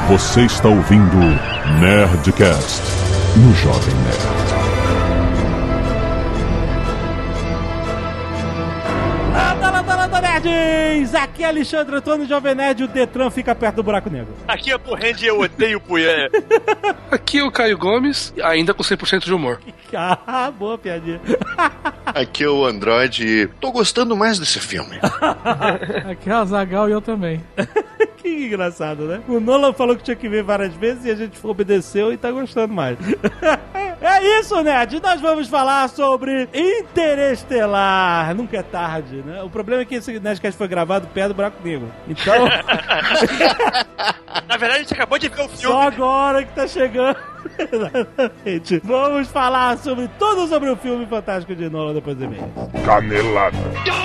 Você está ouvindo Nerdcast no Jovem Nerd. Landa, nerds! Aqui é Alexandre Antônio, Jovem Nerd, e o Detran fica perto do buraco negro. Aqui é Porrende e eu odeio Puyer. Aqui é o Caio Gomes, ainda com 100% de humor. Ah, boa piadinha. Aqui é o Android e tô gostando mais desse filme. Aqui é o Azaghal e eu também. Que engraçado, né? O Nolan falou que tinha que ver várias vezes e a gente obedeceu e tá gostando mais. É isso, Nerd! Nós vamos falar sobre Interestelar. Nunca é tarde, né? O problema é que esse Nerdcast foi gravado perto do buraco negro. Então... Na verdade, a gente acabou de ver o filme. Só agora que tá chegando. Exatamente. Vamos falar sobre tudo sobre o filme fantástico de Nolan depois do e-mail. Canelada.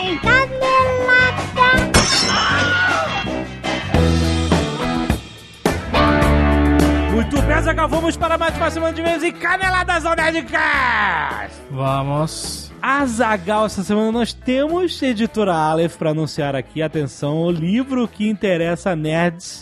Muito bem, Zagal, vamos para mais uma semana de e-mails e caneladas ao Nerdcast! Vamos. Azaghal, essa semana nós temos Editora Aleph para anunciar aqui, atenção, o livro que interessa a nerds,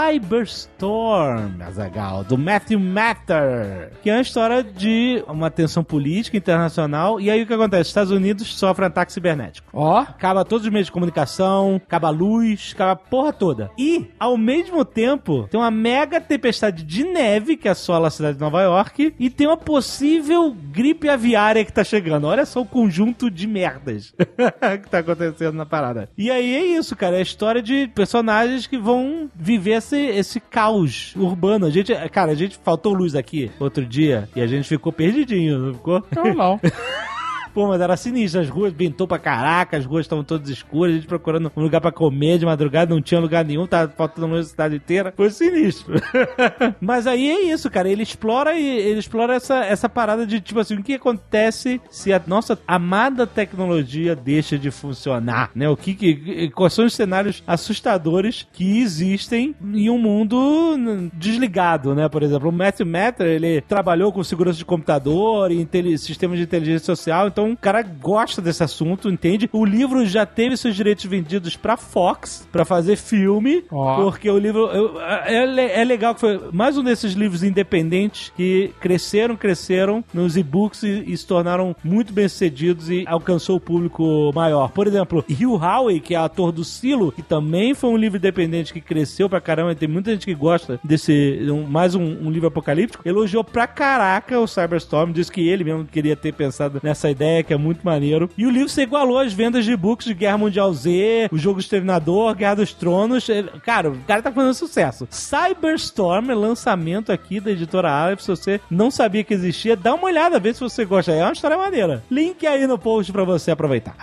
Cyberstorm, Azaghal, do Matthew Matter, que é uma história de uma tensão política internacional. E aí o que acontece? Estados Unidos sofrem ataque cibernético. Ó. Acaba todos os meios de comunicação, acaba a luz, acaba a porra toda. E, ao mesmo tempo, tem uma mega tempestade de neve que assola a cidade de Nova York e tem uma possível gripe aviária que tá chegando. Olha só o conjunto de merdas que tá acontecendo na parada. E aí é isso, cara. É a história de personagens que vão viver esse caos urbano. A gente faltou luz aqui outro dia e a gente ficou perdidinho, não ficou? Não. Pô, mas era sinistro, as ruas ventou pra caraca, as ruas estavam todas escuras, a gente procurando um lugar pra comer de madrugada, não tinha lugar nenhum, tava faltando luz na cidade inteira, foi sinistro. Mas aí é isso, cara, ele explora essa parada de, tipo assim, o que acontece se a nossa amada tecnologia deixa de funcionar, né? Quais são os cenários assustadores que existem em um mundo desligado, né? Por exemplo, o Matthew Matter, ele trabalhou com segurança de computador e sistemas de inteligência social, então o cara gosta desse assunto, entende? O livro já teve seus direitos vendidos pra Fox, pra fazer filme, porque o livro é legal, que foi mais um desses livros independentes que cresceram nos e-books e se tornaram muito bem sucedidos e alcançou o público maior. Por exemplo, Hugh Howey, que é ator do Silo, que também foi um livro independente que cresceu pra caramba, e tem muita gente que gosta desse, mais um livro apocalíptico, elogiou pra caraca o Cyberstorm, disse que ele mesmo queria ter pensado nessa ideia, que é muito maneiro. E o livro se igualou às vendas de e-books de Guerra Mundial Z, o Jogo Exterminador, Guerra dos Tronos. Cara, o cara tá fazendo sucesso. Cyberstorm é lançamento aqui da Editora Aleph. Se você não sabia que existia, dá uma olhada, vê se você gosta. É uma história maneira. Link aí no post pra você aproveitar.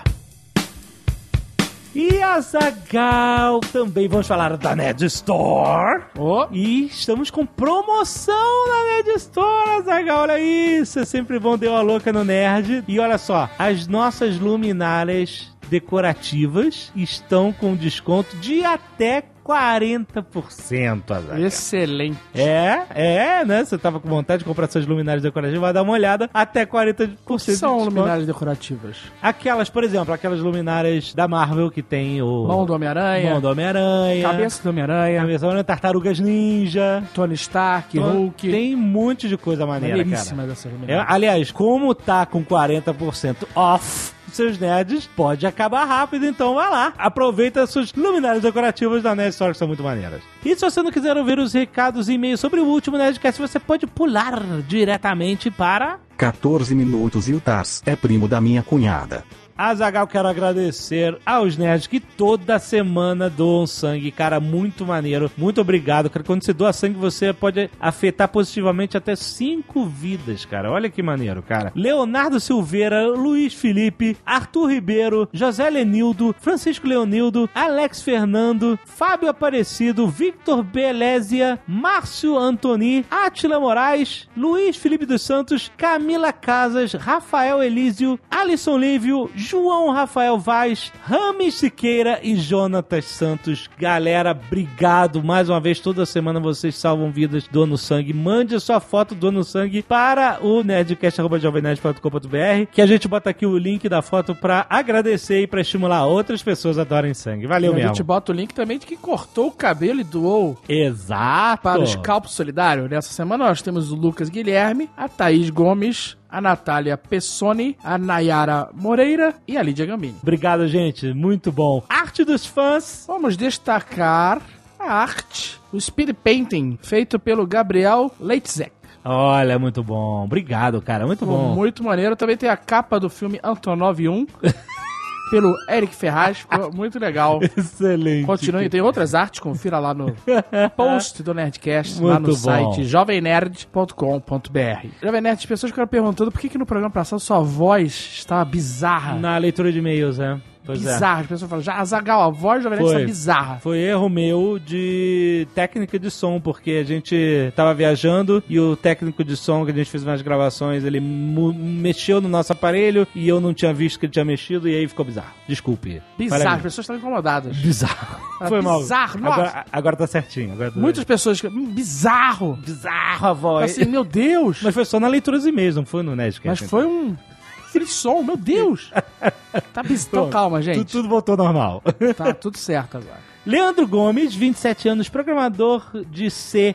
E Azaghal, também vamos falar da Nerd Store. E estamos com promoção na Nerd Store, Azaghal, olha isso. É sempre bom dar uma louca no Nerd. E olha só, as nossas luminárias decorativas estão com desconto de até 40%, Azaghal. Excelente. Né? Você tava com vontade de comprar suas luminárias decorativas, vai dar uma olhada, até 40% O que são luminárias decorativas? Aquelas, por exemplo, aquelas luminárias da Marvel que tem o... Mão do Homem-Aranha. Cabeça do Homem-Aranha. Tartarugas Ninja. Tony Stark, Hulk. Tem um monte de coisa maneira, Maneiríssima cara. dessa luminária. Aliás, como tá com 40% off... seus nerds, pode acabar rápido, então vai lá. Aproveita as suas luminárias decorativas da Nerd Store, que são muito maneiras. E se você não quiser ouvir os recados e e-mails sobre o último Nerdcast, você pode pular diretamente para... 14 minutos e o Tars é primo da minha cunhada. Azaghal, quero agradecer aos nerds que toda semana doam sangue, cara, muito maneiro, muito obrigado, cara. Quando você doa sangue, você pode afetar positivamente até 5 vidas, cara, olha que maneiro, cara. Leonardo Silveira, Luiz Felipe, Arthur Ribeiro, José Lenildo, Francisco Leonildo, Alex Fernando, Fábio Aparecido, Victor Belésia, Márcio Antoni, Átila Moraes, Luiz Felipe dos Santos, Camila Casas, Rafael Elísio, Alisson Lívio, João Rafael Vaz, Rames Siqueira e Jonatas Santos. Galera, obrigado mais uma vez. Toda semana vocês salvam vidas doando sangue. Mande a sua foto doando sangue para o nerdcast@jovemnerd.com.br, que a gente bota aqui o link da foto pra agradecer e pra estimular outras pessoas a doarem sangue. Valeu mesmo. A gente bota o link também de que cortou o cabelo e doou. Exato. Para o Scalpo Solidário. Nessa semana nós temos o Lucas Guilherme, a Thaís Gomes, a Natália Pessoni, a Nayara Moreira e a Lídia Gambini. Obrigado, gente. Muito bom. Arte dos fãs. Vamos destacar a arte, o speed painting, feito pelo Gabriel Leitzek. Olha, muito bom. Obrigado, cara. Muito bom. Muito maneiro. Também tem a capa do filme Antonov 1. Pelo Eric Ferraz, ficou muito legal. Excelente. Continue, tem outras artes, confira lá no post do Nerdcast, muito lá no bom. site jovemnerd.com.br. Jovem Nerd, as pessoas ficaram perguntando por que no programa passado sua voz estava bizarra. Na leitura de e-mails, né? Pois bizarra, as pessoas falam, já Azaghal, a voz do Jovem Nerd está bizarra. Foi erro meu de técnica de som, porque a gente tava viajando e o técnico de som que a gente fez umas gravações, ele mexeu no nosso aparelho e eu não tinha visto que ele tinha mexido e aí ficou bizarro. Desculpe. Bizarro, as pessoas estão incomodadas. Bizarro. Foi mal. Bizarro, nossa. Agora tá certinho. Agora tá muitas pessoas bizarro. Bizarro a voz. Assim, meu Deus. Mas foi só na leitura dos e-mails, não foi no Nerdcast. Mas foi um... frisson, meu Deus. Tá bizarro. Calma, gente. Tudo voltou normal. Tá tudo certo agora. Leandro Gomes, 27 anos, programador de C++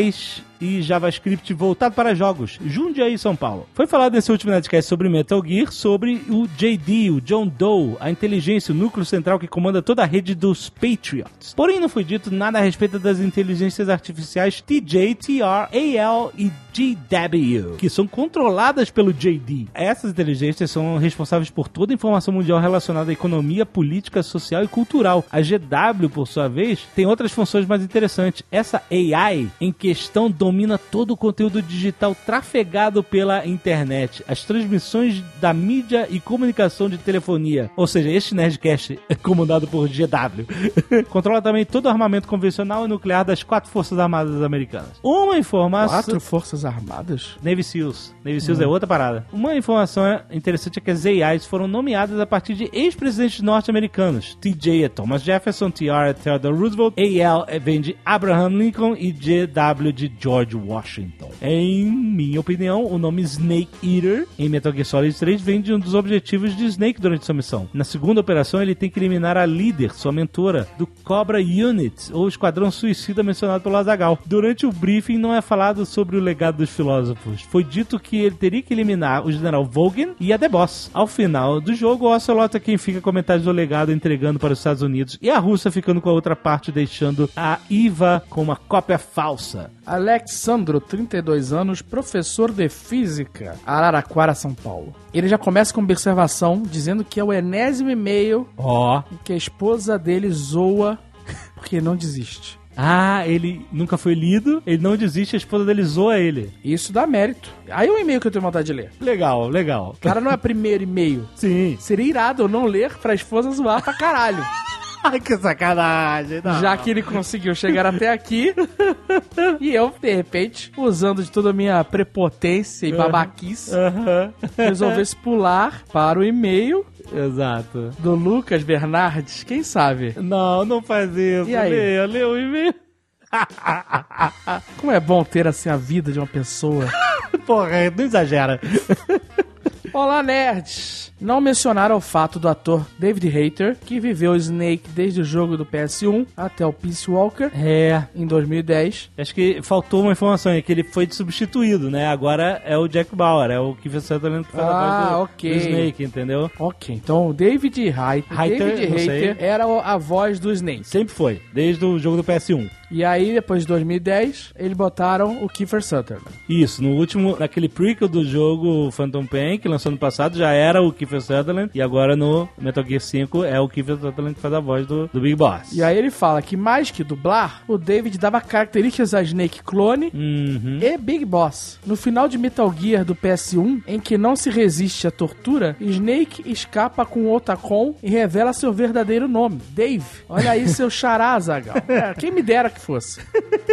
e JavaScript voltado para jogos. Jundiaí, São Paulo. Foi falado nesse último Nerdcast sobre Metal Gear, sobre o JD, o John Doe, a inteligência, o núcleo central que comanda toda a rede dos Patriots. Porém, não foi dito nada a respeito das inteligências artificiais TJ, TR, AL e GW, que são controladas pelo JD. Essas inteligências são responsáveis por toda a informação mundial relacionada à economia, política, social e cultural. A GW, por sua vez, tem outras funções mais interessantes. Essa AI, em questão, domina todo o conteúdo digital trafegado pela internet, as transmissões da mídia e comunicação de telefonia. Ou seja, este Nerdcast é comandado por GW. Controla também todo o armamento convencional e nuclear das 4 Forças Armadas Americanas. Uma informação... 4 Forças Armadas? Navy Seals. Navy Seals é outra parada. Uma informação interessante é que as AIs foram nomeadas a partir de ex-presidentes norte-americanos. TJ é Thomas Jefferson, TR é Theodore Roosevelt, AL vem de Abraham Lincoln e GW de George Washington. Em minha opinião, o nome Snake Eater em Metal Gear Solid 3 vem de um dos objetivos de Snake durante sua missão. Na segunda operação, ele tem que eliminar a líder, sua mentora, do Cobra Unit, ou Esquadrão Suicida mencionado pelo Azaghal. Durante o briefing, não é falado sobre o legado dos filósofos. Foi dito que ele teria que eliminar o General Vogan e a The Boss. Ao final do jogo, o Ocelot é quem fica com metade do legado entregando para os Estados Unidos e a Rússia ficando com a outra parte, deixando a Iva com uma cópia falsa. Alexandro, 32 anos, professor de física, Araraquara, São Paulo. Ele já começa com uma observação dizendo que é o enésimo e-mail que a esposa dele zoa porque não desiste. Ah, ele nunca foi lido, ele não desiste, a esposa dele zoa ele. Isso dá mérito. Aí é um e-mail que eu tenho vontade de ler. Legal, legal. O cara não é primeiro e-mail. Sim. Seria irado eu não ler pra esposa zoar pra caralho. Ai, que sacanagem. Não. Já que ele conseguiu chegar até aqui e eu, de repente, usando de toda a minha prepotência e babaquice, resolvesse pular para o e-mail. Exato. Do Lucas Bernardes, quem sabe? Não faz isso. E aí? Lê o e-mail. Como é bom ter assim a vida de uma pessoa. Porra, não exagera. Olá, nerds! Não mencionaram o fato do ator David Hayter, que viveu Snake desde o jogo do PS1 até o Peace Walker em 2010. Acho que faltou uma informação, é que ele foi substituído, né? Agora é o Jack Bauer, é o Kiefer Sutherland que faz a voz do Snake, entendeu? Ok, então o David Hayter era a voz do Snake. Sempre foi, desde o jogo do PS1. E aí, depois de 2010, eles botaram o Kiefer Sutherland. Isso, no último, naquele prequel do jogo Phantom Pain, que lançou no passado, já era o Kiefer Sutherland, e agora no Metal Gear 5 é o Kiefer Sutherland que faz a voz do Big Boss. E aí ele fala que mais que dublar, o David dava características a Snake Clone e Big Boss. No final de Metal Gear do PS1, em que não se resiste à tortura, Snake escapa com o Otacon e revela seu verdadeiro nome, Dave. Olha aí seu xará, Azaghal. Quem me dera que fosse.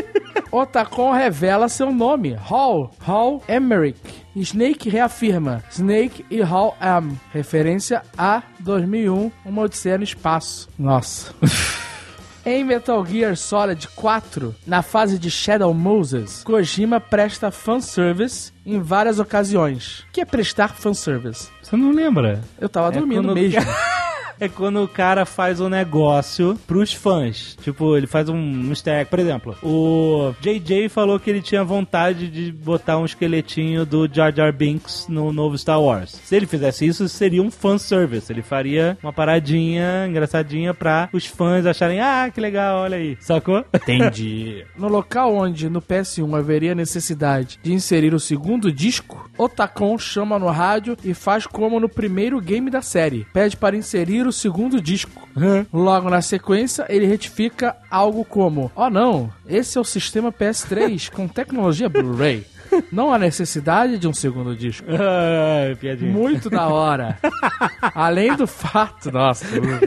Otacon revela seu nome, Hall Emmerich. Snake reafirma, Snake e Hall Am, referência a 2001, Uma Odisseia no Espaço. Nossa. Em Metal Gear Solid 4, na fase de Shadow Moses, Kojima presta fanservice em várias ocasiões. O que é prestar fanservice? Você não lembra? Eu tava dormindo mesmo. É quando o cara faz um negócio pros fãs. Tipo, ele faz um easter egg. Por exemplo, o JJ falou que ele tinha vontade de botar um esqueletinho do Jar Jar Binks no novo Star Wars. Se ele fizesse isso, seria um fanservice. Ele faria uma paradinha engraçadinha pra os fãs acharem, ah, que legal, olha aí. Sacou? Entendi. No local onde no PS1 haveria necessidade de inserir o segundo disco, Otacon chama no rádio e faz como no primeiro game da série. Pede para inserir o segundo disco. Logo na sequência, ele retifica algo como: oh não, esse é o sistema PS3 com tecnologia Blu-ray. Não há necessidade de um segundo disco. Piadinha. Muito da hora. Além do fato... Nossa.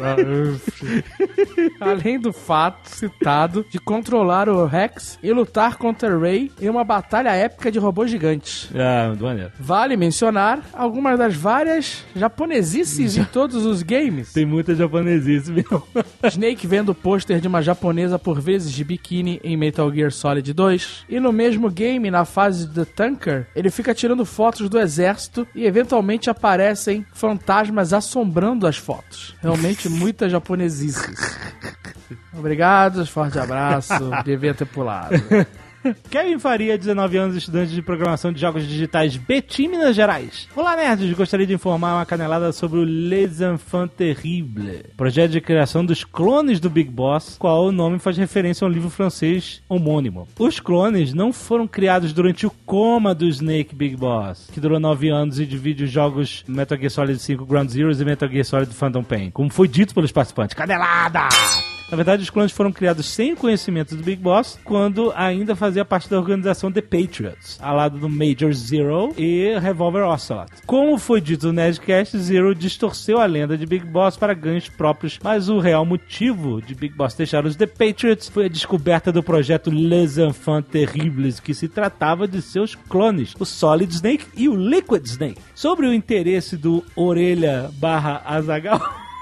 Além do fato citado de controlar o Rex e lutar contra Rey em uma batalha épica de robôs gigantes. Muito maneiro. Vale mencionar algumas das várias japonesices em todos os games. Tem muita japonesice mesmo. Snake vendo o pôster de uma japonesa por vezes de biquíni em Metal Gear Solid 2. E no mesmo game, na fase The Tanker, ele fica tirando fotos do exército e eventualmente aparecem fantasmas assombrando as fotos. Realmente muita japonesice. Obrigado, forte abraço. Devia ter pulado. Kevin Faria, 19 anos, estudante de programação de jogos digitais, Betim, Minas Gerais. Olá, nerds! Gostaria de informar uma canelada sobre o Les Enfants Terribles, projeto de criação dos clones do Big Boss, qual o nome faz referência a um livro francês homônimo. Os clones não foram criados durante o coma do Snake Big Boss, que durou 9 anos e divide os jogos Metal Gear Solid 5 Ground Zeroes e Metal Gear Solid Phantom Pain, como foi dito pelos participantes. Canelada! Na verdade, os clones foram criados sem conhecimento do Big Boss, quando ainda fazia parte da organização The Patriots, ao lado do Major Zero e Revolver Ocelot. Como foi dito no Nerdcast, Zero distorceu a lenda de Big Boss para ganhos próprios, mas o real motivo de Big Boss deixar os The Patriots foi a descoberta do projeto Les Enfants Terribles, que se tratava de seus clones, o Solid Snake e o Liquid Snake. Sobre o interesse do Orelha/Azaghal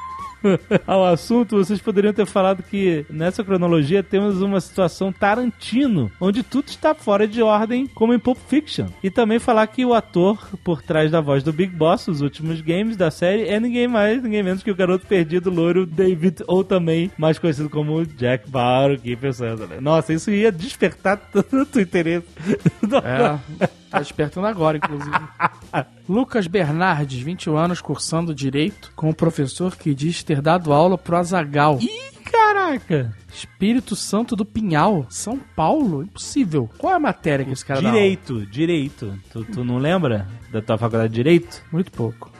ao assunto, vocês poderiam ter falado que nessa cronologia temos uma situação Tarantino, onde tudo está fora de ordem, como em Pulp Fiction. E também falar que o ator por trás da voz do Big Boss, os últimos games da série, é ninguém mais, ninguém menos que o garoto perdido loiro David, ou também mais conhecido como Jack Bauer, aqui pensando, né? Nossa, isso ia despertar tanto interesse. Tá despertando agora, inclusive. Lucas Bernardes, 21 anos, cursando Direito, com um professor que diz ter dado aula pro Azaghal. Ih, caraca! Espírito Santo do Pinhal, São Paulo? Impossível. Qual é a matéria que esse cara dá aula? Direito. Tu não lembra da tua faculdade de Direito? Muito pouco.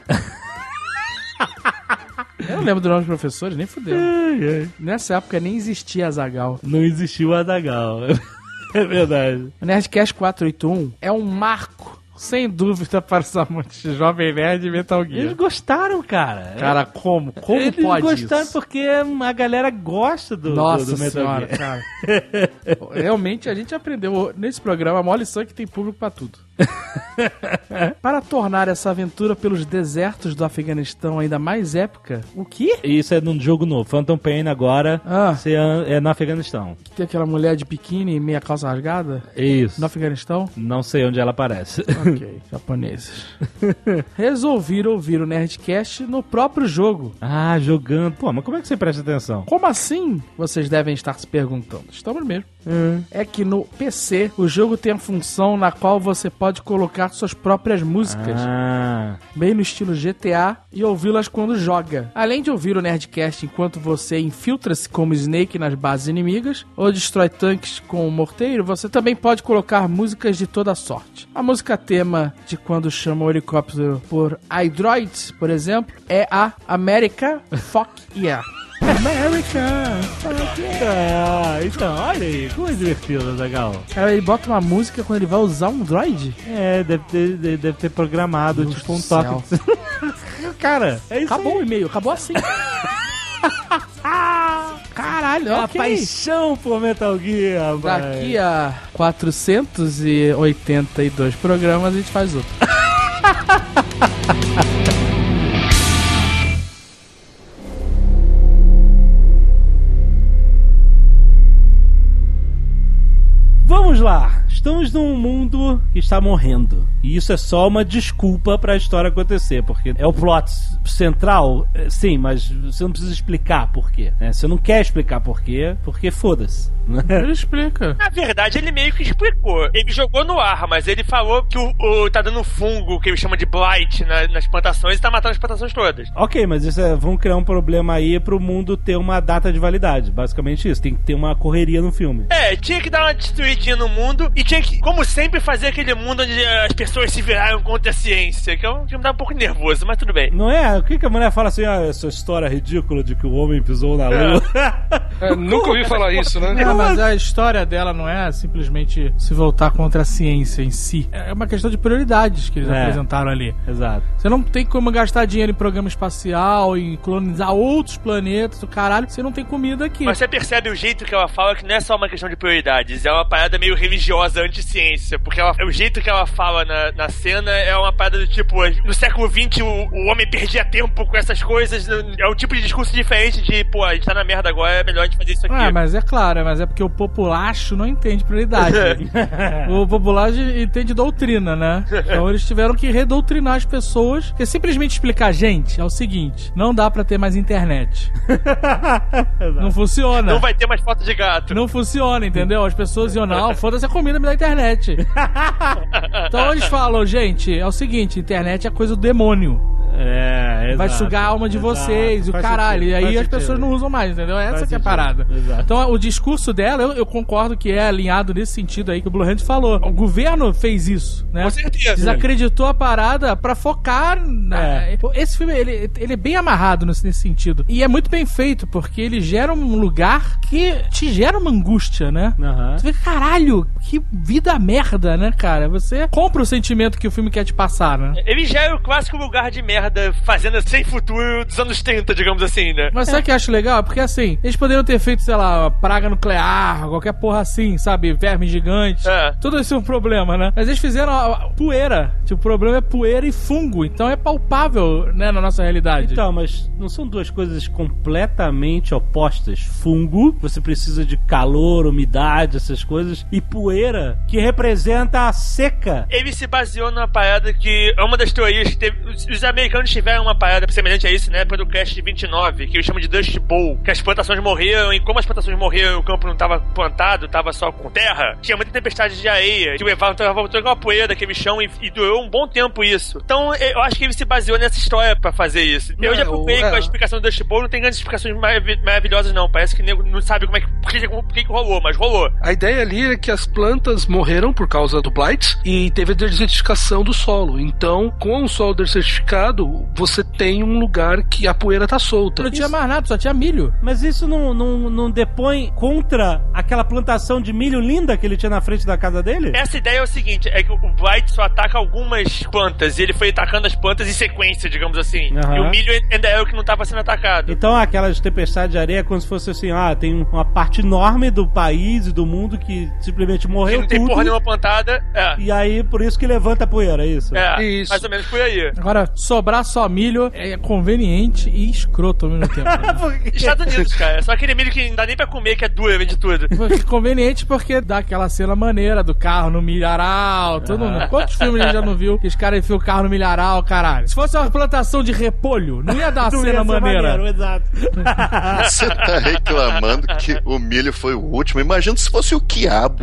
Eu não lembro do nome dos professores, nem fudeu. Nessa época nem existia Azaghal. Não existia o Azaghal. É verdade. O Nerdcast 481 é um marco, sem dúvida, para os amantes de Jovem Nerd e Metal Gear. Eles gostaram, cara. Cara, como? Como eles pode isso? Eles gostaram porque a galera gosta do Nossa Metal senhora, Gear. cara. Realmente, a gente aprendeu nesse programa a maior lição que tem público pra tudo. Para tornar essa aventura pelos desertos do Afeganistão ainda mais épica, o quê? Isso é num jogo novo. Phantom Pain agora você é no Afeganistão. Tem aquela mulher de biquíni e meia calça rasgada? Isso. No Afeganistão? Não sei onde ela aparece. Ok, japoneses. Resolvi ouvir o Nerdcast no próprio jogo. Ah, jogando. Pô, mas como é que você presta atenção? Como assim? Vocês devem estar se perguntando. Estamos mesmo. É que no PC o jogo tem a função na qual você pode colocar suas próprias músicas, bem no estilo GTA, e ouvi-las quando joga. Além de ouvir o Nerdcast enquanto você infiltra-se como Snake nas bases inimigas ou destrói tanques com o morteiro, você também pode colocar músicas de toda sorte. A música tema de quando chama o helicóptero por iDroid, por exemplo, é a America Fuck Yeah. America! Então, olha aí, como é divertido, legal. Cara, ele bota uma música quando ele vai usar um droid? É, deve ter programado, Meu tipo um céu. toque. Cara, é isso. Acabou o e-mail, acabou assim. Caralho! caralho, A ok. paixão por Metal Gear, rapaz. Daqui a 482 programas a gente faz outro. Vamos lá. Estamos num mundo que está morrendo. E isso é só uma desculpa pra história acontecer, porque é o plot central, sim, mas você não precisa explicar por quê, né? Você não quer explicar por quê, porque foda-se. Ele explica. Na verdade, ele meio que explicou. Ele jogou no ar, mas ele falou que tá dando fungo, que ele chama de blight nas plantações, e tá matando as plantações todas. Ok, mas isso vão criar um problema aí pro mundo ter uma data de validade. Basicamente isso. Tem que ter uma correria no filme. Tinha que dar uma destruidinha no mundo e tinha que, como sempre, fazer aquele mundo onde as pessoas se viraram contra a ciência, que me dá um pouco nervoso, mas tudo bem. Não é? O que a mulher fala assim, essa história ridícula de que o homem pisou na lua? Nunca ouvi falar isso, né? Não, mas a história dela não é simplesmente se voltar contra a ciência em si. É uma questão de prioridades que eles apresentaram ali. Exato. Você não tem como gastar dinheiro em programa espacial, em colonizar outros planetas, do caralho, você não tem comida aqui. Mas você percebe o jeito que ela fala que não é só uma questão de prioridades, é uma parada meio religiosa, anti-ciência, porque o jeito que ela fala na cena é uma parada do tipo, no século XX o homem perdia tempo com essas coisas, é um tipo de discurso diferente de, a gente tá na merda agora, é melhor a gente fazer isso aqui. Mas é claro, mas é porque o populacho não entende prioridade. O populacho entende doutrina, né? Então eles tiveram que redoutrinar as pessoas, porque simplesmente explicar, gente, é o seguinte, não dá pra ter mais internet. Não funciona. Não vai ter mais foto de gato. Não funciona, entendeu? As pessoas iam, não, foda-se a comida, me dá internet. Então eles falam, gente, é o seguinte, internet é coisa do demônio. Vai sugar a alma de vocês, o caralho. E aí as pessoas não usam mais, entendeu? Essa que é a parada. Exato. Então o discurso dela, eu concordo que é alinhado nesse sentido aí que o Blue Hand falou. O governo fez isso, né? Com certeza. Desacreditou a parada pra focar Esse filme, ele é bem amarrado nesse sentido. E é muito bem feito, porque ele gera um lugar que te gera uma angústia, né? Você vê, caralho, que vida merda, né, cara? Você compra o sentimento que o filme quer te passar, né? Ele gera o clássico lugar de merda, fazenda sem futuro dos anos 30, digamos assim, né? Mas sabe o que eu acho legal? Porque assim, eles poderiam ter feito, sei lá, praga nuclear, qualquer porra assim, sabe? Verme gigante. Tudo isso é um problema, né? Mas eles fizeram a poeira. Tipo, o problema é poeira e fungo. Então é palpável, né, na nossa realidade. Então, mas não são duas coisas completamente opostas? Fungo, você precisa de calor, umidade, essas coisas, e poeira, que representa a seca. Ele se baseou numa parada que é uma das teorias que teve. Os americanos tiveram uma parada semelhante a isso, né? Depois do Crash de 29, que eles chamam de Dust Bowl, que as plantações morreram, e como as plantações morreram, o campo não estava plantado, estava só com terra, tinha muita tempestade de areia, que levavam toda aquela poeira daquele chão e durou um bom tempo isso. Então, eu acho que ele se baseou nessa história pra fazer isso. Eu já procurei com a explicação do Dust Bowl, não tem grandes explicações maravilhosas, não. Parece que o nego não sabe por que rolou, mas rolou. A ideia ali é que as plantas morreram por causa do Blight e teve a desertificação do solo. Então, com o solo desertificado, você tem um lugar que a poeira tá solta. Não tinha mais nada, só tinha milho. Mas isso não depõe contra aquela plantação de milho linda que ele tinha na frente da casa dele? Essa ideia é o seguinte, é que o Blight só ataca algumas plantas, e ele foi atacando as plantas em sequência, digamos assim. E o milho ainda é o que não estava sendo atacado. Então aquelas tempestades de areia é como se fosse assim, tem uma parte enorme do país e do mundo que simplesmente morreu tudo. Que não tem porra nenhuma plantada. E aí, por isso que levanta a poeira, é isso? Isso. Mais ou menos por aí. Agora, sobrar só milho é conveniente e escroto ao mesmo tempo. Né? Estados Unidos, cara. É só aquele milho que não dá nem pra comer, que é duro, vende tudo. Conveniente porque dá aquela cena maneira do carro no milharal. Quantos filmes a gente já não viu que os caras enfiam o carro no milharal, caralho? Se fosse uma plantação de repolho, não ia dar uma cena maneira. Exato. Você tá reclamando que o milho foi o último. Imagina se fosse o quiabo,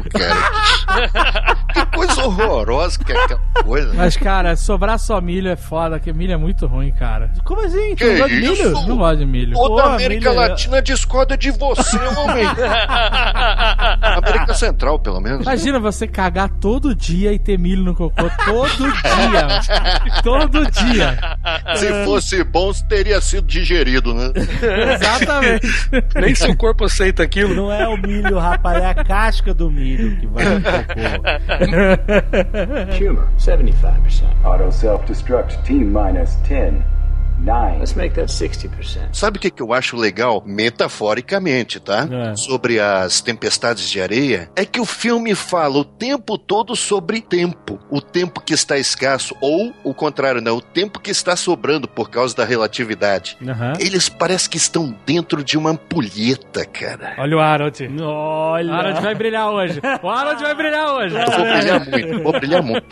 cara. Que coisa horrorosa que é aquela coisa. Mas, cara, sobrar só milho é foda, porque milho é muito ruim, cara. Como assim? Que não gosta de milho? Não gosto de milho. Toda a América Latina discorda de você, homem. América Central, pelo menos. Imagina você cagar todo dia e ter milho no cocô todo dia. Todo dia. Se fosse bom, teria sido digerido, né? Exatamente. Nem seu corpo aceita aquilo. Não é o milho, rapaz, é a casca do milho que vai no cocô. Humor, 75%. Auto self-destruct, T-10. Let's make that 60%. Sabe o que eu acho legal, metaforicamente, tá? Sobre as tempestades de areia? É que o filme fala o tempo todo sobre tempo. O tempo que está escasso, ou o contrário, né? O tempo que está sobrando por causa da relatividade. Eles parecem que estão dentro de uma ampulheta, cara. Olha o Harold. Olha. O Harold vai brilhar hoje. O Harold vai brilhar hoje. Vou brilhar muito.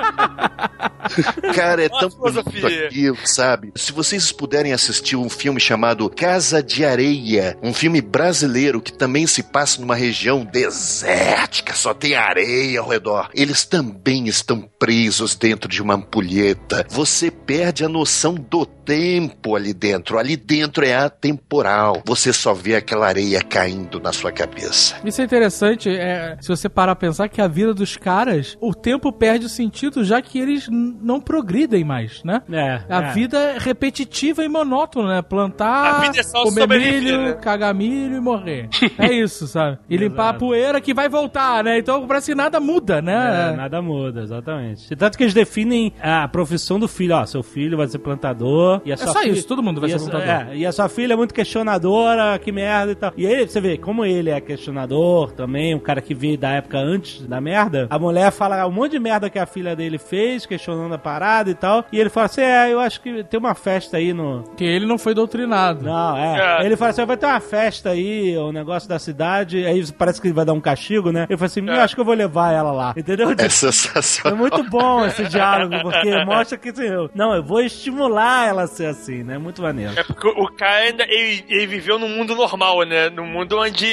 Cara, é tão bonito aquilo, sabe? Se vocês puderem assistir um filme chamado Casa de Areia, um filme brasileiro que também se passa numa região desértica, só tem areia ao redor. Eles também estão presos dentro de uma ampulheta. Você perde a noção do tempo ali dentro. Ali dentro é atemporal. Você só vê aquela areia caindo na sua cabeça. Isso é interessante, se você parar a pensar que a vida dos caras, o tempo perde o sentido, já que eles não progridem mais, né? A vida é repetitiva e monótona, né? Plantar, comer milho, né? Cagar milho e morrer. É isso, sabe? E limpar a poeira que vai voltar, né? Então parece que nada muda, né? Nada muda, exatamente. E tanto que eles definem a profissão do filho. Ó, seu filho vai ser plantador. E a sua filha... isso, todo mundo vai ser plantador. E a sua filha é muito questionadora, que merda e tal. E aí, você vê, como ele é questionador também, um cara que veio da época antes da merda, a mulher fala um monte de merda que a filha dele fez, questionando a parada e tal. E ele fala assim, eu acho que tem uma festa aí no... Que ele não foi doutrinado. Não, Ele fala assim, vai ter uma festa aí, o negócio da cidade, aí parece que ele vai dar um castigo, né? Ele fala assim, eu acho que eu vou levar ela lá, entendeu? É sensacional. É muito bom esse diálogo, porque mostra que assim, eu vou estimular ela a ser assim, né? Muito maneiro. É porque o cara ainda, ele viveu num mundo normal, né? Num mundo onde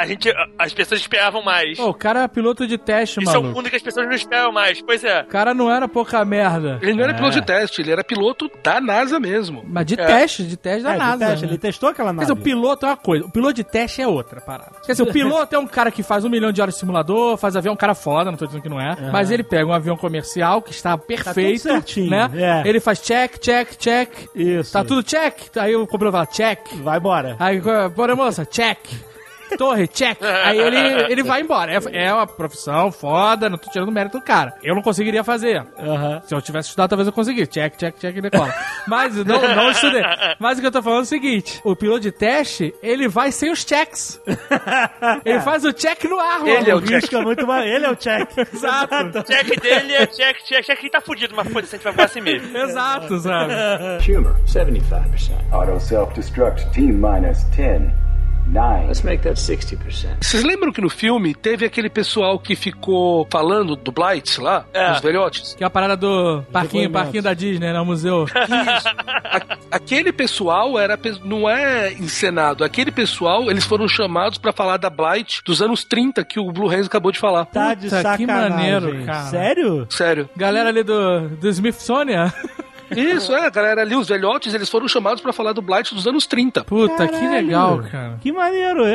as pessoas esperavam mais. O cara é piloto de teste, mano. Isso é um mundo que as pessoas não esperam mais, pois é. O cara não era pouca merda. Ele não era piloto de teste, ele era piloto da NASA mesmo. Mas de teste da NASA. De teste, ele testou aquela nave. Quer dizer, o piloto é uma coisa, o piloto de teste é outra parada. Quer dizer, o piloto é um cara que faz 1 milhão de horas de simulador, faz avião, um cara foda, não tô dizendo que não é, mas ele pega um avião comercial que está perfeito, tá tudo certinho, né? Ele faz check. Isso. Tá tudo check. Aí o comprador fala, check. Vai embora. Aí, bora moça, check. Torre, check. Aí ele vai embora. É uma profissão foda, não tô tirando o mérito do cara. Eu não conseguiria fazer. Se eu tivesse estudado, talvez eu conseguisse. Check e decola. Mas não estudei. Mas o que eu tô falando é o seguinte: o piloto de teste, ele vai sem os checks. Ele faz o check no ar, mano. Ele é o check. Ele é o check. Exato. O check dele é check que tá fudido, mas foda-se, a gente vai voar assim mesmo. Exato, sabe? Humor, 75%. Auto self-destruct, T-10. Let's make that 60%. Vocês lembram que no filme teve aquele pessoal que ficou falando do Blight lá? Dos velhotes? Que é a parada do parquinho da Disney, né? O museu. Isso. Aquele pessoal não é encenado. Aquele pessoal, eles foram chamados pra falar da Blight dos anos 30, que o Blue Hands acabou de falar. Tá de sacanagem. Que maneiro, cara. Sério? Sério. Galera ali do Smithsonian. Isso, a galera ali, os velhotes, eles foram chamados pra falar do Blight dos anos 30. Puta, caralho, que legal, cara. Que maneiro.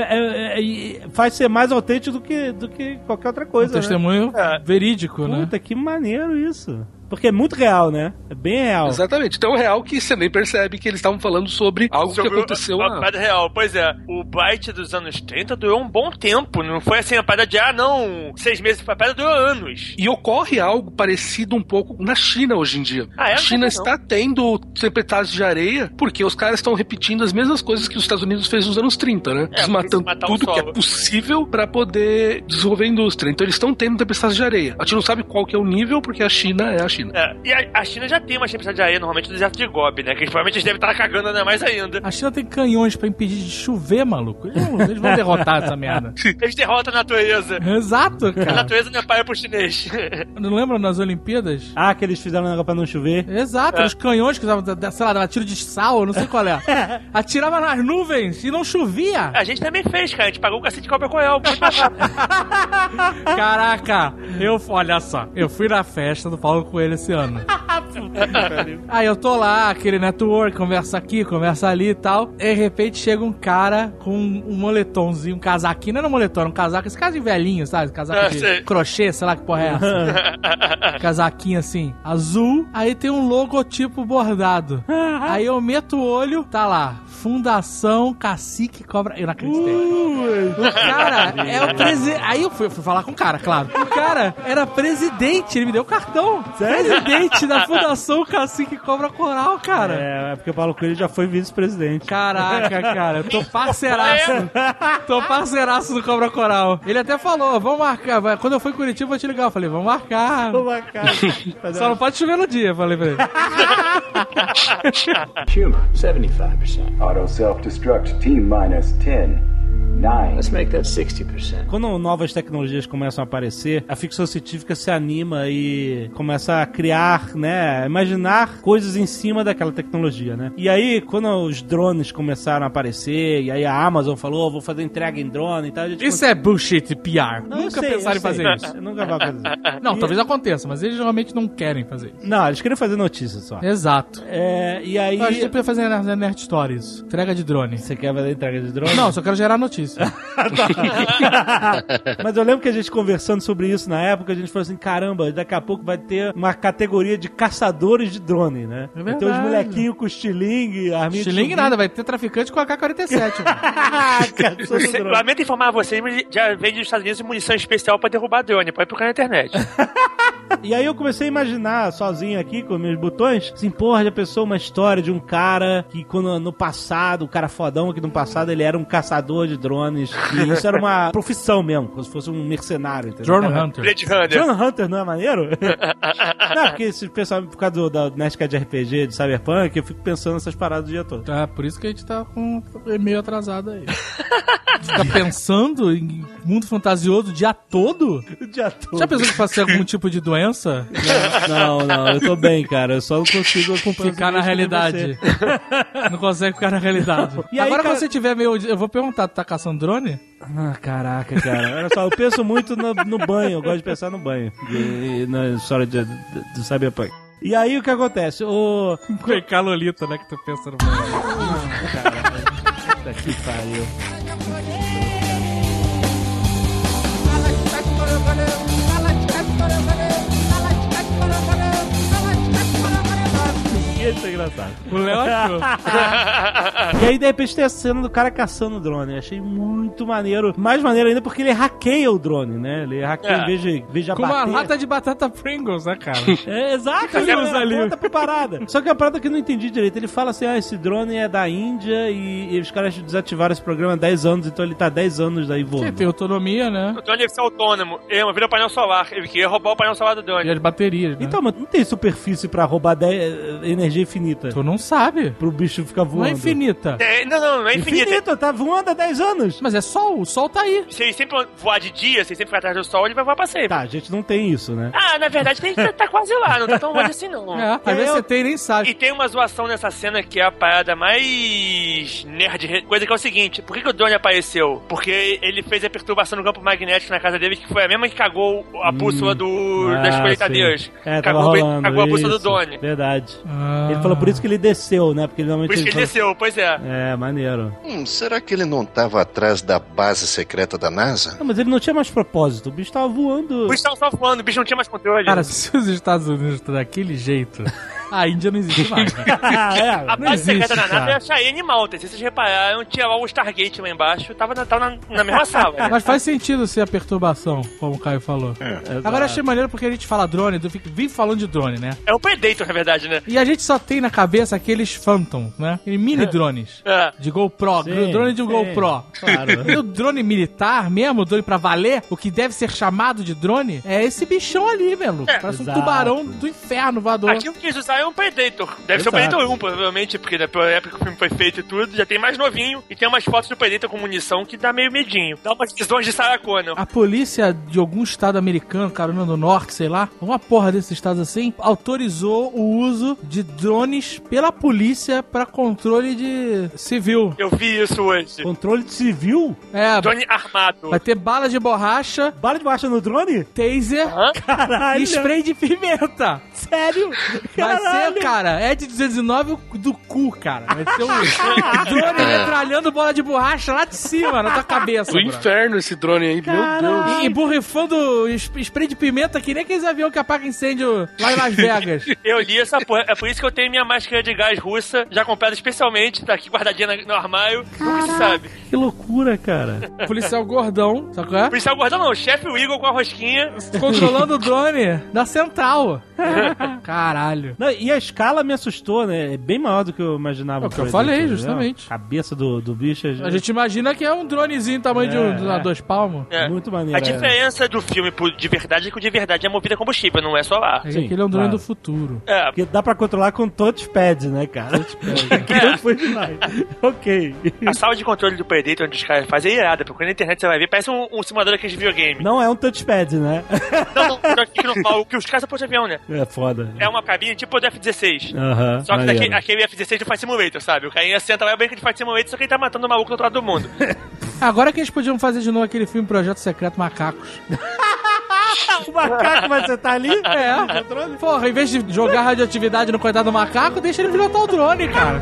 Faz ser mais autêntico do que qualquer outra coisa, testemunho verídico, né? Puta, que maneiro isso. Porque é muito real, né? É bem real. Exatamente. Tão real que você nem percebe que eles estavam falando sobre algo que aconteceu lá. A parada real. Pois é, o Blight dos anos 30 durou um bom tempo. Não foi assim a parada de, 6 meses. A parada durou anos. E ocorre algo parecido um pouco na China hoje em dia. A China está tendo tempestades de areia porque os caras estão repetindo as mesmas coisas que os Estados Unidos fez nos anos 30, né? Desmatando tudo que é possível pra poder desenvolver a indústria. Então eles estão tendo tempestades de areia. A gente não sabe qual que é o nível porque a China é a China. E a China já tem uma tempestade de areia, normalmente no deserto de Gobi, né? Que provavelmente eles devem estar cagando ainda mais ainda. A China tem canhões pra impedir de chover, maluco. Eles vão derrotar essa merda. Eles derrotam a natureza. Exato, cara. A natureza não é paia pro chinês. Não lembra nas Olimpíadas? Que eles fizeram um negócio pra não chover. Exato, os canhões que usavam, sei lá, dava tiro de sal, não sei qual é. Atirava nas nuvens e não chovia. A gente também fez, cara. A gente pagou o cacete de Cobra Coel. Caraca, olha só, eu fui na festa do Paulo Coelho esse ano. Aí eu tô lá, aquele network, conversa aqui, conversa ali e tal. De repente chega um cara com um moletomzinho, um casaquinho. Não era um moletom, era um casaco, esse caso de velhinho, sabe? Casaco de crochê, sei lá que porra é essa. Casaquinho assim, azul. Aí tem um logotipo bordado. Aí eu meto o olho, tá lá, Fundação Cacique Cobra. Eu não acreditei. O cara é o presidente. Aí eu fui falar com o cara, claro. O cara era presidente, ele me deu o cartão. Sério? Presidente da Fundação sou o cacique Cobra Coral, cara. É porque o Paulo Coelho já foi vice-presidente. Caraca, cara, eu tô parceiraço. Tô parceiraço do Cobra Coral. Ele até falou, vamos marcar. Quando eu for em Curitiba, eu vou te ligar. Eu falei, vamos marcar. Vamos marcar. Só não pode chover no dia, falei pra ele. Humor, 75%. Auto self-destruct, T-10. 9. Let's make that 60%. Quando novas tecnologias começam a aparecer, a ficção científica se anima e começa a criar, né, imaginar coisas em cima daquela tecnologia, né? E aí, quando os drones começaram a aparecer, e aí a Amazon falou, vou fazer entrega em drone e tal... Isso é bullshit PR. Não, nunca pensaram em fazer isso. Nunca vai fazer isso. Não, talvez aconteça, mas eles geralmente não querem fazer isso. Não, eles querem fazer notícia só. Exato. E aí... A gente podia fazer Nerd Stories. Entrega de drone. Você quer fazer entrega de drone? Não, só quero gerar notícia. Mas eu lembro que a gente conversando sobre isso na época, a gente falou assim, caramba, daqui a pouco vai ter uma categoria de caçadores de drone, né? É vai ter os molequinhos com estilingue, arminha de estilingue nada, vai ter traficante com AK-47. Lamento informar vocês, mas já vem dos Estados Unidos munição especial pra derrubar drone, pode procurar na internet. E aí eu comecei a imaginar, sozinho aqui, com meus botões, assim, porra, já pensou uma história de um cara que quando no passado, o cara fodão que no passado ele era um caçador de drones, e isso era uma profissão mesmo, como se fosse um mercenário, entendeu? Drone Hunter. Blade Runner. Drone Hunter não é maneiro? Não, porque esse pessoal, por causa da Nerdcast de RPG, de Cyberpunk, eu fico pensando nessas paradas o dia todo. É, por isso que a gente tá com meio atrasado aí. Fica pensando em mundo fantasioso o dia todo? O dia todo. Já pensou que fazer algum tipo de doença? Não, eu tô bem, cara. Eu só não consigo ficar na realidade. Não consegue ficar na realidade. E agora, cara... quando você tiver meio... Eu vou perguntar, tu tá caçando drone? Ah, caraca, cara. Olha só, eu penso muito no banho. Eu gosto de pensar no banho. Na história do Cyberpunk. E aí, o que acontece? O Calolita, né, que tu pensa no banho. Caralho. Puta que pariu. Isso é engraçado. O Léo achou. E aí, de repente, tem a cena do cara caçando o drone. Eu achei muito maneiro. Mais maneiro ainda porque ele hackeia o drone, né? Ele hackeia em vez de com abater. uma lata de batata Pringles, né, cara? Exato. Ele usa ali. Pra parada. Só que a parada que eu não entendi direito. Ele fala assim, esse drone é da Índia e os caras desativaram esse programa há 10 anos, então ele tá 10 anos daí voando. Sim, tem autonomia, né? O drone deve ser autônomo. Ele vira o painel solar. Ele queria roubar o painel solar do drone. E as baterias, né? Então, mas não tem superfície pra roubar energia infinita. Tu não sabe. Pro bicho ficar voando. Não é infinita. Não é infinita. Infinita, tá voando há 10 anos. Mas é sol, o sol tá aí. Se ele sempre voar de dia, se ele sempre ficar atrás do sol, ele vai voar pra sempre. Tá, a gente não tem isso, né? Na verdade, tem que tá quase lá, não tá tão longe assim, não. Às vezes você tem e nem sabe. E tem uma zoação nessa cena que é a parada mais nerd, coisa que é o seguinte, por que o drone apareceu? Porque ele fez a perturbação no campo magnético na casa dele, que foi a mesma que cagou a bússola das colheitadeiras. Cagou a bússola do drone. Verdade. Ele falou por isso que ele desceu, né? Porque normalmente por isso que ele desceu, pois é. É, maneiro. Será que ele não tava atrás da base secreta da NASA? Não, mas ele não tinha mais propósito. O bicho tava voando. O bicho tava só voando, o bicho não tinha mais controle. Cara, se os Estados Unidos estão daquele jeito... A Índia não existe mais. Né? A base secreta da NASA é a Cheyenne Mountain. Se vocês repararam, tinha lá o Stargate lá embaixo, tava na mesma sala. Mas faz sentido ser a perturbação, como o Caio falou. Agora eu achei maneiro porque a gente fala drone, vive falando de drone, né? É o Predator, na verdade, né? E a gente só tem na cabeça aqueles Phantom, né? Aqueles mini drones. De GoPro, drone de GoPro. Claro. E o drone militar mesmo, o drone pra valer, o que deve ser chamado de drone, é esse bichão ali, mesmo. Parece um tubarão do inferno voador. Aquilo que eles usaram é um Predator. Deve ser o Predator 1, provavelmente, porque pela época que o filme foi feito e tudo, já tem mais novinho e tem umas fotos do Predator com munição que dá meio medinho. Dá umas visões de Sarah Connor. A polícia de algum estado americano, Carolina do Norte, sei lá, uma porra desses estados assim, autorizou o uso de drones pela polícia pra controle de civil. Eu vi isso hoje. Controle de civil? É. Drone armado. Vai ter bala de borracha. Bala de borracha no drone? Taser. Caralho. E spray de pimenta. Sério? Vai ser, cara, Ed 209 do cu, cara. Vai ser um drone metralhando bola de borracha lá de cima, na tua cabeça. O inferno esse drone aí, Caralho. meu Deus. E borrifando spray de pimenta que nem aqueles aviões que apagam incêndio lá em Las Vegas. Eu li essa porra. É por isso que eu tenho minha máscara de gás russa, já comprada especialmente, tá aqui guardadinha no armário. Nunca se sabe. Que loucura, cara. Policial gordão, sabe qual é? Policial gordão não, chefe Eagle com a rosquinha. Controlando o drone da central. Caralho. Não, e a escala me assustou, né? É bem maior do que eu imaginava. É o que eu falei, justamente. A cabeça do bicho. A gente imagina que é um dronezinho tamanho de 2 palmos. Muito maneiro. A diferença do filme de verdade é que o de verdade é movido a combustível, não é solar. É que ele é um drone do futuro. Porque dá pra controlar com touchpad, né, cara? Que não foi demais. Ok. A sala de controle do Predator, onde os caras fazem, é irada. Procura na internet, você vai ver, parece um simulador daqueles videogame. Não é um touchpad, né? Não, que os caras são de avião, né? É foda. É uma cabine tipo do F-16. Só que aquele F-16 do Flight Simulator, sabe? O carinha senta lá e brinca de Flight Simulator, só que ele tá matando o maluco do outro lado do mundo. Agora que eles podiam fazer de novo aquele filme Projeto Secreto Macacos. O macaco vai sentar ali? É. Porra, em vez de jogar radioatividade no coitado do macaco, deixa ele pilotar o drone, cara.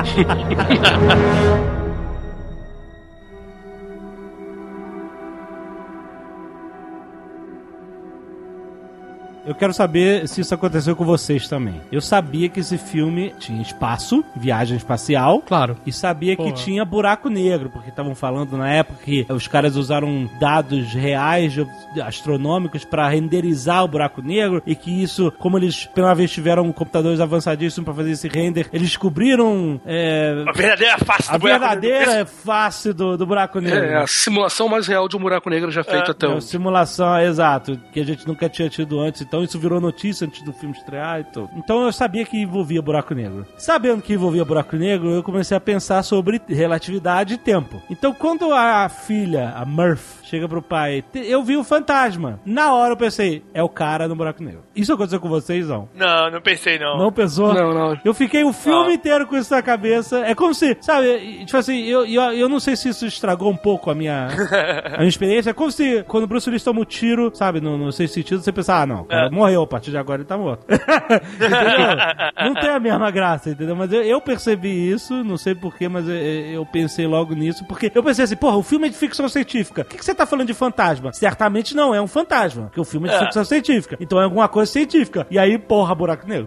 Eu quero saber se isso aconteceu com vocês também. Eu sabia que esse filme tinha espaço, viagem espacial. Claro. E sabia que tinha buraco negro, porque estavam falando na época que os caras usaram dados reais, astronômicos, pra renderizar o buraco negro, e que isso, como eles pela vez tiveram computadores avançadíssimos pra fazer esse render, eles descobriram a verdadeira face do buraco negro. A verdadeira face do buraco negro. É a simulação mais real de um buraco negro já feita até hoje. Simulação, exato, que a gente nunca tinha tido antes. Então isso virou notícia antes do filme estrear e tudo. Então eu sabia que envolvia buraco negro. Sabendo que envolvia buraco negro, eu comecei a pensar sobre relatividade e tempo. Então quando a filha, a Murph, chega pro pai, eu vi o fantasma. Na hora eu pensei, é o cara no buraco negro. Isso aconteceu com vocês, não? Não pensei, não. Não pensou? Não. Eu fiquei o filme inteiro com isso na cabeça. É como se, sabe, tipo assim, eu não sei se isso estragou um pouco a minha experiência. É como se, quando o Bruce Willis toma o tiro, sabe, no sexto sentido, você pensa, não, o cara morreu, a partir de agora ele tá morto. Entendeu? Não tem a mesma graça, entendeu? Mas eu percebi isso, não sei porquê, mas eu pensei logo nisso, porque eu pensei assim, porra, o filme é de ficção científica. O que você tá falando de fantasma? Certamente não é um fantasma, porque o filme é de ficção científica. Então é alguma coisa científica. E aí, porra, buraco negro.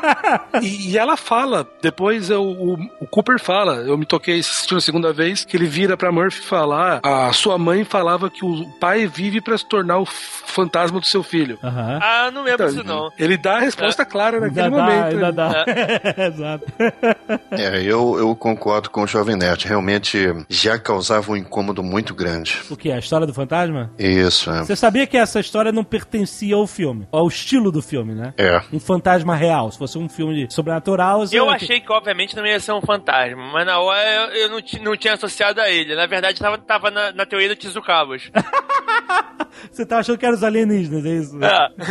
E ela fala, depois o Cooper fala, eu me toquei assistindo a segunda vez, que ele vira pra Murphy falar, a sua mãe falava que o pai vive pra se tornar o fantasma do seu filho. Não lembro disso não. Ele dá a resposta clara naquele momento. Ainda dá. Exato. Eu concordo com o Jovem Nerd. Realmente já causava um incômodo muito grande. O que? A história do fantasma? Isso, Você sabia que essa história não pertencia ao filme? Ao estilo do filme, né? Um fantasma real. Se fosse um filme sobrenatural... Eu achei que, obviamente, não ia ser um fantasma, mas na hora eu não tinha associado a ele. Na verdade, tava na teoria do Tsukawas. Você tá achando que eram os alienígenas, é isso?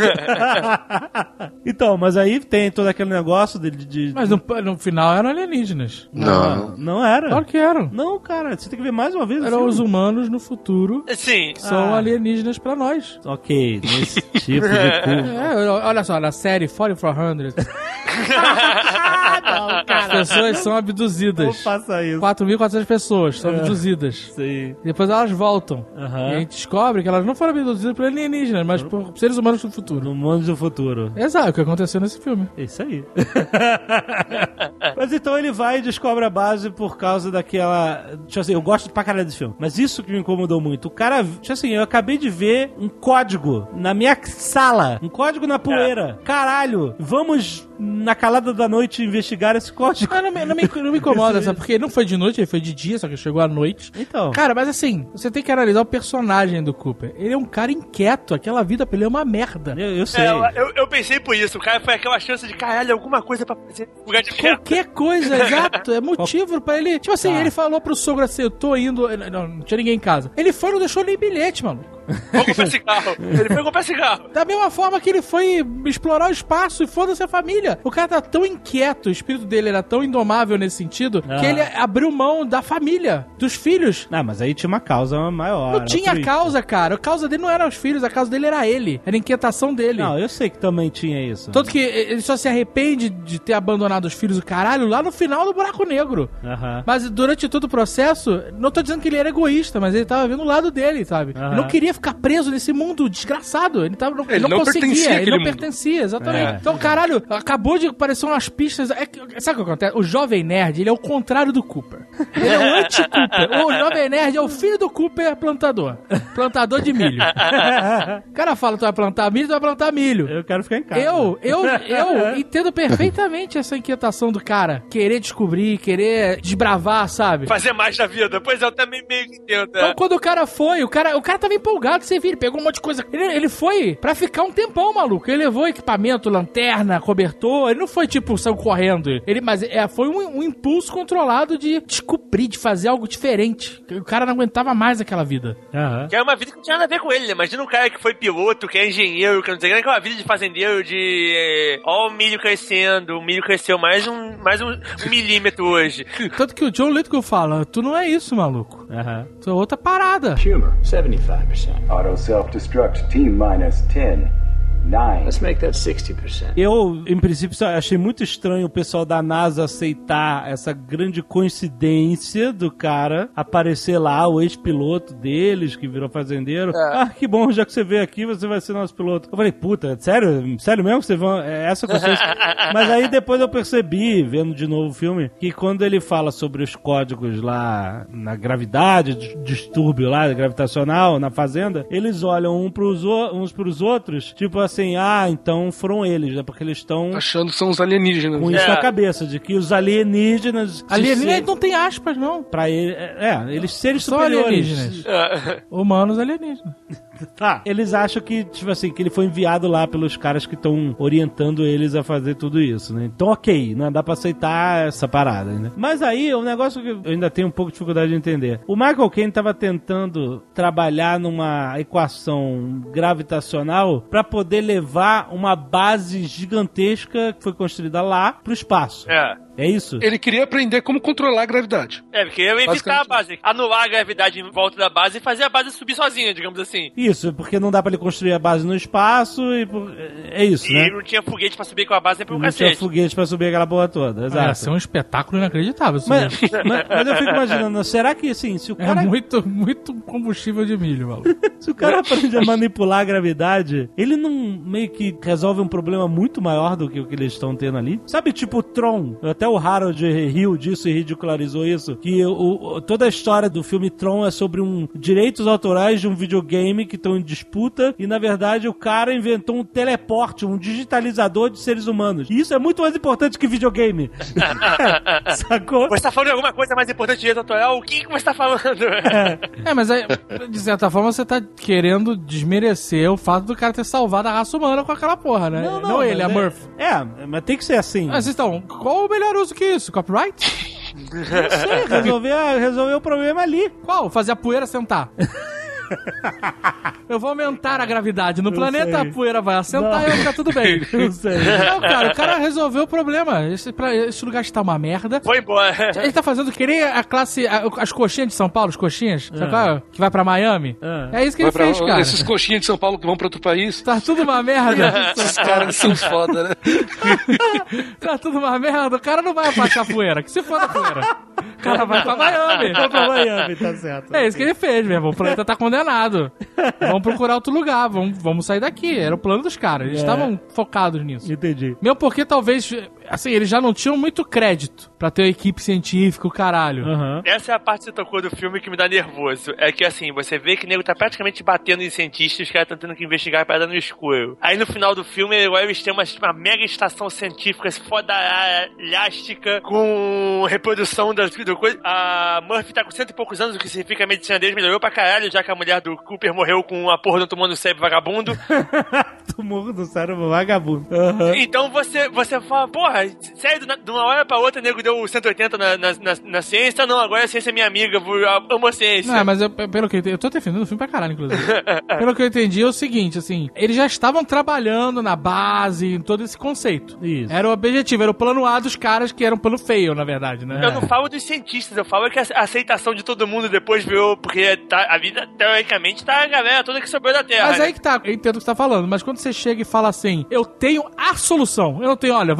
Então, mas aí tem todo aquele negócio de... Mas no final eram alienígenas. Não era. Claro que eram. Não, cara, você tem que ver mais uma vez. Eram os humanos no futuro. Sim. São alienígenas pra nós. Ok, nesse tipo de curva. Olha só, na série 4400. Não, cara. As pessoas são abduzidas. Não faça isso. 4.400 pessoas são abduzidas. Sim. Depois elas voltam. E a gente descobre que elas não foram abduzidas por alienígenas, mas por seres humanos do futuro. No mundo do futuro. Exato, o que aconteceu nesse filme. É isso aí. Mas então ele vai e descobre a base por causa daquela... Tipo assim, eu gosto pra caralho desse filme, mas isso que me incomodou muito. O cara... Tipo assim, eu acabei de ver um código na minha sala. Um código na poeira. Caralho, vamos na calada da noite investigar esse código. Não me incomoda, sabe? Porque não foi de noite, ele foi de dia, só que chegou à noite. Então. Cara, mas assim, você tem que analisar o personagem do Cooper. Ele é um cara inquieto, aquela vida pra ele é uma merda. Eu sei. Eu pensei por isso, o cara foi aquela chance de, caralho, alguma coisa pra fazer lugar de merda. Qualquer coisa, exato. É motivo pra ele. Tipo assim, ele falou pro sogro assim, eu tô indo. Não tinha ninguém em casa. Ele foi e não deixou nem bilhete, maluco. Vou comprar cigarro. Ele foi comprar cigarro. Da mesma forma que ele foi explorar o espaço e foda-se a família. O cara tá tão inquieto, o espírito dele era tão indomável nesse sentido, que ele abriu mão da família, dos filhos. Não, mas aí tinha uma causa maior. Não tinha causa, cara. A causa dele não era os filhos, a causa dele era ele. Era a inquietação dele. Não, eu sei que também tinha isso. Tanto que ele só se arrepende de ter abandonado os filhos do caralho lá no final do buraco negro. Mas durante todo o processo, não tô dizendo que ele era egoísta, mas ele tava vendo o lado dele, sabe? Ele não queria ficar preso nesse mundo desgraçado. Ele não conseguia, ele não pertencia, exatamente. Então, caralho, acabou de aparecer umas pistas. Sabe o que acontece? O Jovem Nerd, ele é o contrário do Cooper. Ele é um anti-Cooper. O Jovem Nerd é o filho do Cooper plantador. Plantador de milho. O cara fala, tu vai plantar milho. Eu quero ficar em casa. Eu entendo perfeitamente essa inquietação do cara. Querer descobrir, querer desbravar, sabe? Fazer mais da vida. Pois eu também meio que entendo. Então quando o cara foi, o cara tava empolgado, você viu, ele pegou um monte de coisa. Ele foi pra ficar um tempão, maluco. Ele levou equipamento, lanterna, cobertor. Ele não foi tipo, saiu correndo. Mas foi um impulso controlado de descobrir, de fazer algo diferente. O cara não aguentava mais aquela vida. Uhum. Que é uma vida que não tinha nada a ver com ele, né? Imagina um cara que foi piloto, que é engenheiro, que não sei o que, é uma vida de fazendeiro, de... Ó o milho crescendo, o milho cresceu mais um milímetro hoje. Tanto que o John Lithgow fala, tu não é isso, maluco. Tu é outra parada. Humor, 75%. Auto self-destruct, team minus 10. 9. Let's make that 60%. Eu, em princípio, achei muito estranho o pessoal da NASA aceitar essa grande coincidência do cara aparecer lá, o ex-piloto deles, que virou fazendeiro. Que bom, já que você veio aqui, você vai ser nosso piloto. Eu falei, puta, sério mesmo que vocês vão... É essa consciência? Mas aí depois eu percebi, vendo de novo o filme, que quando ele fala sobre os códigos lá na gravidade, distúrbio lá gravitacional na fazenda, eles olham uns pros outros, tipo assim, então foram eles, né? Porque eles estão... achando que são os alienígenas. Com isso na cabeça, de que os alienígenas... Alienígenas não tem aspas, não. Pra ele, eles seres superiores. Alienígenas. Humanos alienígenas. Eles acham que, tipo assim, que ele foi enviado lá pelos caras que estão orientando eles a fazer tudo isso, né? Então, ok, não dá pra aceitar essa parada, né? Mas aí, um negócio que eu ainda tenho um pouco de dificuldade de entender. O Michael Caine tava tentando trabalhar numa equação gravitacional pra poder levar uma base gigantesca que foi construída lá pro espaço. É isso? Ele queria aprender como controlar a gravidade. Porque eu ia evitar a base, anular a gravidade em volta da base e fazer a base subir sozinha, digamos assim. Isso, porque não dá pra ele construir a base no espaço e... É isso, né? E não tinha foguete pra subir com a base, não tinha foguete pra subir aquela porra toda, exato. Isso é um espetáculo inacreditável. Mas eu fico imaginando, será que, assim, se o cara... É muito combustível de milho, maluco. Se o cara aprende a manipular a gravidade, ele não meio que resolve um problema muito maior do que o que eles estão tendo ali? Sabe, tipo o Tron, até o Harold riu disso e ridicularizou isso, que toda a história do filme Tron é sobre direitos autorais de um videogame que estão em disputa e, na verdade, o cara inventou um teleporte, um digitalizador de seres humanos. E isso é muito mais importante que videogame. Sacou? Você tá falando de alguma coisa mais importante de direito autoral? O que você tá falando? Mas aí, de certa forma, você tá querendo desmerecer o fato do cara ter salvado a raça humana com aquela porra, né? Não ele, a Murphy. Mas tem que ser assim. Mas então, qual o melhor uso que isso? Copyright? Não sei, resolver o problema ali. Qual? Fazer a poeira sentar. Eu vou aumentar a gravidade no planeta, a poeira vai assentar e vai ficar tudo bem. Não sei. Não, cara, o cara resolveu o problema. Esse lugar está uma merda. Foi embora. Ele tá fazendo que nem a classe, as coxinhas de São Paulo, os coxinhas, sabe qual? Que vai pra Miami. É isso que ele fez, cara. Esses coxinhas de São Paulo que vão pra outro país. Tá tudo uma merda. Esses caras são foda, né? Tá tudo uma merda. O cara não vai abaixar a poeira. Que se foda a poeira. O cara vai pra Miami. Vai pra Miami, tá certo. É isso que ele fez, meu irmão. O planeta tá condenado. Vamos procurar outro lugar, vamos sair daqui. Era o plano dos caras, eles estavam focados nisso. Entendi. Mesmo porque talvez, assim, eles já não tinham muito crédito pra ter uma equipe científica, o caralho. Essa é a parte que você tocou do filme que me dá nervoso. É que, assim, você vê que o nego tá praticamente batendo em cientistas, os caras estão tendo que investigar a parada no escuro. Aí no final do filme, eles têm uma mega estação científica fodalástica com reprodução das coisas. A Murphy tá com 100 e poucos anos, o que significa que a medicina deles melhorou pra caralho, já que a mulher do Cooper morreu com a porra do tumor no cérebro vagabundo. Tumor no cérebro vagabundo. Então você fala, porra, sério, de uma hora pra outra o nego deu 180 na ciência. Não, agora a ciência é minha amiga, eu amo a ciência. Não, mas pelo que eu entendi, eu tô defendendo o filme pra caralho, inclusive. Pelo que eu entendi é o seguinte, assim, eles já estavam trabalhando na base, em todo esse conceito. Isso. Era o objetivo, era o plano A dos caras que era um plano feio, na verdade, né? Eu não falo dos cientistas, eu falo que a aceitação de todo mundo depois virou, porque a vida, teoricamente, tá a galera toda que sobrou da Terra. Mas aí que tá, eu entendo o que você tá falando, mas quando você chega e fala assim, eu tenho a solução, eu não tenho, olha, vamos trabalhar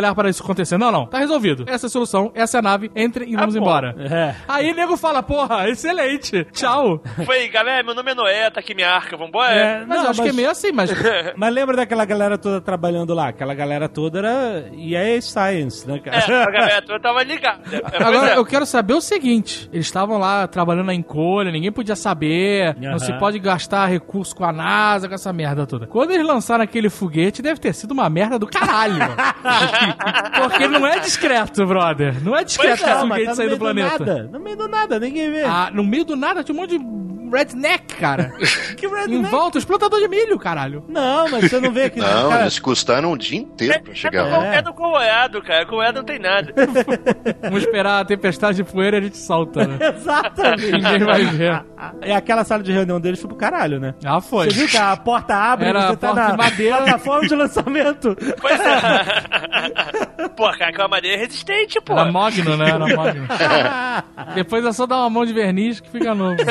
lugar para isso acontecer. Não. Tá resolvido. Essa é a solução, essa é a nave, entre e vamos embora. Aí o nego fala, porra, excelente. Tchau. Foi, galera, meu nome é Noé, tá aqui minha arca, vambora? Mas eu acho que é meio assim, mas... Mas lembra daquela galera toda trabalhando lá? Aquela galera toda era EA Science, né, cara? A galera toda tava ligada. Agora, eu quero saber o seguinte. Eles estavam lá trabalhando na encolha, ninguém podia saber, não se pode gastar recurso com a NASA, com essa merda toda. Quando eles lançaram aquele foguete, deve ter sido uma merda do caralho. Porque não é discreto, brother. Não é discreto que o foguete sair do planeta. No meio do nada, ninguém vê. No meio do nada tinha um monte de redneck, cara. Que redneck? Em volta, os plantadores de milho, caralho. Não, mas você não vê que... Não, eles custaram um dia inteiro pra chegar lá. É do Colorado, cara. Colorado não tem nada. Vamos esperar a tempestade de poeira e a gente solta, né? Exatamente. Ninguém vai ver. E aquela sala de reunião deles foi pro caralho, né? Foi. Você viu que a porta abre e você tá na plataforma de lançamento. Pois é. Pô, cara, aquela madeira é resistente, pô. Era mogno, né? Era mogno. Depois é só dar uma mão de verniz que fica novo.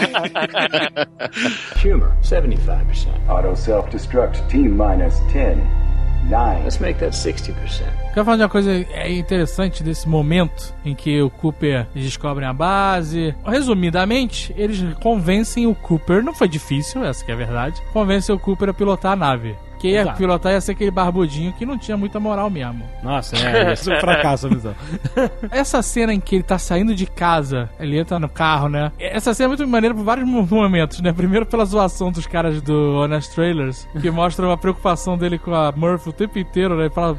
Humor, 75%. Auto self-destruct, T-10. 9. Let's make that 60%. Quero falar de uma coisa interessante desse momento em que o Cooper descobrem a base. Resumidamente, eles convencem o Cooper, não foi difícil, essa que é a verdade, convencem o Cooper a pilotar a nave. Quem ia pilotar ia ser aquele barbudinho que não tinha muita moral mesmo. Nossa, ia ser um fracasso a missão. Essa cena em que ele tá saindo de casa, ele entra no carro, né? Essa cena é muito maneira por vários momentos, né? Primeiro pela zoação dos caras do Honest Trailers, que mostram a preocupação dele com a Murphy o tempo inteiro, né? Ele fala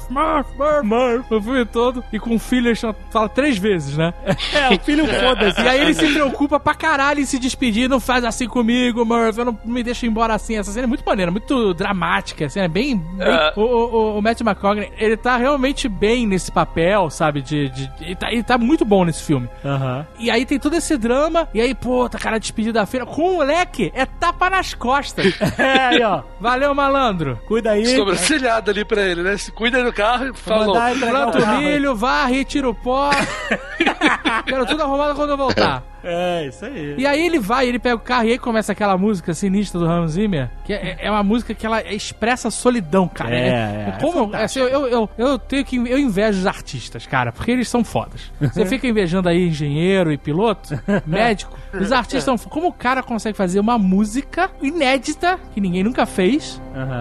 Murph o filme todo, e com o filho ele fala 3 vezes, né? O filho foda-se. E aí ele se preocupa pra caralho em se despedir, não faz assim comigo, Murph, não me deixa embora assim. Essa cena é muito maneira, muito dramática. Assim, é bem o Matthew McConaughey, ele tá realmente bem nesse papel, sabe? Ele tá muito bom nesse filme. E aí tem todo esse drama, e aí, pô, tá cara despedido da feira. Com o moleque, é tapa nas costas. Aí, ó. Valeu, malandro. Cuida aí. Sobrancelhada ali pra ele, né? Se cuida do carro e falou. Planta o milho, varre, tira o pó. Quero tudo arrumado quando eu voltar. Isso aí. E aí ele pega o carro e aí começa aquela música sinistra do Hans Zimmer, que é uma música que ela expressa solidão, cara. Como, assim, eu invejo os artistas, cara, porque eles são fodas. Você fica invejando aí engenheiro e piloto, médico. Os artistas são... Como o cara consegue fazer uma música inédita, que ninguém nunca fez,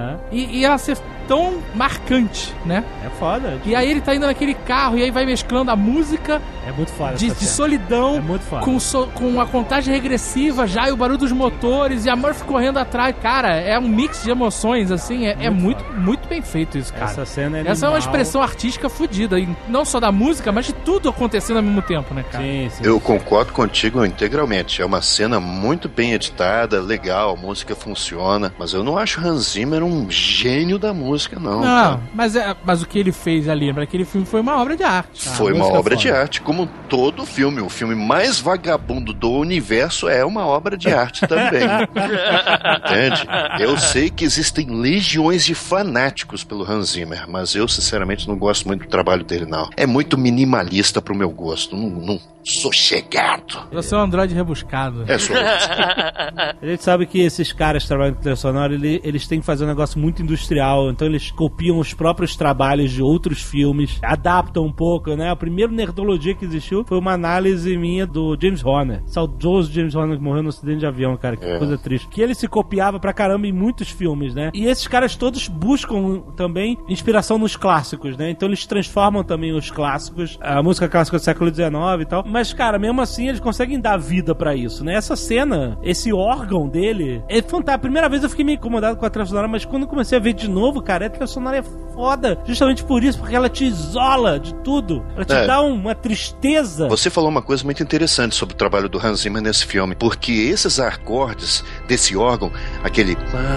e ela ser tão marcante, né? É foda. E aí ele tá indo naquele carro e aí vai mesclando a música muito foda de solidão com a contagem regressiva já e o barulho dos motores e a Murphy correndo atrás. Cara, é um mix de emoções, assim, muito bem feito isso, cara. Essa é uma expressão artística fodida, e não só da música, mas de tudo acontecendo ao mesmo tempo, né, cara? Sim. Eu concordo contigo integralmente. É uma cena muito bem editada, legal, a música funciona, mas eu não acho Hans Zimmer um gênio da música, não. Não, mas o que ele fez ali, lembra? Aquele filme foi uma obra de arte. Foi uma obra de arte, como todo filme. O filme mais vagabundo do universo é uma obra de arte também. Entende? Eu sei que existem legiões de fanáticos pelo Hans Zimmer, mas eu, sinceramente, não gosto muito do trabalho dele, não. É muito minimalista pro meu gosto. Não sou chegado. Você é um androide rebuscado. Sou. A gente sabe que esses caras que trabalham com trilha sonora, eles têm que fazer um negócio muito industrial, então eles copiam os próprios trabalhos de outros filmes, adaptam um pouco, né? O primeiro Nerdologia que existiu foi uma análise minha do James Horner. Saudoso James Horner, que morreu no acidente de avião, cara, que coisa triste. Que ele se copiava pra caramba em muitos filmes, né? E esses caras todos buscam também inspiração nos clássicos, né? Então eles transformam também os clássicos, a música clássica do século XIX e tal, mas, cara, mesmo assim eles conseguem dar vida pra isso, né? Essa cena, esse órgão dele, é fantástico. A primeira vez eu fiquei meio incomodado com a trilha sonora, mas quando eu comecei a ver de novo, cara, a trilha sonora é foda, justamente por isso, porque ela te isola de tudo, ela te dá uma tristeza. Você falou uma coisa muito interessante sobre o trabalho do Hans Zimmer nesse filme, porque esses acordes desse órgão, aquele...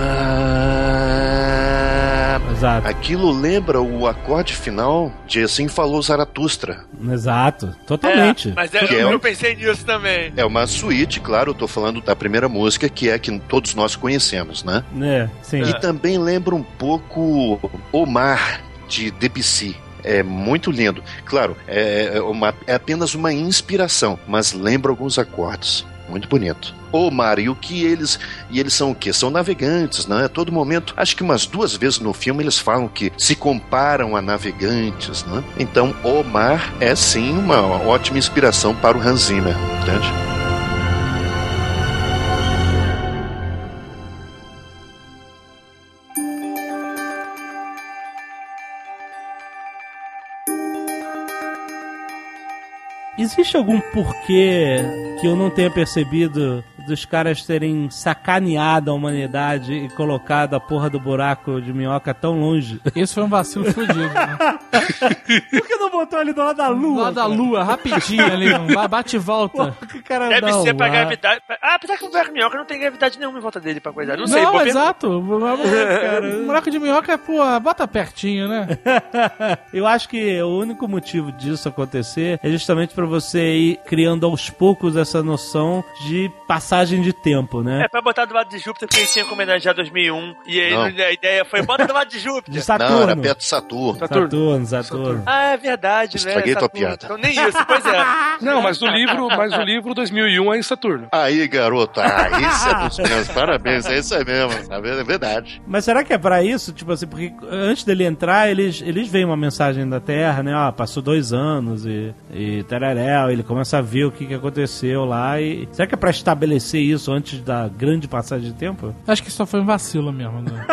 Exato. Aquilo lembra o acorde final de Assim Falou Zaratustra. Exato, totalmente. Mas eu pensei nisso também. É uma suíte, claro, eu tô falando da primeira música, que é a que todos nós conhecemos, né? Sim. E também lembra um pouco Omar, de Debussy. É muito lindo. Claro, é apenas uma inspiração, mas lembra alguns acordes. muito bonito. Ô, Mário, e eles são o quê? São navegantes, né? A todo momento, acho que umas 2 vezes no filme eles falam que se comparam a navegantes, né? Então, o mar é sim uma ótima inspiração para o Hans Zimmer, entende? Existe algum porquê que eu não tenha percebido dos caras terem sacaneado a humanidade e colocado a porra do buraco de minhoca tão longe? Esse foi um vacilo fudido, né? Por que não botou ele do lado da lua? Do lado da lua, rapidinho ali, bate e volta. Pô, cara, deve ser pra gravidade. Apesar que o buraco de minhoca não tem gravidade nenhuma em volta dele pra coisar. Não sei. Não, exato. O buraco de minhoca é, pô, bota pertinho, né? Eu acho que o único motivo disso acontecer é justamente pra você ir criando aos poucos essa noção de passagem de tempo, né? É pra botar do lado de Júpiter, porque eles tinham que homenagear 2001. E aí a ideia foi, bota do lado de Júpiter. De Saturno. Não, era perto de Saturno. Saturno. Ah, é verdade, né? Estraguei tua piada. Então nem isso, pois é. Não, mas o livro 2001 é em Saturno. Aí, garoto, isso é dos meus parabéns, é isso aí mesmo, sabe? É verdade. Mas será que é pra isso? Tipo assim, porque antes dele entrar, eles veem uma mensagem da Terra, né? Ó, passou 2 anos e tararéu, ele começa a ver o que aconteceu lá e... Será que é pra estabelecer isso antes da grande passagem de tempo? Acho que só foi um vacilo mesmo, né?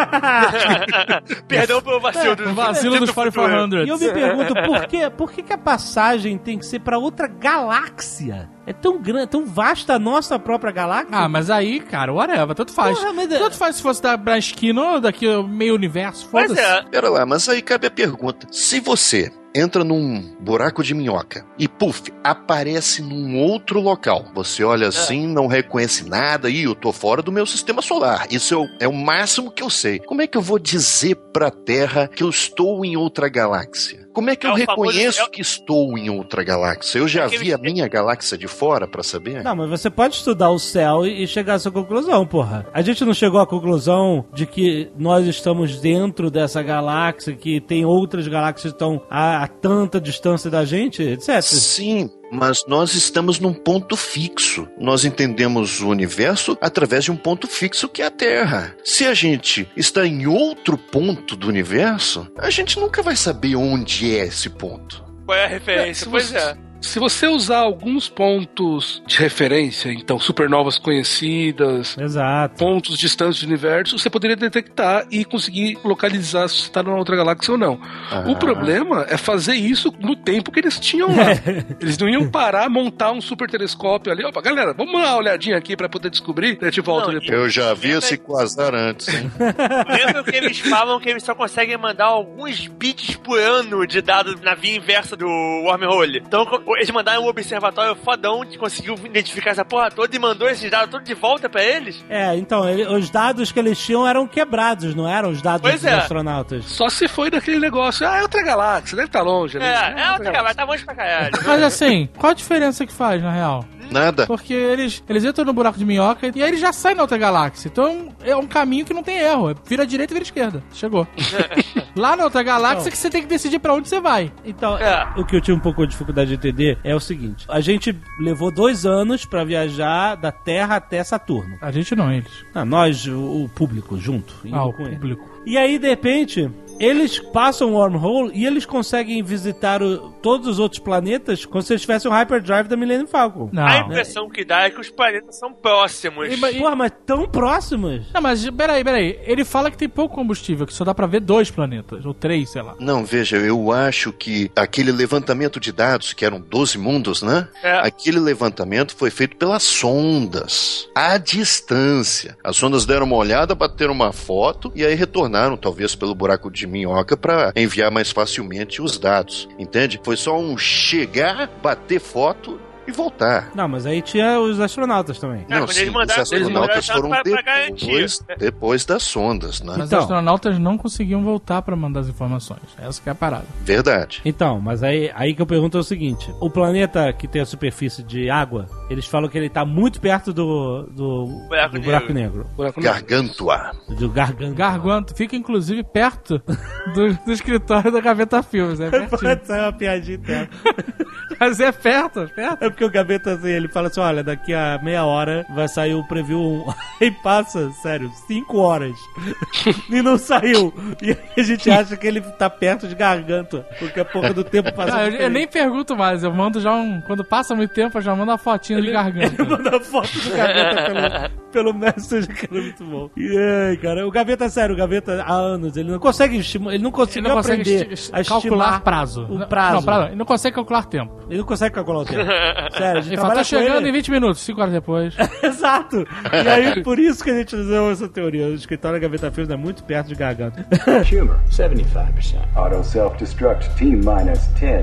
Perdão pelo vacilo do... Um vacilo dos 4400. E eu me pergunto, por que a passagem tem que ser pra outra galáxia? É tão grande, tão vasta a nossa própria galáxia. Ah, mas aí, cara, whatever, tanto faz. Porra, mas... Tanto faz se fosse da esquina ou daqui meio universo, foda-se. Pois é. Pera lá, mas aí cabe a pergunta. Se você entra num buraco de minhoca e, puf, aparece num outro local. Você olha assim, não reconhece nada, e eu tô fora do meu sistema solar. Isso é o máximo que eu sei. Como é que eu vou dizer pra Terra que eu estou em outra galáxia? Como é que eu reconheço que estou em outra galáxia? Eu já vi a minha galáxia de fora pra saber? Não, mas você pode estudar o céu e chegar a essa conclusão, porra. A gente não chegou à conclusão de que nós estamos dentro dessa galáxia, que tem outras galáxias que estão a tanta distância da gente, etc. Sim, mas nós estamos num ponto fixo. Nós entendemos o universo através de um ponto fixo que é a Terra. Se a gente está em outro ponto do universo, a gente nunca vai saber onde é esse ponto. Qual é a referência? Pois é. Se você usar alguns pontos de referência, então supernovas conhecidas, exato, pontos distantes do universo, você poderia detectar e conseguir localizar se você está numa outra galáxia ou não. O problema é fazer isso no tempo que eles tinham lá. Eles não iam parar, montar um super telescópio ali. Opa, galera, vamos dar uma olhadinha aqui para poder descobrir. A gente volta depois. Eu já vi esse quasar antes, hein? Lembra que eles falam que eles só conseguem mandar alguns bits por ano de dados na via inversa do wormhole. Então, eles mandaram um observatório fodão que conseguiu identificar essa porra toda e mandou esses dados todos de volta pra eles? Então, os dados que eles tinham eram quebrados, não eram os dados dos astronautas. Só se foi daquele negócio, é outra galáxia, deve estar longe. É outra galáxia, tá longe pra caralho. Mas assim, qual a diferença que faz, na real? Nada. Porque eles entram no buraco de minhoca e aí eles já saem na outra galáxia. Então é um caminho que não tem erro. Vira direita e vira esquerda. Chegou. Lá na outra galáxia que você tem que decidir pra onde você vai. Então, o que eu tive um pouco de dificuldade de entender é o seguinte. A gente levou 2 anos pra viajar da Terra até Saturno. A gente não, eles. Nós, o público, junto. O público. E aí, de repente... Eles passam o wormhole e eles conseguem visitar todos os outros planetas como se eles tivessem um hyperdrive da Millennium Falcon. Não. A impressão que dá é que os planetas são próximos. Porra, mas tão próximos? Não, mas peraí. Ele fala que tem pouco combustível, que só dá pra ver 2 planetas, ou 3, sei lá. Não, veja, eu acho que aquele levantamento de dados, que eram 12 mundos, né? Aquele levantamento foi feito pelas sondas, à distância. As sondas deram uma olhada, bateram uma foto e aí retornaram, talvez pelo buraco de minhoca, para enviar mais facilmente os dados, entende? Foi só um chegar, bater foto e voltar. Não, mas aí tinha os astronautas também. Não, sim, os astronautas foram depois das sondas, né? Mas os astronautas não conseguiam voltar pra mandar as informações. Essa que é a parada. Verdade. Então, mas aí que eu pergunto é o seguinte. O planeta que tem a superfície de água, eles falam que ele tá muito perto do buraco negro. Gargantua. Do Gargantua. Fica, inclusive, perto do escritório da Gaveta Filmes, né? Pode ser uma piadinha interna. Mas é perto. É porque o Gaveta, assim, ele fala assim, olha, daqui a meia hora vai sair o preview 1. Aí passa, sério, 5 horas. E não saiu. E aí a gente acha que ele tá perto de Gargantua, porque a pouco do tempo passa. Eu nem pergunto mais, eu mando já quando passa muito tempo, eu já mando uma fotinha de Gargantua. Ele manda a foto do Gaveta pelo Messenger, que era muito bom. E aí, cara, o Gaveta, sério, o Gaveta há anos, ele não consegue aprender a calcular prazo. O prazo. Não, ele não consegue calcular tempo. Ele não consegue calcular o tempo. Sério, a gente ele fala, tô chegando em 20 minutos, 5 horas depois. Exato. E aí, por isso que a gente usou essa teoria. O escritório da Gaveta Filmes é muito perto de Garganta. Humor, 75%. Auto self-destruct, T-10.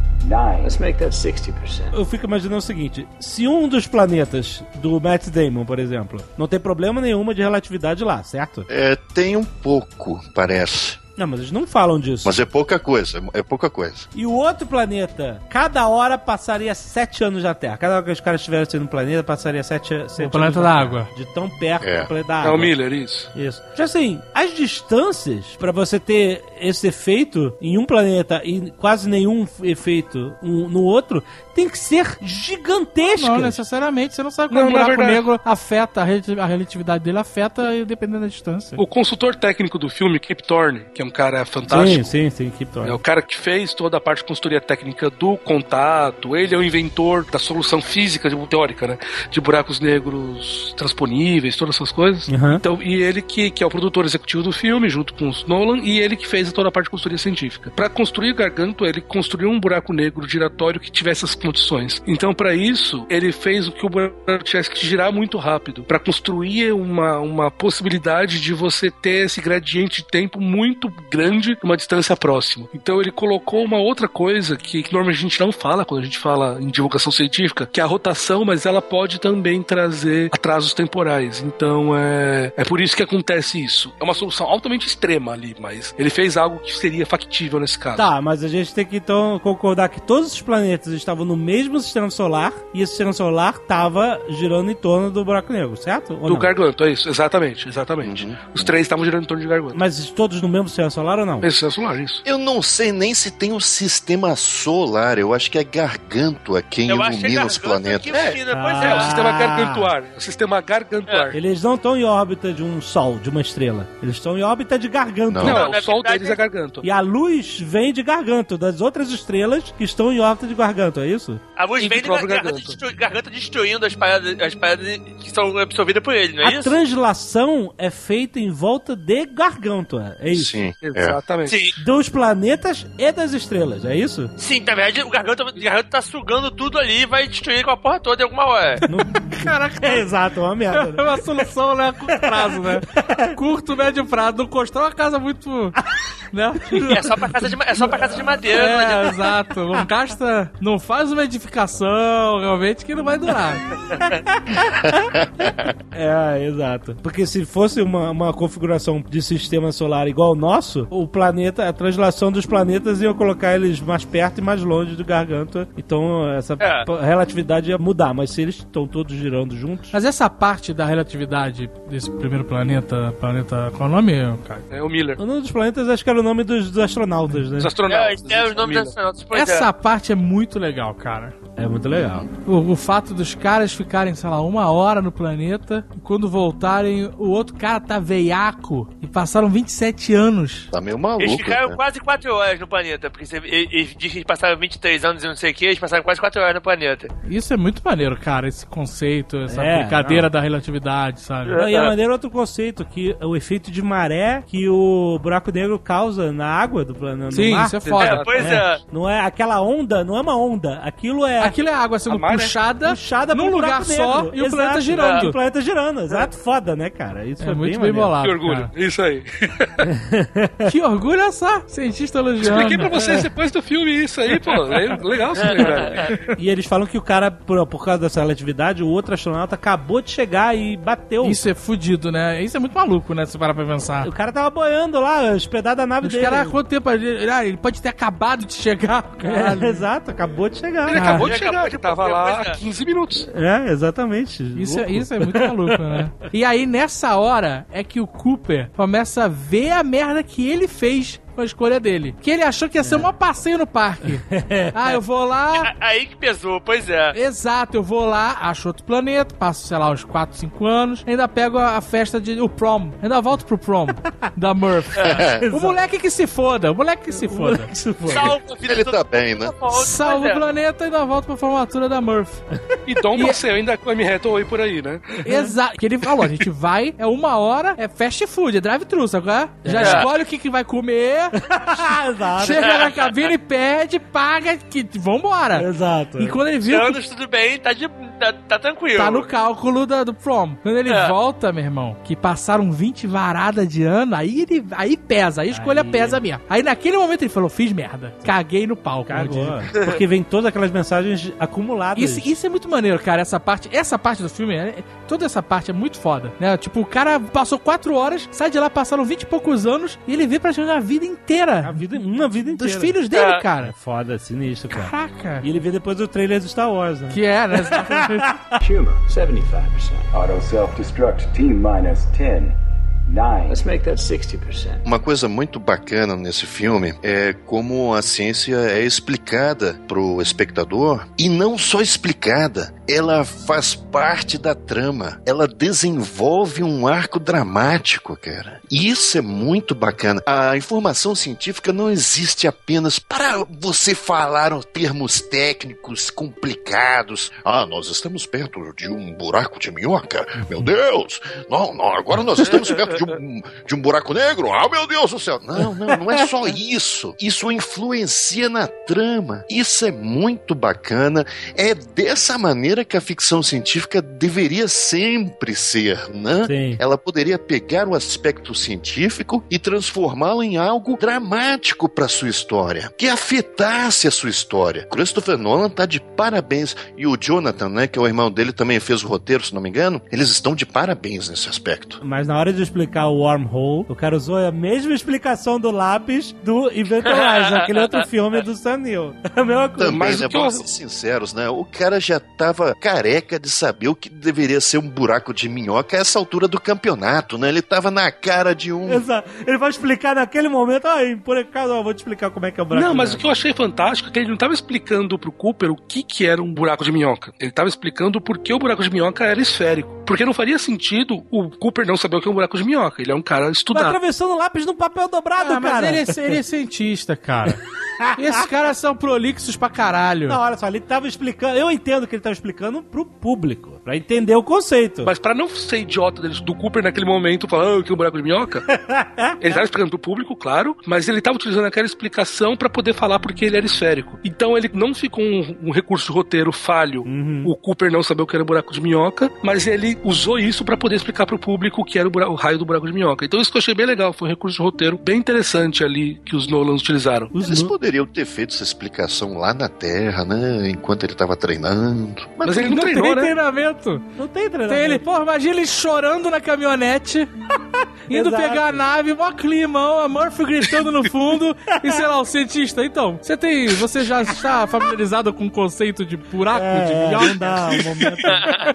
9. Let's make that 60%. Eu fico imaginando o seguinte, se um dos planetas do Matt Damon, por exemplo, não tem problema nenhuma de relatividade lá, certo? Tem um pouco, parece. Não, mas eles não falam disso. Mas é pouca coisa, é pouca coisa. E o outro planeta, cada hora passaria 7 anos da Terra. Cada hora que os caras estivessem no planeta, passaria 7 anos. O planeta da água. De tão perto do planeta da água. É o Miller, isso. Isso. Já assim, as distâncias, pra você ter esse efeito em um planeta e quase nenhum efeito no outro, tem que ser gigantesca. Não necessariamente, você não sabe como o buraco negro afeta, a relatividade dele afeta dependendo da distância. O consultor técnico do filme, Kip Thorne, que é um cara fantástico. Sim, Kip Thorne. É o cara que fez toda a parte de consultoria técnica do contato, ele é o inventor da solução física, teórica, né? De buracos negros transponíveis, todas essas coisas. Uhum. Então, e ele que é o produtor executivo do filme, junto com os Nolan, e ele que fez toda a parte de consultoria científica. Para construir o Gargantua, ele construiu um buraco negro giratório que tivesse as condições. Então, para isso, ele fez o que o buraco tivesse que girar muito rápido, para construir uma possibilidade de você ter esse gradiente de tempo muito grande numa distância próxima. Então, ele colocou uma outra coisa que normalmente a gente não fala quando a gente fala em divulgação científica, que é a rotação, mas ela pode também trazer atrasos temporais. Então, é por isso que acontece isso. É uma solução altamente extrema ali, mas ele fez algo que seria factível nesse caso. Tá, mas a gente tem que então concordar que todos os planetas estavam no mesmo sistema solar e esse sistema solar estava girando em torno do buraco negro, certo? Do Gargantua, é isso, exatamente. Os 3 estavam girando em torno de Gargantua. Mas todos no mesmo sistema solar ou não? Esse sistema solar, isso. Eu não sei nem se tem um sistema solar, eu acho que é Gargantua quem ilumina os planetas. O sistema gargantuar. O sistema gargantuar. Eles não estão em órbita de um sol, de uma estrela. Eles estão em órbita de Gargantua. Não, o sol deles é Gargantua. E a luz vem de Gargantua, das outras estrelas que estão em órbita de Gargantua, é isso? A luz vem de Gargantua destruindo as paradas que são absorvidas por ele, não é isso? A translação é feita em volta de Gargantua, é isso? Sim, exatamente. Sim. Dos planetas e das estrelas, é isso? Sim, na verdade, o Gargantua tá sugando tudo ali e vai destruir com a porra toda em alguma hora. Caraca, é exato, uma merda. É uma solução, né, a curto prazo, né? Curto, médio prazo. Não constrói uma casa muito... né? É só pra casa de madeira. Exato. Não faz uma edificação, realmente, que não vai durar. Exato. Porque se fosse uma configuração de sistema solar igual ao nosso, o planeta, a translação dos planetas ia colocar eles mais perto e mais longe do Gargantua. Então, essa relatividade ia mudar. Mas se eles estão todos girando juntos... Mas essa parte da relatividade desse primeiro planeta... Qual é o nome, Caio? É o Miller. O nome dos planetas acho que era o nome dos astronautas, né? Os astronautas. Os nomes dos astronautas. Essa parte é muito legal, cara. É muito legal. O fato dos caras ficarem, sei lá, 1 hora no planeta e quando voltarem, o outro cara tá veiaco e passaram 27 anos. Tá meio maluco. Eles ficaram quase 4 horas no planeta, porque eles dizem que eles passaram 23 anos e não sei o que, eles passaram quase 4 horas no planeta. Isso é muito maneiro, cara, esse conceito, essa brincadeira da relatividade, sabe? E a maneira outro conceito, que é o efeito de maré que o buraco negro causa na água do planeta. Sim, isso é foda. Pois é. Não é aquela onda, não é uma onda. Aquilo é a água sendo puxada num lugar só e o planeta girando. E o planeta girando, exato. Foda, né, cara? Isso é muito bem bolado. Que orgulho. Cara. Isso aí. Que orgulho é só. Cientista elogiando. Expliquei pra vocês depois do filme isso aí, pô. É legal isso aí, E eles falam que o cara, por causa dessa relatividade, o outro astronauta acabou de chegar e bateu. Isso é fudido, né? Isso é muito maluco, né? Se parar pra pensar. O cara tava boiando lá, hospedado da nave dele. Os caras, quanto tempo? Ele pode ter acabado de chegar. Exato, acabou de chegar. Ele acabou de chegar, ele tava lá há 15 minutos. Exatamente. Isso é muito maluco, né? E aí, nessa hora, é que o Cooper começa a ver a merda que ele fez com a escolha dele. Que ele achou que ia ser um passeio no parque. Eu vou lá... Aí que pesou, pois é. Exato, eu vou lá, acho outro planeta, passo, sei lá, uns 4, 5 anos, ainda pego a festa o prom. Ainda volto pro prom da Murph. O moleque que se foda, Salva a vida. Ele tá bem, né? Salva o planeta e ainda volta pra formatura da Murph. E dá um passeio ainda com a M Hathaway por aí, né? Exato. Que ele falou, a gente vai, é 1 hora, é fast food, é drive-thru, sabe qual é? Já escolhe o que vai comer, chega na cabine, pede, paga, que vambora. Exato. E quando ele viu... Anos, tudo bem, tá tranquilo. Tá no cálculo do prom. Quando ele volta, meu irmão, que passaram 20 varadas de ano, aí pesa, aí a escolha pesa mesmo. Aí naquele momento ele falou, fiz merda. Caguei no palco. Cagou. Porque vem todas aquelas mensagens acumuladas. Isso é muito maneiro, cara, essa parte do filme, toda essa parte é muito foda, né? Tipo, o cara passou 4 horas, sai de lá, passaram 20 e poucos anos, e ele vê pra jogar a vida inteira. Uma vida inteira. Dos filhos dele, cara. É foda, sinistro, cara. Caraca. E ele vê depois o trailer do Star Wars, né? Que é, né? Humor, 75%. Auto self-destruct, T-10. 9. Let's make that 60%. Uma coisa muito bacana nesse filme é como a ciência é explicada pro espectador, e não só explicada, ela faz parte da trama, ela desenvolve um arco dramático, cara. E isso é muito bacana. A informação científica não existe apenas para você falar termos técnicos complicados. Nós estamos perto de um buraco de minhoca. Meu Deus! Não, agora nós estamos perto de um buraco negro? Meu Deus do céu! Não é só isso. Isso influencia na trama. Isso é muito bacana. É dessa maneira que a ficção científica deveria sempre ser, né? Sim. Ela poderia pegar o aspecto científico e transformá-lo em algo dramático para sua história, que afetasse a sua história. Christopher Nolan tá de parabéns. E o Jonathan, né, que é o irmão dele, também fez o roteiro, se não me engano. Eles estão de parabéns nesse aspecto. Mas na hora de explicar o Wormhole, o cara usou a mesma explicação do lápis do Event Horizon, aquele outro filme do Sam Neill. A mesma coisa. Também, né, vamos ser sinceros, né? O cara já tava careca de saber o que deveria ser um buraco de minhoca a essa altura do campeonato, né? Ele tava na cara de um... Exato. Ele vai explicar naquele momento, por acaso eu vou te explicar como é que é o buraco. Não, mas o que eu achei fantástico é que ele não tava explicando pro Cooper o que era um buraco de minhoca. Ele tava explicando por que o buraco de minhoca era esférico. Porque não faria sentido o Cooper não saber o que é um buraco de minhoca. Ele é um cara estudado. Tá atravessando lápis no papel dobrado, cara. Mas ele é cientista, cara. Esses caras são prolixos pra caralho. Não, olha só, ele tava explicando... Eu entendo que ele tava explicando pro público, pra entender o conceito. Mas pra não ser idiota do Cooper naquele momento, falando que é um buraco de minhoca, ele tava explicando pro público, claro, mas ele tava utilizando aquela explicação pra poder falar porque ele era esférico. Então ele não ficou um recurso de roteiro falho, o Cooper não sabia o que era buraco de minhoca, mas ele usou isso pra poder explicar pro público o que era o raio do buraco de minhoca. Então isso que eu achei bem legal, foi um recurso de roteiro bem interessante ali que os Nolans utilizaram. Eles poderiam ter feito essa explicação lá na Terra, né? Enquanto ele tava treinando. Mas ele não treinou, tem né? treinamento. Não tem treinamento. Tem ele, imagina ele chorando na caminhonete, indo pegar a nave, mó climão, a Murphy gritando no fundo, e sei lá, o cientista. Então, você já está familiarizado com o conceito de buraco de minhoca? Não dá um momento.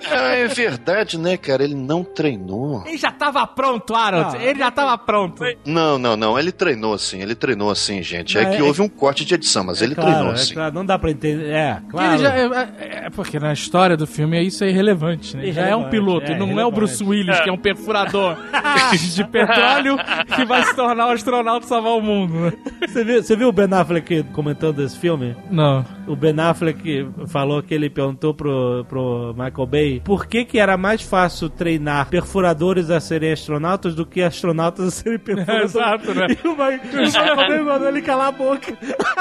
É verdade, né, cara? Ele não treinou. Ele já tava pronto, Harold. Ele já tava pronto. Não. Ele treinou assim, gente. É que houve um corte de edição, mas ele treinou assim. Claro, não dá pra entender. Claro. Porque na história do filme isso é irrelevante, né? Já é um piloto, não é o Bruce Willis, que é um perfurador de petróleo que vai se tornar um astronauta e salvar o mundo, né? Você viu o Ben Affleck comentando esse filme? Não. O Ben Affleck falou que ele perguntou pro Michael Bay por que era mais fácil treinar perfuradores a serem astronautas do que astronautas a serem perfuradores. Exato, né? E o Michael Bay mandou ele calar a boca.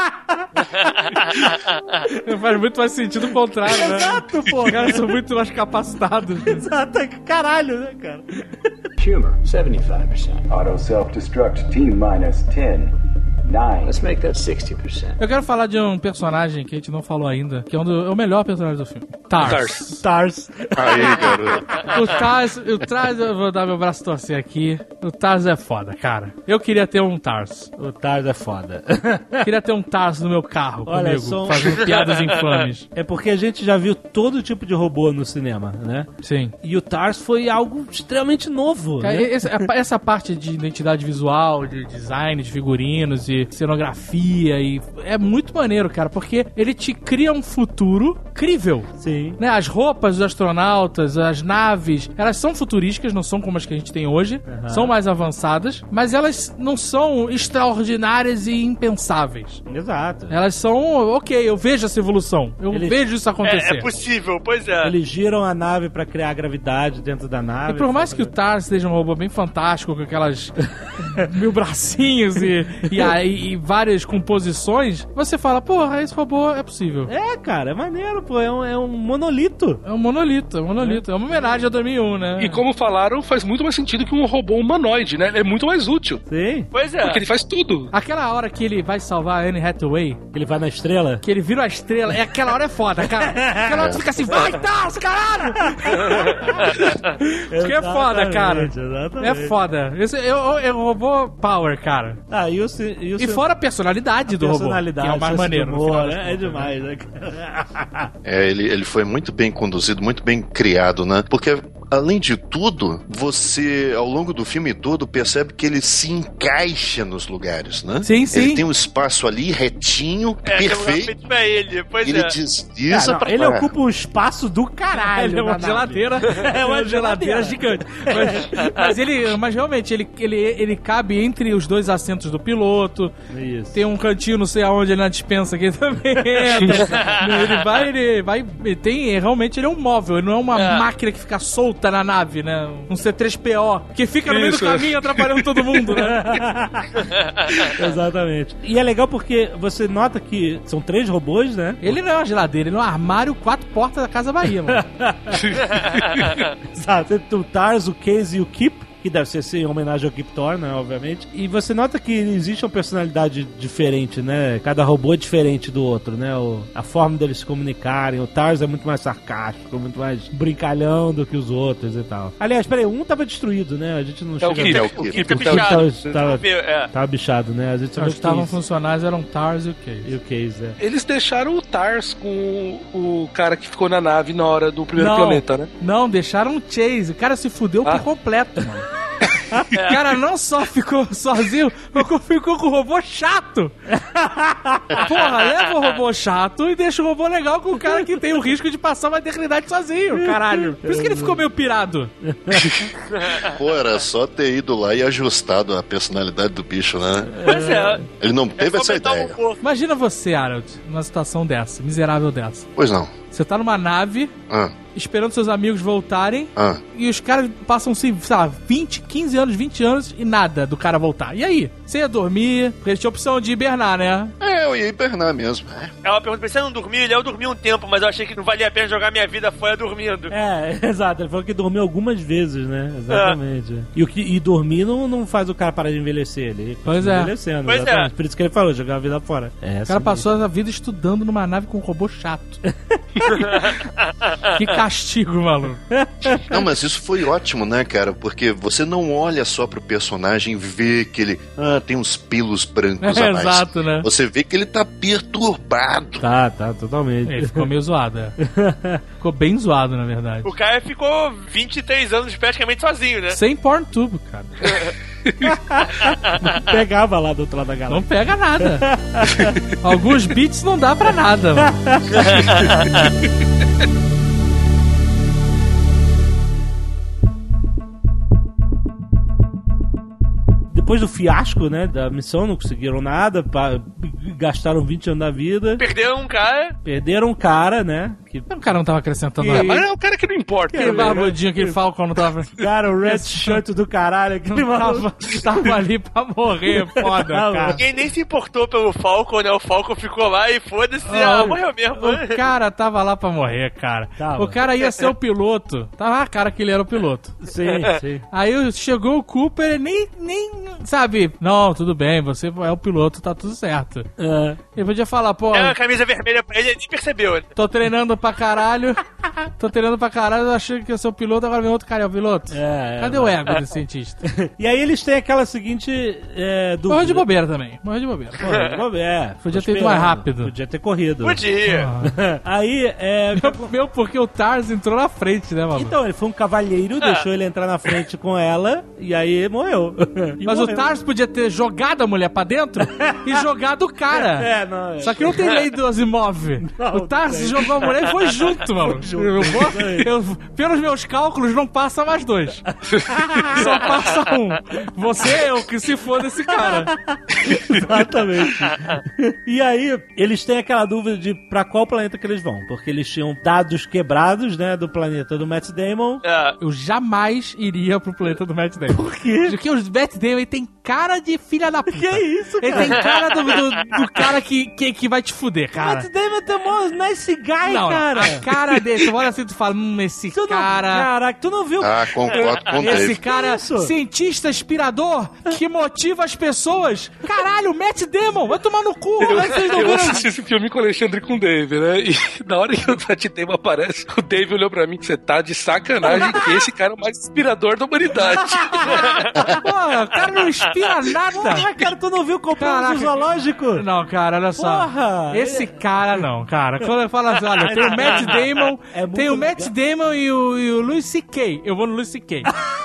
Faz muito mais sentido o contrário, né? Exato, pô. Os caras são muito mais capacitados. Exato, caralho, né, cara? Humor, 75%. Auto self-destruct, T-10. 9. Let's make that 60%. Eu quero falar de um personagem que a gente não falou ainda, que é é o melhor personagem do filme. Tars. Aí, garoto. O Tars, eu vou dar meu braço torcer aqui. O Tars é foda, cara. Eu queria ter um Tars. O Tars é foda. Queria ter um Tars no meu carro comigo, fazendo piadas infames. É porque a gente já viu todo tipo de robô no cinema, né? Sim. E o Tars foi algo extremamente novo. Cara, né? essa parte de identidade visual, de design, de figurinos, de cenografia, e é muito maneiro, cara, porque ele te cria um futuro crível. Sim. Né? As roupas dos astronautas, as naves, elas são futurísticas, não são como as que a gente tem hoje, são mais avançadas, mas elas não são extraordinárias e impensáveis. Exato. Elas são, ok, eu vejo essa evolução, vejo isso acontecer. É possível, pois é. Eles giram a nave pra criar gravidade dentro da nave. E por mais que o Tars seja um robô bem fantástico, com aquelas 1000 bracinhos e várias composições, você fala, porra, esse robô é possível. É, cara, é maneiro, pô, é um monolito. É um monolito. É uma homenagem a 2001, né? E como falaram, faz muito mais sentido que um robô humanoide, né? É muito mais útil. Sim. Pois é. Porque ele faz tudo. Aquela hora que ele vai salvar a Anne Hathaway, que ele vai na estrela, que ele vira a estrela, aquela hora é foda, cara. Aquela hora tu fica assim, vai, Tars, caralho! Isso que é foda, cara. Exatamente. É foda. Esse é o robô power, cara. E fora a personalidade do robô, que é o mais maneiro. É demais, né, cara? Ele foi muito bem conduzido, muito bem criado, né? Porque, além de tudo, você, ao longo do filme todo, percebe que ele se encaixa nos lugares, né? Sim. Ele tem um espaço ali, retinho, perfeito. Pra ele, pois ele desliza pra ele ocupa um espaço do caralho. Ele é uma geladeira. É uma geladeira gigante. Mas realmente, ele cabe entre os dois assentos do piloto. Isso. Tem um cantinho, não sei aonde, ele na dispensa aqui também. Realmente ele é um móvel, ele não é uma máquina que fica solta na nave, né? Um C3PO, que fica no meio do caminho atrapalhando todo mundo, né? Exatamente. E é legal porque você nota que são 3 robôs, né? Ele não é uma geladeira, ele é um armário 4 portas da Casa Bahia, mano. Exato. O Tars, o Case e o Kip, que deve ser em homenagem ao Kip Thor, né, obviamente. E você nota que existe uma personalidade diferente, né? Cada robô é diferente do outro, né? A forma deles se comunicarem. O Tars é muito mais sarcástico, muito mais brincalhão do que os outros e tal. Aliás, peraí, um tava destruído, né? A gente não chega... O Kip tá bichado. Tava bichado, né? A gente os que estavam funcionais eram o Tars e o Case. E o Case, Eles deixaram o Tars com o cara que ficou na nave na hora do primeiro planeta, né? Não, deixaram o Chase. O cara se fudeu por completo, mano. O cara não só ficou sozinho, como ficou com o robô chato. Porra, leva o robô chato e deixa o robô legal com o cara que tem o risco de passar uma eternidade sozinho, caralho. Por isso que ele ficou meio pirado. Pô, era só ter ido lá e ajustado a personalidade do bicho, né? Pois é. Ele não teve essa ideia. Imagina você, Harold, numa situação dessa, miserável dessa. Pois não. Você tá numa nave, esperando seus amigos voltarem, e os caras passam-se, sei lá, 15 anos, 20 anos e nada do cara voltar. E aí? Você ia dormir? Porque ele tinha a opção de hibernar, né? Eu ia hibernar mesmo. É uma pergunta, você não dormiu? Eu dormi um tempo, mas eu achei que não valia a pena jogar minha vida fora dormindo. Exato. Ele falou que dormiu algumas vezes, né? Exatamente. E dormir não faz o cara parar de envelhecer. Ele continua envelhecendo. Pois exatamente. Por isso que ele falou, jogar a vida fora. O cara passou a vida estudando numa nave com um robô chato. Que castigo, maluco. Não, mas isso foi ótimo, né, cara? Porque você não olha só pro personagem e vê que ele tem uns pelos brancos a mais. Exato, né? Você vê que ele tá perturbado. Tá, totalmente. Ele ficou meio zoado, Ficou bem zoado, na verdade. O cara ficou 23 anos praticamente sozinho, né? Sem PornTube, cara. Não pegava lá do outro lado da galáxia. Não pega nada. Alguns bits não dá pra nada, mano. Depois do fiasco, né, da missão, não conseguiram nada, gastaram 20 anos da vida. Perderam um cara, né, O cara não tava acrescentando nada. Mas é o cara que não importa. Aquele barbudinho, aquele Falcon não tava... Cara, o Red Shirt do caralho, aquele maluco. Tava ali pra morrer, foda, cara. Ninguém nem se importou pelo Falcon, né? O Falcon ficou lá e foda-se, morreu mesmo. O cara tava lá pra morrer, cara. Tava. O cara ia ser o piloto. Tava a cara que ele era o piloto. Sim, sim. Aí chegou o Cooper e nem, sabe, não, tudo bem, você é o piloto, tá tudo certo. Ele podia falar, pô... É uma camisa vermelha pra ele nem percebeu, né? Tô treinando pra caralho, eu achei que ia ser o piloto, agora vem outro cara, é o piloto. Cadê o ego desse cientista? E aí eles têm aquela seguinte dúvida. Morreu de bobeira também, Podia ter ido mais rápido. Podia ter corrido. Podia. Aí, Meu, porque o Tars entrou na frente, né, mano? Então, ele foi um cavalheiro, deixou ele entrar na frente com ela, e aí morreu. Mas o Tars podia ter jogado a mulher pra dentro e jogado o cara. Só que não tem lei do Asimov. O Tars jogou a mulher e foi junto, mano. Pelos meus cálculos, não passa mais 2. Só passa 1. Você é o que se for desse cara. Exatamente. E aí, eles têm aquela dúvida de pra qual planeta que eles vão. Porque eles tinham dados quebrados, né, do planeta do Matt Damon. Eu jamais iria pro planeta do Matt Damon. Por quê? Porque o Matt Damon, ele tem cara de filha da puta. Que isso, cara? Ele tem cara do cara que vai te fuder, cara. Matt Damon é um nice guy, cara. A cara dele, tu olha assim e tu fala, esse cara... Caraca, tu não viu? Concordo com Esse Dave. cara, cientista inspirador, que motiva as pessoas. Caralho, Matt Damon, vai tomar no cu. Eu assisti esse filme com o Alexandre e com o Dave, né? E na hora que o Matt Damon aparece, o Dave olhou pra mim, você tá de sacanagem, que esse cara é o mais inspirador da humanidade. Porra, o cara não inspira nada. Porra, cara, tu não viu comprando no zoológico? Não, cara, olha só. Porra. Esse cara não, cara. Quando eu falo assim, olha, tem o Matt Damon, tem o Matt Damon e o Louis C.K. Eu vou no Louis C.K.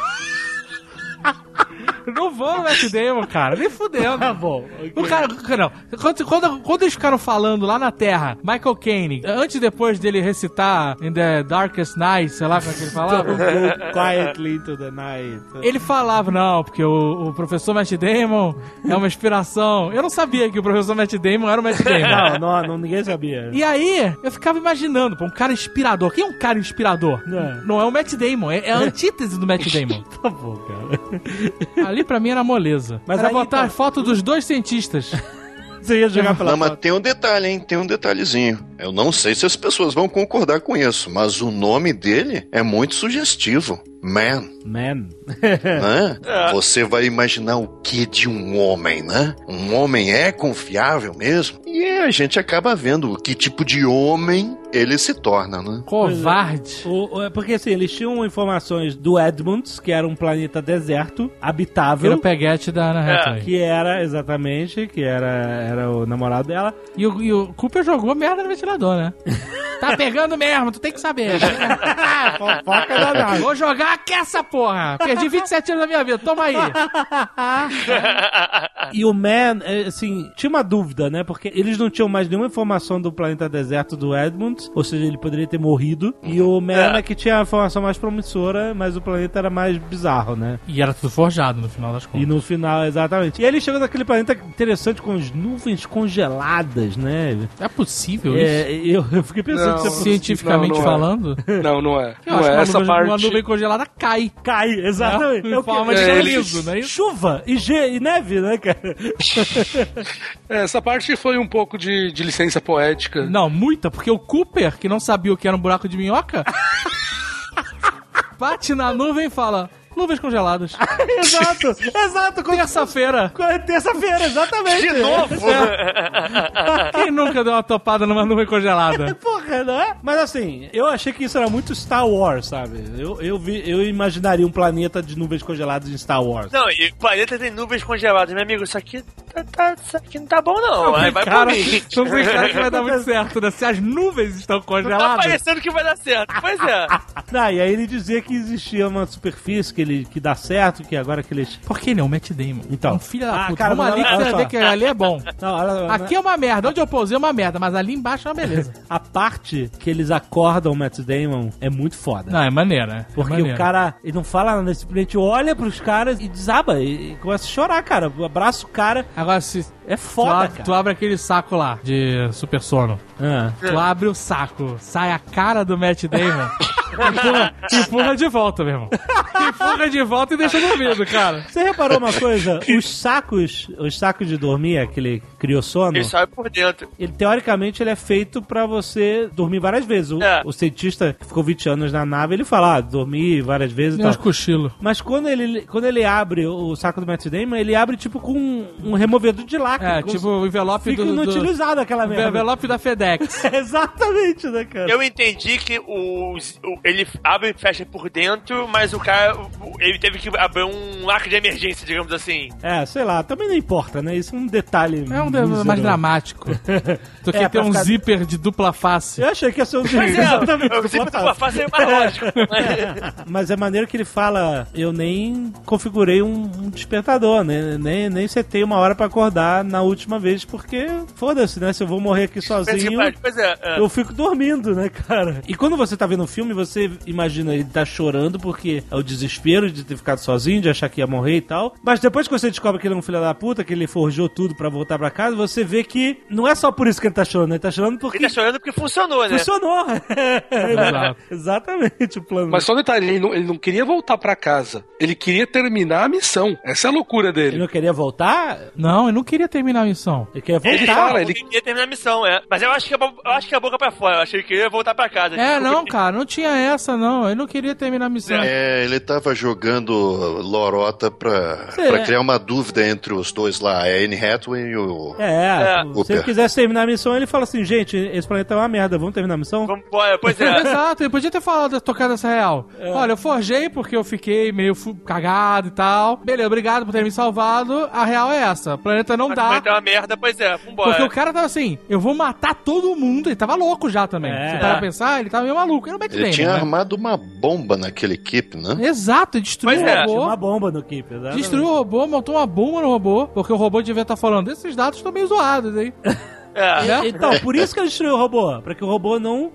Eu não vou no Matt Damon, cara. Nem fudendo. Tá bom. Okay. O cara, não. Quando eles ficaram falando lá na Terra, Michael Caine, antes e depois dele recitar In the Darkest Night, sei lá como é que ele falava. Quietly into the night. Ele falava, não, porque o professor Matt Damon é uma inspiração. Eu não sabia que o professor Matt Damon era o Matt Damon. Não, ninguém sabia. E aí, eu ficava imaginando, pô, um cara inspirador. Quem é um cara inspirador? Não é o Matt Damon, é a antítese do Matt Damon. Tá bom, cara. Ali pra mim era moleza. Mas era botar foto dos 2 cientistas. Você ia jogar pela foto. Mas tem um detalhe, hein? Tem um detalhezinho. Eu não sei se as pessoas vão concordar com isso, mas o nome dele é muito sugestivo. Man. Né? Você vai imaginar o que de um homem, né? Um homem é confiável mesmo? E a gente acaba vendo que tipo de homem ele se torna, né? Covarde. Porque assim, eles tinham informações do Edmunds, que era um planeta deserto, habitável. Era o peguete da Anna Hathaway. Que era, exatamente, que era o namorado dela. E o Cooper jogou merda no ventilador, né? Tá pegando mesmo, tu tem que saber. Fofoca danada. Vou jogar aqui essa porra. Perdi 27 anos da minha vida, toma aí. E o Man, assim, tinha uma dúvida, né? Porque eles não tinham mais nenhuma informação do planeta deserto do Edmunds, ou seja, ele poderia ter morrido. E o Man é que tinha a informação mais promissora, mas o planeta era mais bizarro, né? E era tudo forjado no final das contas. E no final, exatamente. E ele chegou naquele planeta interessante com as nuvens congeladas, né? É possível isso? Eu fiquei pensando que cientificamente falando? Não é. Eu acho que essa parte... uma nuvem congelada cai. Cai, exatamente. Em forma de liso, não é isso? Chuva e neve, né, cara? Essa parte foi um pouco de licença poética. Não, muita, porque o Cooper, que não sabia o que era um buraco de minhoca, bate na nuvem e fala... Nuvens congeladas. Exato. Terça-feira, exatamente. De novo? Quem nunca deu uma topada numa nuvem congelada? Porra, não é? Mas assim, eu achei que isso era muito Star Wars, sabe? Eu imaginaria um planeta de nuvens congeladas em Star Wars. Não, e o planeta tem nuvens congeladas, meu amigo. Isso aqui não tá bom, não. Vai por mim. Não tem cara que vai dar muito certo, né? Se as nuvens estão congeladas... Não tá parecendo que vai dar certo. Pois é. Não, e aí ele dizia que existia uma superfície que dá certo, que agora que eles... Por que não? Matt Damon. Então. É um filho da puta. Vamos ali que você vai ver que ali é bom. Aqui é uma merda. Onde eu pousei é uma merda, mas ali embaixo é uma beleza. A parte que eles acordam o Matt Damon é muito foda. Não, é maneira. Porque o cara, ele não fala nada, simplesmente olha pros caras e desaba e começa a chorar, cara. Abraça o cara. Agora, se é foda, cara. Tu abre aquele saco lá de super sono. Tu abre o saco, sai a cara do Matt Damon. Empurra de volta, meu irmão. Empurra de volta e deixa dormindo, cara. Você reparou uma coisa? Os sacos de dormir, aquele criossono... Ele sai por dentro. Ele, teoricamente, ele é feito pra você dormir várias vezes. O cientista que ficou 20 anos na nave, ele fala, dormir várias vezes e tal. Cochilo. Mas quando ele abre o saco do Matt Damon, ele abre tipo com um removedor de lacre. Tipo o envelope fica inutilizado aquela merda. O envelope da FedEx. Exatamente, né, cara? Eu entendi que ele abre e fecha por dentro, mas o cara, ele teve que abrir um arco de emergência, digamos assim. Sei lá, também não importa, né? Isso é um detalhe. É um mais dramático. Tu quer ter um zíper de dupla face. Eu achei que ia ser um zíper. Exatamente. O zíper de dupla face é mais lógico. Mas é maneiro que ele fala, eu nem configurei um despertador, né? Nem setei uma hora pra acordar na última vez, porque foda-se, né? Se eu vou morrer aqui sozinho, eu fico dormindo, né, cara? E quando você tá vendo um filme, você imagina ele tá chorando porque é o desespero de ter ficado sozinho, de achar que ia morrer e tal. Mas depois que você descobre que ele é um filho da puta, que ele forjou tudo pra voltar pra casa, você vê que não é só por isso que ele tá chorando, ele tá chorando porque... Ele tá chorando porque funcionou, né? Funcionou! Exatamente o plano. Mas só um detalhe, ele não queria voltar pra casa. Ele queria terminar a missão. Essa é a loucura dele. Ele não queria voltar? Não, ele não queria terminar a missão. Ele queria voltar. Ele fala, ele queria terminar a missão, Mas eu acho que a boca pra fora. Eu achei que ele queria voltar pra casa. Não, cara, não tinha essa, não. Ele não queria terminar a missão. Ele tava jogando lorota pra criar uma dúvida entre os dois lá, a Anne Hathaway e o... Se ele quisesse terminar a missão, ele fala assim, gente, esse planeta é uma merda, vamos terminar a missão? Vamos embora, pois é. Exato, ele podia ter falado, tocado essa real. Olha, eu forjei porque eu fiquei meio cagado e tal. Beleza, obrigado por ter me salvado. A real é essa, o planeta não dá. O planeta é uma merda, pois é, vambora. Porque o cara tava assim, eu vou matar todo mundo, ele tava louco já também. Se para pensar, ele tava meio maluco. Ele tinha armado uma bomba naquele Keep, né? Exato, ele destruiu o robô. Tinha uma bomba no Keep, exatamente. Destruiu o robô, montou uma bomba no robô, porque o robô devia estar falando, esses dados estão meio zoados, hein? Então, por isso que ele destruiu o robô, pra que o robô não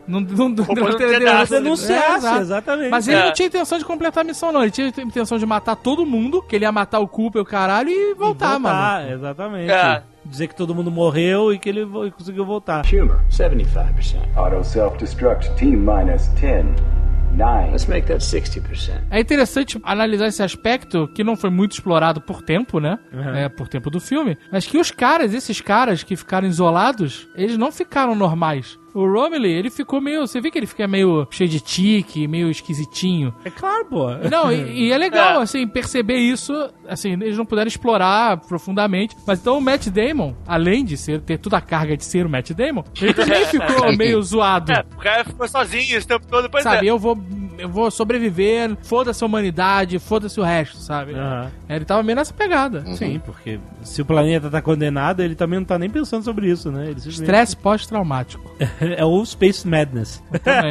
denunciasse, exatamente. Mas ele não tinha intenção de completar a missão, não. Ele tinha intenção de matar todo mundo, que ele ia matar o Cooper e o caralho e voltar, mano. Exatamente. Dizer que todo mundo morreu e que ele conseguiu voltar. Humor, 75%. Auto self-destruct, T-10. 9. Let's make that 60%. É interessante analisar esse aspecto que não foi muito explorado por tempo, né? Por tempo do filme. Mas que esses caras que ficaram isolados, eles não ficaram normais. O Romilly, ele ficou meio... Você vê que ele fica meio cheio de tique, meio esquisitinho. É claro, pô. Não, e é legal, assim, perceber isso. Assim, eles não puderam explorar profundamente. Mas então o Matt Damon, além de ter toda a carga de ser o Matt Damon, ele também ficou meio zoado. O cara ficou sozinho esse tempo todo. Sabe, eu vou sobreviver, foda-se a humanidade, foda-se o resto, sabe? Ele tava meio nessa pegada. Sim, porque se o planeta tá condenado, ele também não tá nem pensando sobre isso, né? Estresse pós-traumático. É o Space Madness. Também.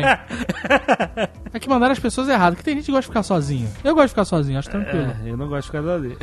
É que mandaram as pessoas erradas, que tem gente que gosta de ficar sozinho. Eu gosto de ficar sozinho, acho tranquilo. Eu não gosto de ficar sozinho.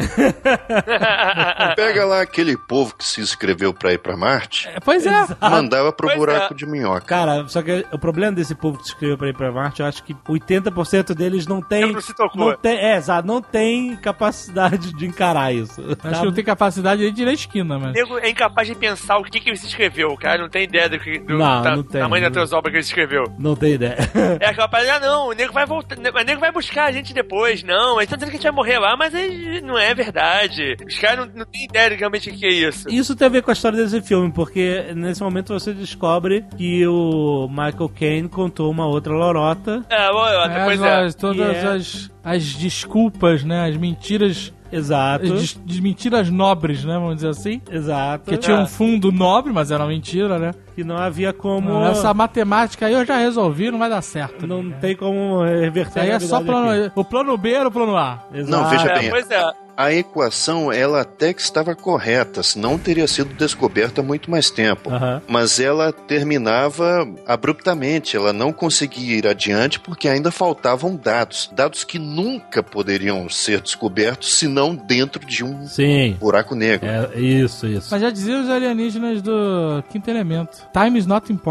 Pega lá aquele povo que se inscreveu pra ir pra Marte. Pois é. Mandava pro buraco de minhoca. Cara, só que o problema desse povo que se inscreveu pra ir pra Marte, eu acho que 80% deles não tem... Não tem capacidade de encarar isso. Acho que não tem capacidade de ir na esquina, mas... O nego é incapaz de pensar o que ele se inscreveu. O cara não tem ideia do não tem. Tamanho da transoba que ele escreveu. Não tem ideia. É aquela parada, não, o nego vai voltar, o nego vai buscar a gente depois. Não, eles estão dizendo que a gente vai morrer lá, mas não é verdade. Os caras não têm ideia de realmente o que é isso. Isso tem a ver com a história desse filme, porque nesse momento você descobre que o Michael Caine contou uma outra lorota. Pois é. Todas as desculpas, né, as mentiras... Exato. De mentiras nobres, né? Vamos dizer assim. Exato. Que tinha um fundo nobre, mas era uma mentira, né? Que não havia como... Essa matemática aí eu já resolvi, não vai dar certo. Não tem como reverter a realidade. Aí é só o plano B era o plano A. Exato. Não, veja bem. A equação, ela até que estava correta, senão teria sido descoberta há muito mais tempo. Mas ela terminava abruptamente, ela não conseguia ir adiante porque ainda faltavam dados. Dados que nunca poderiam ser descobertos, senão dentro de um buraco negro. Isso. Mas já diziam os alienígenas do Quinto Elemento. Time is not important.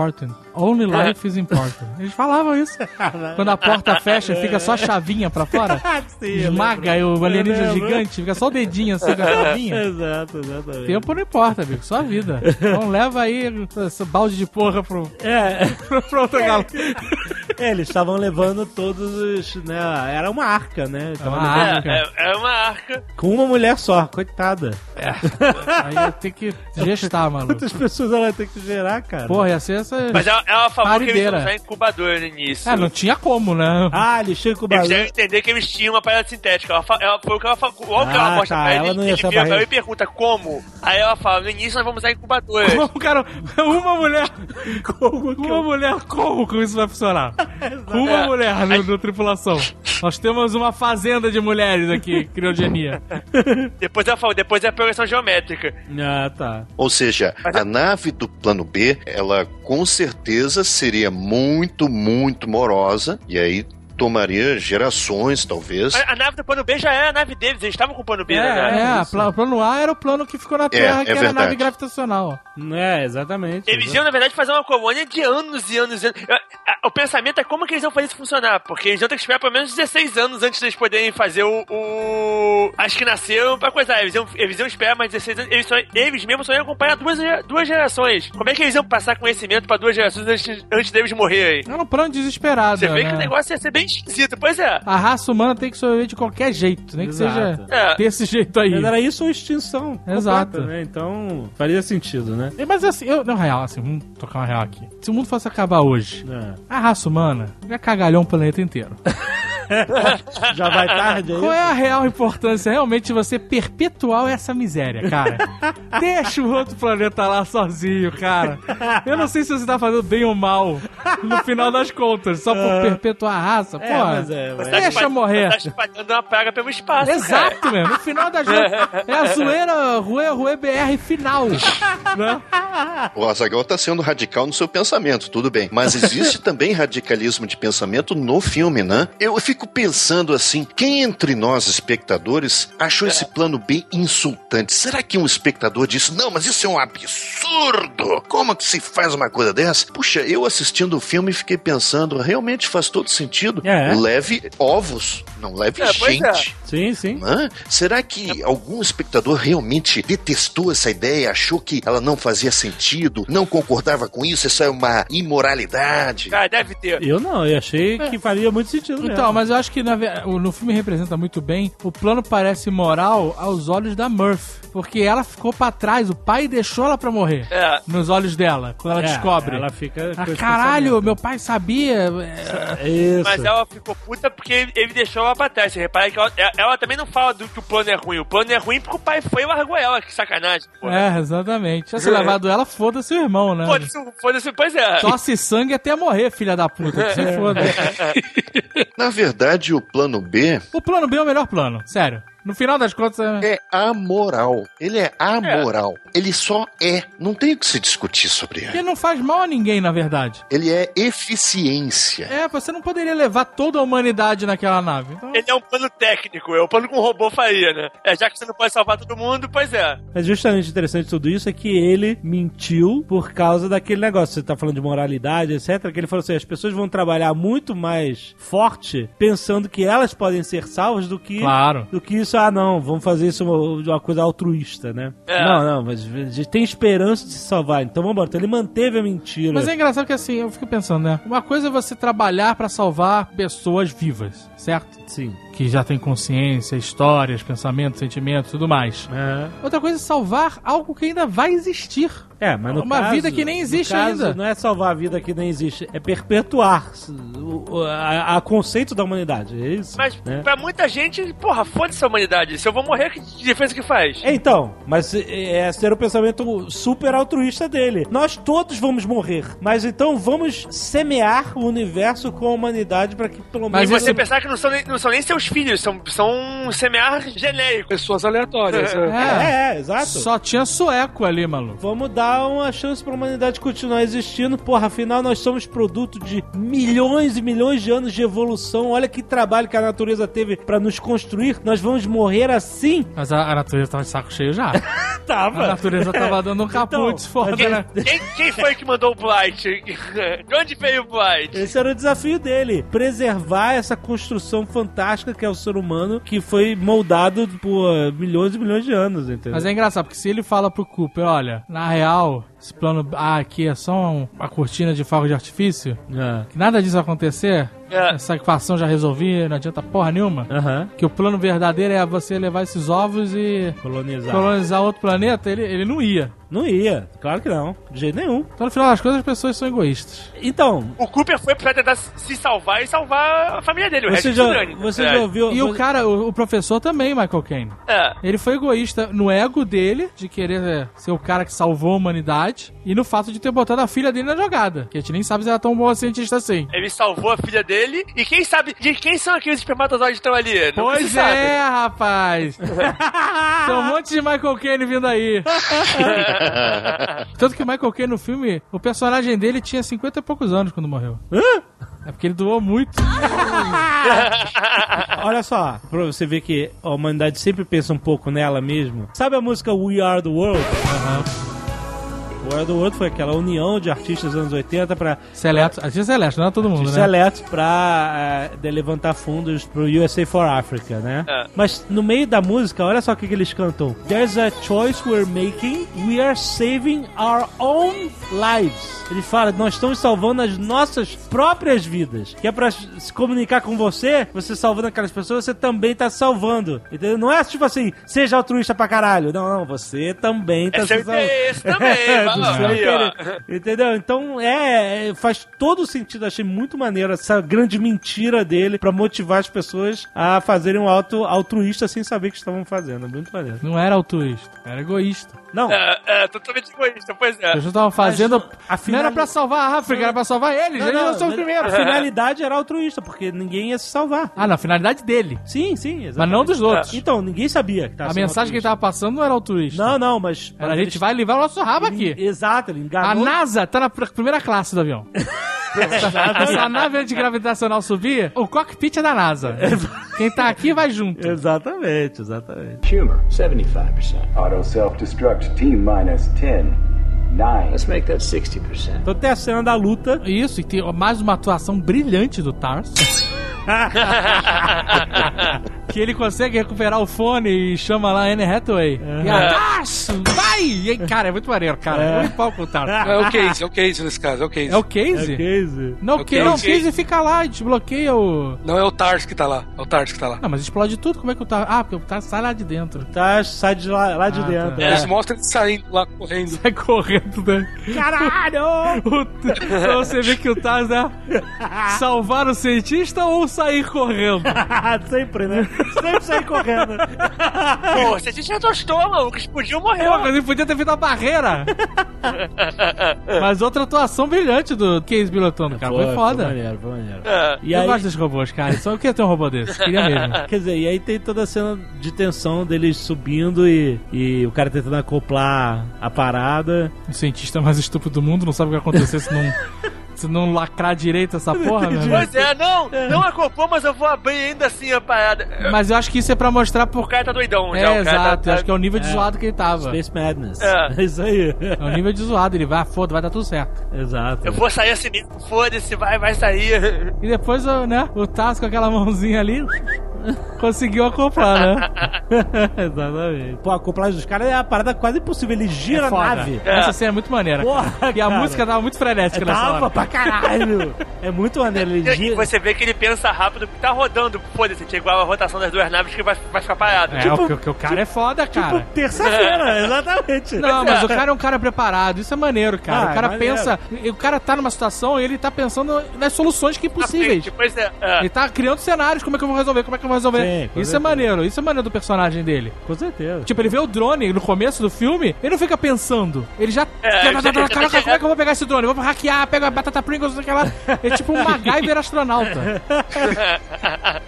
Only life is important. Eles falavam isso. Quando a porta fecha, fica só a chavinha pra fora. Sim, esmaga o alienígena gigante, fica só o dedinho assim com a chavinha. Exato, exatamente. Tempo não importa, amigo, só a vida. Então leva aí esse balde de porra pro outra galera. Eles estavam levando todos os, né? Era uma arca, né? É uma arca. Com uma mulher só, coitada. Aí ia ter que gestar, maluco. Quantas pessoas ela ia ter que gerar, cara? Porra, ia ser essa... Mas ela falou que eles iam usar incubador no início. Não tinha como, né? Eles tinham incubador. Eles devem entender que eles tinham uma parada sintética. Ela foi o que ela falou. Logo que ela mostra pra ele, ele vira pra ela e pergunta como. Aí ela fala, no início nós vamos usar incubador. Como, cara? Uma mulher... Uma mulher, como isso vai funcionar? Uma mulher na tripulação. Nós temos uma fazenda de mulheres aqui, criogenia. Depois ela falou, depois é a progressão geométrica. Tá. Ou seja, a nave do plano B, ela com certeza seria muito, muito morosa, e aí tomaria gerações, talvez. A nave do plano B já é a nave deles, eles estavam com o plano B, né? O plano A era o plano que ficou na Terra, que era a nave gravitacional. Exatamente. Eles iam, na verdade, fazer uma colônia de anos e anos e anos. O pensamento é como que eles iam fazer isso funcionar, porque eles iam ter que esperar pelo menos 16 anos antes de eles poderem fazer Acho que nasceram pra coisar. Eles iam esperar mais 16 anos. Eles mesmos só iam acompanhar duas gerações. Como é que eles iam passar conhecimento pra 2 gerações antes deles morrerem? Era um plano desesperado. Você vê que o negócio ia ser bem esquisito, pois é. A raça humana tem que sobreviver de qualquer jeito, nem que seja desse jeito aí. Mas era isso ou extinção. Exato. Completa, né? Então, faria sentido, né? Mas assim, vamos tocar uma real aqui. Se o mundo fosse acabar hoje, a raça humana já cagalhou um planeta inteiro. Já vai tarde aí? Qual é a real importância realmente de você perpetuar essa miséria, cara? Deixa o outro planeta lá sozinho, cara. Eu não sei se você tá fazendo bem ou mal no final das contas, só por perpetuar a raça. Deixa morrer. Tá espalhando uma praga pelo espaço. Exato, cara. No final das contas. É a zoeira Rue BR final. Né? O Azaghal tá sendo radical no seu pensamento, tudo bem. Mas existe também radicalismo de pensamento no filme, né? Eu fico pensando assim, quem entre nós, espectadores, achou esse plano B insultante? Será que um espectador disse, não, mas isso é um absurdo? Como que se faz uma coisa dessa? Puxa, eu assistindo o filme fiquei pensando, realmente faz todo sentido. Leve ovos, não leve gente. Sim, sim. Será que algum espectador realmente detestou essa ideia, achou que ela não fazia sentido, não concordava com isso, isso é uma imoralidade? Deve ter. Eu não, eu achei que faria muito sentido mesmo. Então, mas eu acho que no filme representa muito bem, o plano parece moral aos olhos da Murphy, porque ela ficou pra trás, o pai deixou ela pra morrer. Nos olhos dela, quando ela descobre. Ela fica... caralho, meu pai sabia. Isso. Mas ela ficou puta porque ele deixou ela pra trás. Você repara que ela também não fala que o plano é ruim. O plano é ruim porque o pai foi e largou ela. Que sacanagem. Porra. Exatamente. Se você levado ela, foda-se o irmão, né? Foda-se, pois é. Tosse sangue até morrer, filha da puta. Que se foda. Na verdade, o plano B... O plano B é o melhor plano, sério. No final das contas... É amoral. Ele é amoral. Ele só é. Não tem o que se discutir sobre ele. Ele não faz mal a ninguém, na verdade. Ele é eficiência. Você não poderia levar toda a humanidade naquela nave. Então... Ele é um plano técnico. É um plano que um robô faria, né? Já que você não pode salvar todo mundo, pois é. Mas justamente interessante tudo isso é que ele mentiu por causa daquele negócio. Você tá falando de moralidade, etc. Que ele falou assim, as pessoas vão trabalhar muito mais forte pensando que elas podem ser salvas do que isso. Não, vamos fazer isso uma coisa altruísta, né? Não, mas a gente tem esperança de se salvar, então vamos embora. Então ele manteve a mentira. Mas é engraçado que assim, eu fico pensando, né? Uma coisa é você trabalhar pra salvar pessoas vivas, certo? Sim. Que já tem consciência, histórias, pensamentos, sentimentos, tudo mais. Outra coisa é salvar algo que ainda vai existir. Mas no uma vida que nem existe ainda. Não é salvar a vida que nem existe, é perpetuar a conceito da humanidade, é isso? Mas pra muita gente, porra, foda-se a humanidade. Se eu vou morrer, que diferença que faz? Então, mas esse era o pensamento super altruísta dele. Nós todos vamos morrer, mas então vamos semear o universo com a humanidade pra que pelo menos... Mas você pensar que não são nem seus filhos, são semear genérico. Pessoas aleatórias. Exato. Só tinha sueco ali, maluco. Vamos dar uma chance pra humanidade continuar existindo. Porra, afinal nós somos produto de milhões e milhões de anos de evolução. Olha que trabalho que a natureza teve pra nos construir. Nós vamos morrer assim. Mas a natureza tava de saco cheio já. tava. A natureza tava dando um caput foda, né? Quem foi que mandou o Blight? De onde veio o Blight? Esse era o desafio dele. Preservar essa construção fantástica que é o ser humano, que foi moldado por milhões e milhões de anos, entendeu? Mas é engraçado, porque se ele fala pro Cooper, olha, na real, esse plano aqui é só uma cortina de fogo de artifício, que nada disso vai acontecer, essa equação já resolvi, não adianta porra nenhuma, que o plano verdadeiro é você levar esses ovos e colonizar outro planeta, ele não ia. Não ia, claro que não, de jeito nenhum. Então, no final das coisas, as pessoas são egoístas. Então... O Cooper foi pra tentar se salvar e salvar a família dele, você já ouviu... E o cara, o professor também, Michael Caine. Ele foi egoísta no ego dele, de querer ser o cara que salvou a humanidade, e no fato de ter botado a filha dele na jogada, que a gente nem sabe se ela é tão boa cientista assim. Ele salvou a filha dele, e quem sabe de quem são aqueles espermatozoides que estão ali? Pois é, rapaz! Tem um monte de Michael Caine vindo aí. Tanto que o Michael Caine no filme, o personagem dele tinha 50 e poucos anos quando morreu. É porque ele doou muito. Olha só, pra você ver que a humanidade sempre pensa um pouco nela mesmo. Sabe a música We Are The World? O World World foi aquela união de artistas dos anos 80 pra... Artista Celeste, não é todo mundo, né? Celeste pra levantar fundos pro USA for Africa, né? Mas no meio da música, olha só o que eles cantam. There's a choice we're making, we are saving our own lives. Ele fala, nós estamos salvando as nossas próprias vidas. Que é pra se comunicar com você salvando aquelas pessoas, você também tá salvando. Entendeu? Não é tipo assim, seja altruísta pra caralho. Não, você também tá se salvando. Esse também, entendeu? Então faz todo sentido. Achei muito maneiro essa grande mentira dele pra motivar as pessoas a fazerem um ato altruísta sem saber o que estavam fazendo. Muito maneiro. Não era altruísta, era egoísta. Não. Totalmente egoísta, pois é. Eles estavam fazendo. Não era pra salvar a África, era pra salvar eles. Eles não são os primeiros. A finalidade era altruísta, porque ninguém ia se salvar. Na finalidade dele. Sim, exatamente. Mas não dos outros. Então, ninguém sabia que tava a mensagem altruísta. que ele tava passando não era altruísta. Não, mas a gente vai livrar o nosso rabo aqui. Exato, ele enganou. A NASA tá na primeira classe do avião. Se a nave antigravitacional subir, o cockpit é da NASA. Quem tá aqui vai junto. Exatamente. Humor, 75%. Auto self-destruct, T minus 10. 9. Let's make that 60%. Então tem a cena da luta. Isso, e tem mais uma atuação brilhante do Tars. Que ele consegue recuperar o fone e chama lá Anne Hathaway. E a Tars, vai! E aí, cara, é muito maneiro, cara. É muito pau com o Tars. É o Casey nesse caso, é o Casey. É o Casey? Não, o Casey fica lá e desbloqueia o... Não, é o Tars que tá lá. Não, mas explode tudo, como é que o Tars... porque o Tars sai lá de dentro. O Tars sai de lá de dentro. Tá. Eles mostram ele saindo lá, correndo. Sai correndo, né? Caralho! Então você vê que o Tars, né? Salvar o cientista ou sair correndo? Sempre, né? Sempre sair correndo. Pô, você já tostou, maluco. Explodiu, morreu. Pô, mas ele podia ter feito uma barreira. Mas outra atuação brilhante do Casey pilotando, cara. Foi foda. Foi maneiro. E eu gosto dos robôs, cara. Só eu queria ter um robô desse. Queria mesmo. Quer dizer, e aí tem toda a cena de tensão deles subindo e o cara tentando acoplar a parada. O cientista mais estúpido do mundo não sabe o que vai acontecer se não lacrar direito essa porra, meu amigo. Pois é, não acoplou, mas eu vou abrir ainda assim a parada. Mas eu acho que isso é pra mostrar O cara tá doidão. Exato, eu acho que é o nível de zoado que ele tava. Space Madness. É isso aí. É o nível de zoado, ele vai, foda, vai dar tudo certo. Exato. Eu vou sair assim mesmo, foda-se, vai sair. E depois, né, o Taz com aquela mãozinha ali... conseguiu acoplar, né? Exatamente. Pô, a acoplagem dos caras é a parada quase impossível. Ele gira a nave. Essa cena é muito maneira. Porra, e a música tava muito frenética nessa hora. Tava pra caralho. É muito maneiro. Ele gira. E você vê que ele pensa rápido, tá rodando. Foda-se, é igual a rotação das duas naves que vai ficar parado. O cara é foda, cara. Tipo, terça-feira, exatamente. Não, mas o cara é um cara preparado. Isso é maneiro, cara. O cara pensa... O cara tá numa situação e ele tá pensando nas soluções que é possíveis. Pois é. Ele tá criando cenários. Como é que eu vou resolver? Sim, isso é maneiro. Isso é maneiro do personagem dele. Com certeza. Tipo, ele vê o drone no começo do filme, ele não fica pensando. Ele já... Caraca, como é que eu vou pegar esse drone? Eu vou hackear, pega a batata Pringles, sei lá. É tipo um MacGyver astronauta.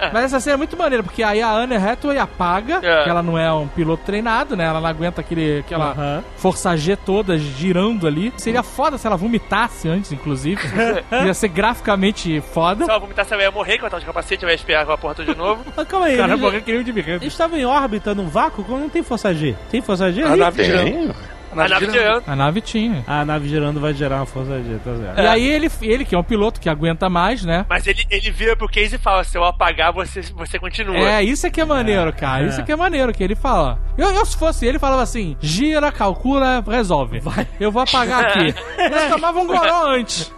Mas essa cena é muito maneira, porque aí a Anne Hathaway apaga, que ela não é um piloto treinado, né? Ela não aguenta aquela força G toda girando ali. Seria foda se ela vomitasse antes, inclusive. Ia ser graficamente foda. Se ela vomitasse, ela ia morrer, que ela tava de capacete, ela ia espiar com a porta de novo. Mas calma aí. Cara, morrer que nem o Jimmy Hendrix. Eles estavam em órbita, num vácuo, como não tem força G? Tem força G? A nave girando. A nave tinha. A nave girando vai gerar uma força G, tá certo. E aí ele que é um piloto que aguenta mais, né? Mas ele vira pro Case e fala, se eu apagar, você continua. Isso é que é maneiro, cara. Isso é que é maneiro, que ele fala. Eu se fosse ele, falava assim, gira, calcula, resolve. Vai. Eu vou apagar aqui. Eles tomavam um goró antes.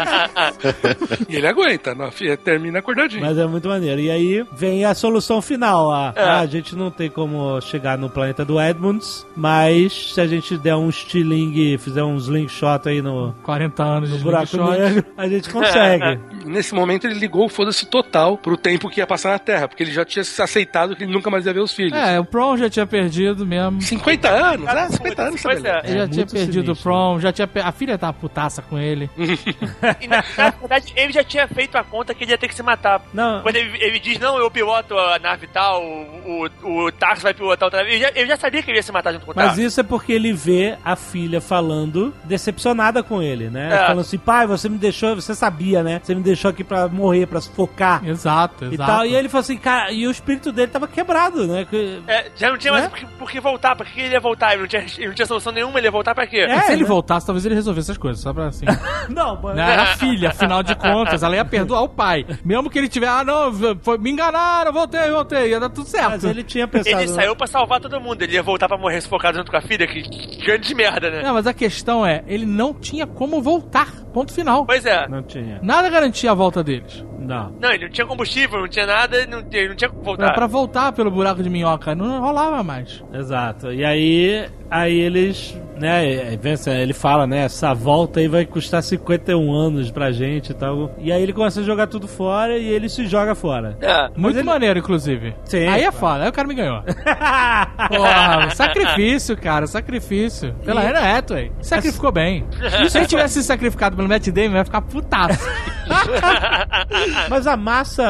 E ele aguenta, termina acordadinho. Mas é muito maneiro. E aí vem a solução final. A gente não tem como chegar no planeta do Edmunds, mas se a gente der um estilingue, fizer um slingshot aí no 40 anos no de buraco negro, a gente consegue. Nesse momento ele ligou o foda-se total pro tempo que ia passar na Terra, porque ele já tinha aceitado que ele nunca mais ia ver os filhos. O Prom já tinha perdido mesmo. 50 anos, 50 anos, pois Ele já tinha perdido o Prom, a filha tava putaça com ele. E na verdade, ele já tinha feito a conta que ele ia ter que se matar. Não. Quando ele diz, não, eu piloto a nave tal, o Tarso vai pilotar outra nave, ele já sabia que ele ia se matar junto com o Tarso. Mas isso é porque ele vê a filha falando decepcionada com ele, né? Falando assim, pai, você me deixou, você sabia, né? Você me deixou aqui pra morrer, pra sufocar. Exato. E tal. E ele falou assim, cara, e o espírito dele tava quebrado, né? Já não tinha mais por que voltar, pra que ele ia voltar? Ele não tinha solução nenhuma, ele ia voltar pra quê? Se ele voltasse, talvez ele resolvesse essas coisas, só pra assim. Não, mas... Era a filha, afinal de contas, ela ia perdoar o pai. Mesmo que ele tiver, me enganaram, voltei, ia dar tudo certo. Mas ele tinha pensado... Ele saiu pra salvar todo mundo, ele ia voltar pra morrer sufocado junto com a filha, que grande merda, né? Não, mas a questão é, ele não tinha como voltar, ponto final. Pois é. Não tinha. Nada garantia a volta deles. Não. Não, ele não tinha combustível, não tinha nada, ele não tinha como voltar. Pra voltar pelo buraco de minhoca, não rolava mais. Exato. E aí eles, né, ele fala, né, essa volta aí vai custar 51 anos pra gente e tal. E aí ele começa a jogar tudo fora e ele se joga fora. Muito maneiro, inclusive. Sim. Aí é foda, aí o cara me ganhou. Porra, sacrifício, cara, sacrifício. Pela Anne Hathaway. Sacrificou bem. Se ele tivesse se sacrificado pelo Matt Damon, ia ficar putaço. Mas a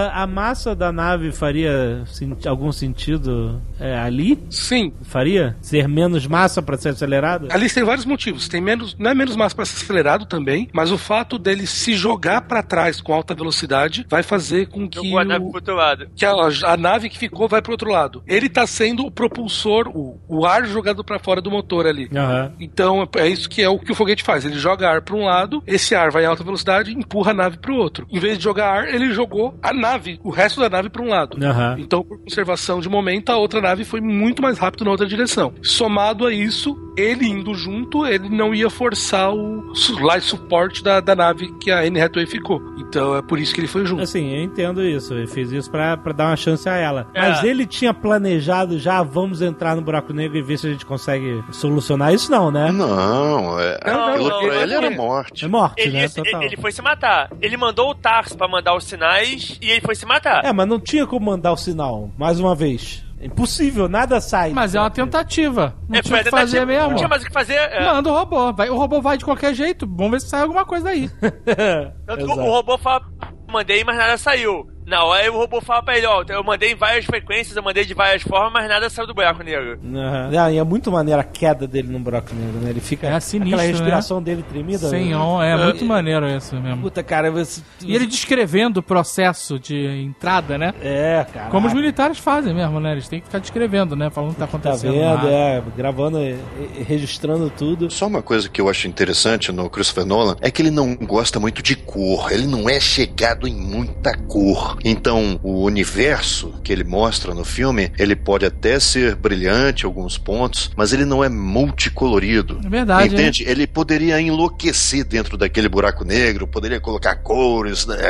massa da nave faria algum sentido ali? Sim. Faria? Ser menos massa pra ser acelerado? Ali tem vários motivos. Não é menos massa pra ser acelerado também, mas o fato dele se jogar pra trás com alta velocidade vai fazer com que a nave pro outro lado. Que a nave que ficou vai pro outro lado. Ele tá sendo o propulsor, o ar jogado pra fora do motor ali. Então é isso que é o que o foguete faz. Ele joga ar pra um lado, esse ar vai em alta velocidade e empurra a nave pro outro. Em vez de jogar ar, ele jogou a nave, o resto da nave pra um lado. Então, por conservação de momento, a outra nave foi muito mais rápido na outra direção. Somado a isso, ele indo junto, ele não ia forçar o life support da nave que a Anne Hathaway ficou. Então é por isso que ele foi junto. Assim, eu entendo isso. Ele fez isso pra dar uma chance a ela. Mas ele tinha planejado já, vamos entrar no buraco negro e ver se a gente consegue solucionar isso, não, né? Não, aquilo pra ele era morte. É morte, né? Ele foi se matar. Ele mandou o Tarso pra mandar os sinais e ele foi se matar. Mas não tinha como mandar o sinal, mais uma vez. Impossível, nada sai. Mas é uma tentativa. Não tinha o que fazer mesmo. Não tinha mais o que fazer. Manda o robô. O robô vai de qualquer jeito. Vamos ver se sai alguma coisa daí. Tanto que o robô fala, mandei, mas nada saiu. Na hora o robô fala pra ele, eu mandei em várias frequências, eu mandei de várias formas, mas nada saiu do buraco negro. E é muito maneira a queda dele no buraco negro, né? Ele fica... sinistro, aquela respiração dele tremida. Sim, muito maneiro isso mesmo. Puta, cara... E ele descrevendo o processo de entrada, né? Cara. Como os militares fazem mesmo, né? Eles têm que ficar descrevendo, né? Falando o que tá acontecendo. Tá vendo, gravando, registrando tudo. Só uma coisa que eu acho interessante no Christopher Nolan é que ele não gosta muito de cor. Ele não é chegado em muita cor. Então, o universo que ele mostra no filme, ele pode até ser brilhante em alguns pontos, mas ele não é multicolorido. É verdade. Entende? Ele poderia enlouquecer dentro daquele buraco negro, poderia colocar cores, né?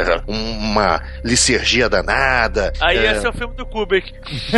Uma licergia danada. Aí esse é o filme do Kubrick.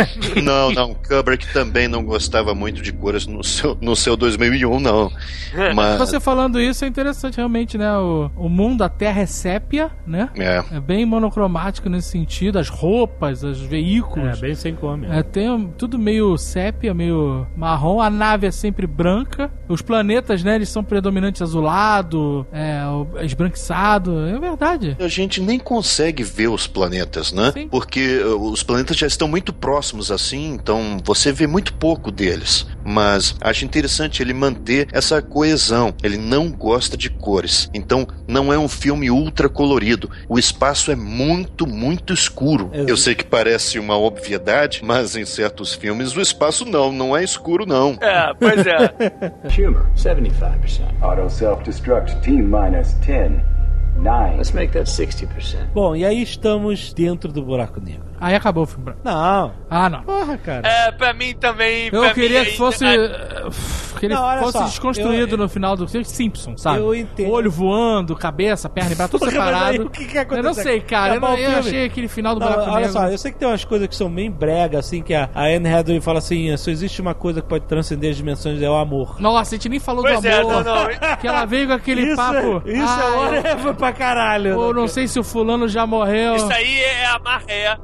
Não, Kubrick também não gostava muito de cores no seu 2001, não. Mas... Você falando isso é interessante, realmente, né? O mundo, a Terra é sépia, né? É bem monocromático nesse sentido, as roupas, os veículos. Bem sem come. Tem tudo meio sépia, meio marrom. A nave é sempre branca. os planetas, né, eles são predominantes azulado, esbranquiçado, é verdade. A gente nem consegue ver os planetas, né? Sim. Porque os planetas já estão muito próximos assim, então você vê muito pouco deles. Mas acho interessante ele manter essa coesão. Ele não gosta de cores. Então não é um filme ultra colorido. O espaço é muito, muito escuro. Eu sei que parece uma obviedade, mas em certos filmes o espaço não é escuro, não. Pois é. Humor, 75%. Auto self-destruct, T-10. 9. Let's make that 60%. Bom, e aí estamos dentro do buraco negro. Aí acabou o filme. Não. Ah, não. Porra, cara. Pra mim também. Eu queria que fosse. Que ele Não, fosse só, desconstruído no final do Simpson, sabe? Eu entendo. Olho voando, cabeça, perna e braço, tudo separado. Aí, o que aconteceu? Eu não sei, cara. Eu achei aquele final do buraco negro. Olha só, eu sei que tem umas coisas que são bem brega, assim, que a Anne Hathaway fala assim: só existe uma coisa que pode transcender as dimensões, é o amor. Nossa, a gente nem falou do amor. Que ela veio com aquele papo. Isso é whatever pra caralho. Ou não sei se o fulano já morreu. Isso aí é a maré.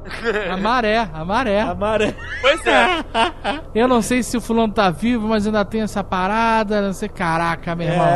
A maré. Pois é. Eu não sei se o fulano tá vivo, mas ainda tem essa parada, não sei, caraca, meu irmão.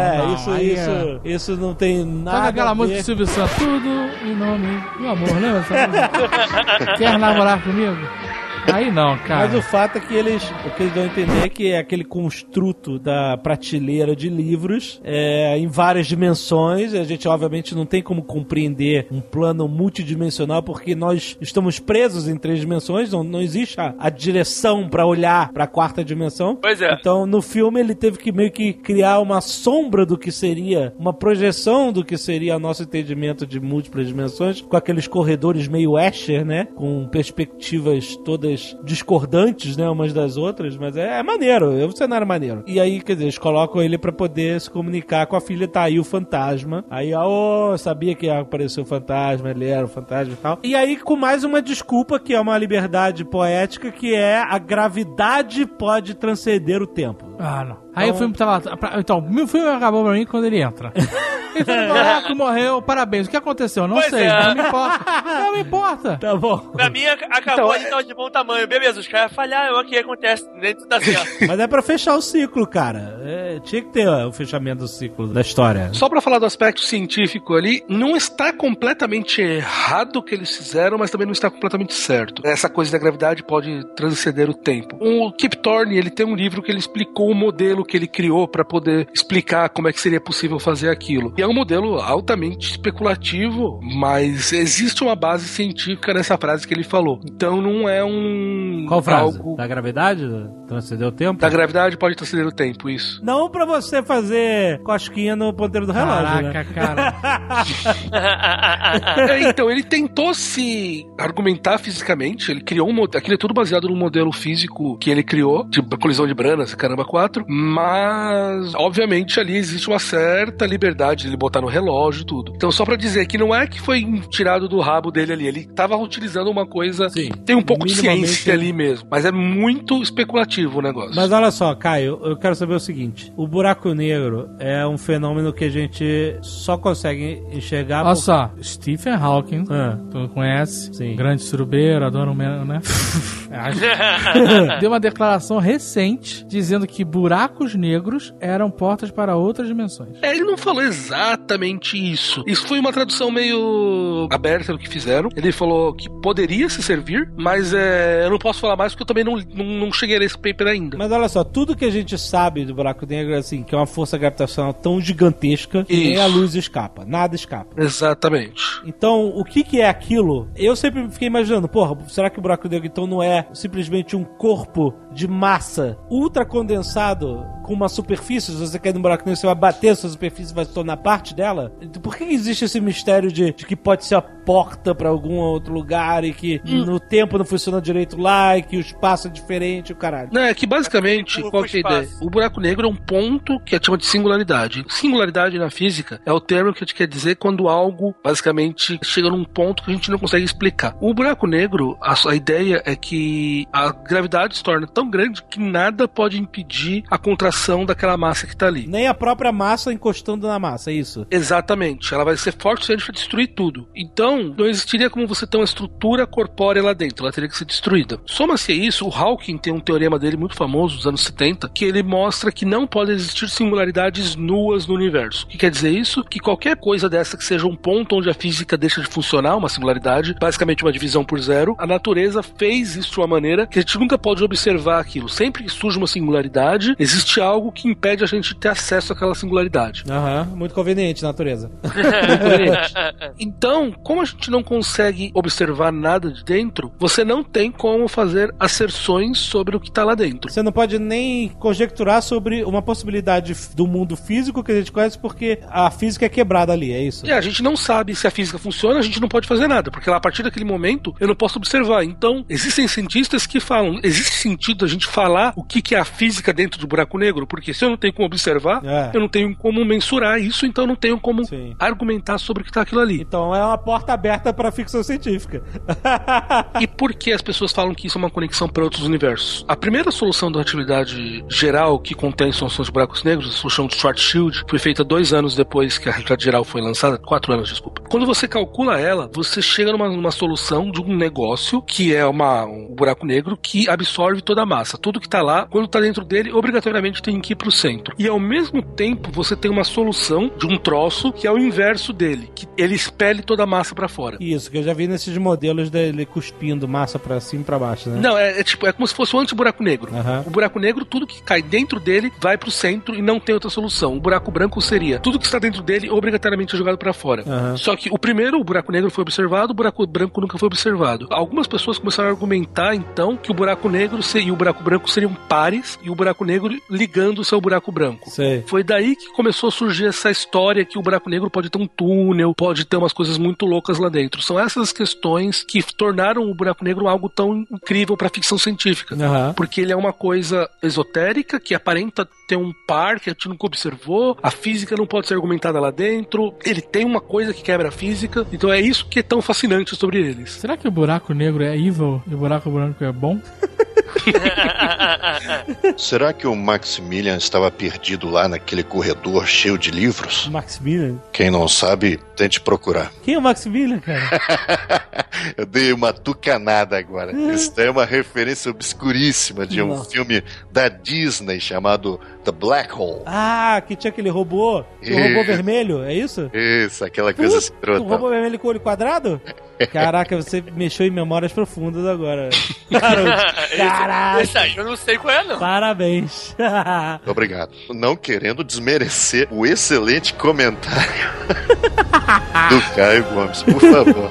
Isso não tem nada. Sabe aquela música do Silvio Santos? Tudo em nome do amor, lembra essa música? Quer namorar comigo? Aí não, cara. Mas o fato é que o que eles dão a entender é que é aquele construto da prateleira de livros em várias dimensões. A gente, obviamente, não tem como compreender um plano multidimensional porque nós estamos presos em 3 dimensões. Não existe a direção pra olhar pra 4ª dimensão. Pois é. Então, no filme, ele teve que meio que criar uma sombra do que seria, uma projeção do que seria o nosso entendimento de múltiplas dimensões, com aqueles corredores meio Escher, né? Com perspectivas todas discordantes, né, umas das outras, mas é maneiro, é um cenário maneiro. E aí, quer dizer, eles colocam ele pra poder se comunicar com a filha, tá aí o fantasma. Aí, sabia que apareceu o fantasma, ele era o fantasma e tal. E aí, com mais uma desculpa, que é uma liberdade poética, que é a gravidade pode transcender o tempo. Ah, não. Aí o filme tava... Então, o filme acabou pra mim quando ele entra. Então, o buraco morreu, parabéns. O que aconteceu? Não sei, não me importa. Não me importa. Tá bom. Pra mim, acabou então, de bom tamanho. Beleza, os caras falharam, o que acontece? Nem tudo dá certo. Mas é pra fechar o ciclo, cara. Tinha que ter o fechamento do ciclo da história. Só pra falar do aspecto científico ali, não está completamente errado o que eles fizeram, mas também não está completamente certo. Essa coisa da gravidade pode transcender o tempo. O Kip Thorne, ele tem um livro que ele explicou o modelo que ele criou pra poder explicar como é que seria possível fazer aquilo. E é um modelo altamente especulativo, mas existe uma base científica nessa frase que ele falou. Então não é um... Qual frase? Da gravidade? Transcender o tempo? Da gravidade pode transcender o tempo, isso. Não pra você fazer cosquinha no ponteiro do relógio, Caraca, né? cara. Então, ele tentou se argumentar fisicamente, ele criou um modelo, aquilo é tudo baseado num modelo físico que ele criou, de colisão de branas, caramba, 4, mas, obviamente, ali existe uma certa liberdade de ele botar no relógio e tudo. Então, só pra dizer que não é que foi tirado do rabo dele ali, ele tava utilizando uma coisa, sim, tem um pouco de ciência ali mesmo, mas é muito especulativo o negócio. Mas olha só, Caio, eu quero saber o seguinte, o buraco negro é um fenômeno que a gente só consegue enxergar... Olha só, Stephen Hawking, tu conhece? Sim. Grande surubeiro, adora um... né? Deu uma declaração recente dizendo que buracos negros eram portas para outras dimensões. Ele não falou exatamente isso. Isso foi uma tradução meio aberta do que fizeram. Ele falou que poderia se servir, mas eu não posso falar mais porque eu também não cheguei nesse paper ainda. Mas olha só, tudo que a gente sabe do buraco negro é assim, que é uma força gravitacional tão gigantesca que nem a luz escapa. Nada escapa. Exatamente. Então, o que é aquilo? Eu sempre fiquei imaginando, porra, será que o buraco negro então não é simplesmente um corpo de massa ultra condensado com uma superfície? Se você cair no buraco negro, você vai bater essa superfície e vai se tornar parte dela? Por que existe esse mistério de que pode ser a porta pra algum outro lugar e que no tempo não funciona direito lá e que o espaço é diferente, o caralho? Não, é que basicamente, qual que é a ideia? O buraco negro é um ponto que é chamado de singularidade. Singularidade na física é o termo que a gente quer dizer quando algo, basicamente, chega num ponto que a gente não consegue explicar. O buraco negro, a ideia é que a gravidade se torna tão grande que nada pode impedir a contração daquela massa que tá ali. Nem a própria massa encostando na massa, é isso? Exatamente. Ela vai ser forte o suficiente pra destruir tudo. Então, não existiria como você ter uma estrutura corpórea lá dentro. Ela teria que ser destruída. Soma-se a isso, o Hawking tem um teorema dele muito famoso, dos anos 70, que ele mostra que não pode existir singularidades nuas no universo. O que quer dizer isso? Que qualquer coisa dessa que seja um ponto onde a física deixa de funcionar, uma singularidade, basicamente uma divisão por zero, a natureza fez isso de uma maneira que a gente nunca pode observar aquilo. Sempre que surge uma singularidade, existe algo que impede a gente de ter acesso àquela singularidade. Muito conveniente, natureza. Muito conveniente. Então, como a gente não consegue observar nada de dentro, você não tem como fazer asserções sobre o que está lá dentro. Você não pode nem conjecturar sobre uma possibilidade do mundo físico que a gente conhece porque a física é quebrada ali, é isso? A gente não sabe se a física funciona, a gente não pode fazer nada, porque lá, a partir daquele momento eu não posso observar. Então, existem cientistas que falam, existe sentido a gente falar o que é a física dentro do buraco negro? Porque se eu não tenho como observar, eu não tenho como mensurar isso, então eu não tenho como argumentar sobre o que está aquilo ali. Então é uma porta aberta para a ficção científica. E por que as pessoas falam que isso é uma conexão para outros universos? A primeira solução da relatividade geral que contém soluções de buracos negros, a solução de Schwarzschild, foi feita 2 anos depois que a relatividade geral foi lançada, 4 anos, desculpa. Quando você calcula ela, você chega numa solução de um negócio que é um buraco negro que absorve toda a massa. Tudo que está lá, quando está dentro dele, obrigatoriamente tem que ir para o centro. E ao mesmo tempo, você tem uma solução de um troço que é o inverso dele, que ele expele toda a massa para fora. Isso, que eu já vi nesses modelos dele cuspindo massa para cima e para baixo, né? Não, é como se fosse um anti-buraco negro. O buraco negro, tudo que cai dentro dele vai pro centro e não tem outra solução. O buraco branco seria tudo que está dentro dele obrigatoriamente jogado para fora. Só que o buraco negro foi observado, o buraco branco nunca foi observado. Algumas pessoas começaram a argumentar, então, que o buraco negro e o buraco branco seriam pares e o buraco negro ligando-se ao buraco branco. Sei. Foi daí que começou a surgir essa história que o buraco negro pode ter um túnel, pode ter umas coisas muito loucas lá dentro. São essas questões que tornaram o buraco negro algo tão incrível para a ficção científica. Porque ele é uma coisa esotérica que aparenta ter um par que a gente nunca observou, a física não pode ser argumentada lá dentro, ele tem uma coisa que quebra a física, então é isso que é tão fascinante sobre eles. Será que o buraco negro é evil e o buraco branco é bom? Será que o Maximilian estava perdido lá naquele corredor cheio de livros? Maximilian? Quem não sabe, tente procurar. Quem é o Maximilian, cara? Eu dei uma tucanada agora. Isso é uma referência obscuríssima de um filme da Disney chamado The Black Hole. Que tinha aquele robô, o robô vermelho, é isso? Isso, aquela coisa escrota. O robô vermelho com olho quadrado? Caraca, você mexeu em memórias profundas agora. Caraca! Esse aí eu não sei qual é, não. Parabéns. Obrigado. Não querendo desmerecer o excelente comentário do Caio Gomes, por favor.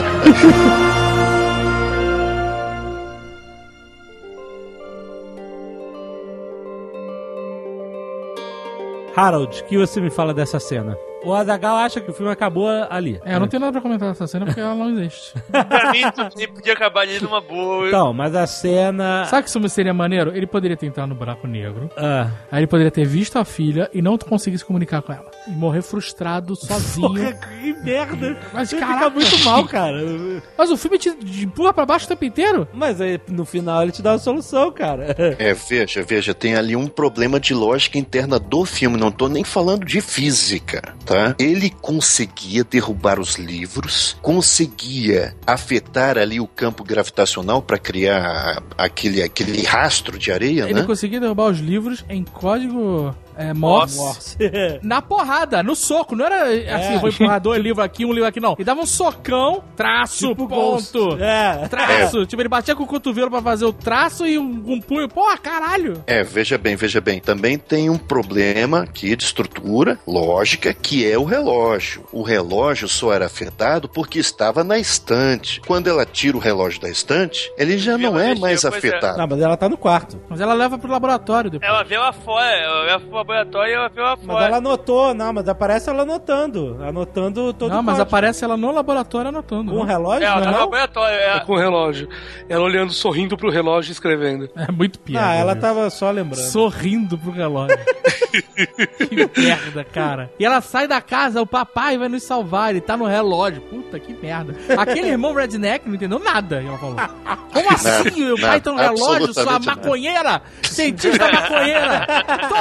Harold, o que você me fala dessa cena? O Azaghal acha que o filme acabou ali. Eu não tenho nada pra comentar dessa cena porque ela não existe. Pra mim, também podia acabar ali numa boa. Então, mas a cena... Sabe que isso seria maneiro? Ele poderia ter entrado no buraco negro. Aí ele poderia ter visto a filha e não conseguir se comunicar com ela. E morrer frustrado, sozinho. Porra, que merda. Mas, caraca, fica muito mal, cara. Mas o filme te empurra pra baixo o tempo inteiro. Mas aí, no final, ele te dá a solução, cara. Veja, tem ali um problema de lógica interna do filme. Não tô nem falando de física, tá? Ele conseguia derrubar os livros, conseguia afetar ali o campo gravitacional para criar aquele rastro de areia, né? Ele conseguia derrubar os livros em código... Morse. Na porrada, no soco. Não era assim, foi empurrar 2 livros aqui, 1 livro aqui, não. Ele dava um socão, traço, tipo ponto. Traço. Tipo, ele batia com o cotovelo pra fazer o traço e um punho. Porra, caralho. Veja bem. Também tem um problema aqui de estrutura lógica, que é o relógio. O relógio só era afetado porque estava na estante. Quando ela tira o relógio da estante, ele já não é mais afetado. Não, mas ela tá no quarto. Mas ela leva pro laboratório depois. Ela vê lá fora, laboratório e ela viu lá fora. Mas ela anotou, mas aparece ela anotando todo Não, mas aparece ela no laboratório anotando. Com um relógio? Ela tá no laboratório. Com o relógio. Ela olhando, sorrindo pro relógio e escrevendo. É muito piada. Ela tava só lembrando. Sorrindo pro relógio. Que merda, cara. E ela sai da casa, o papai vai nos salvar, ele tá no relógio. Puta, que merda. Aquele irmão redneck não entendeu nada, ela falou. Como assim? O pai tá no relógio, sua maconheira? Cientista maconheira. Todo cientista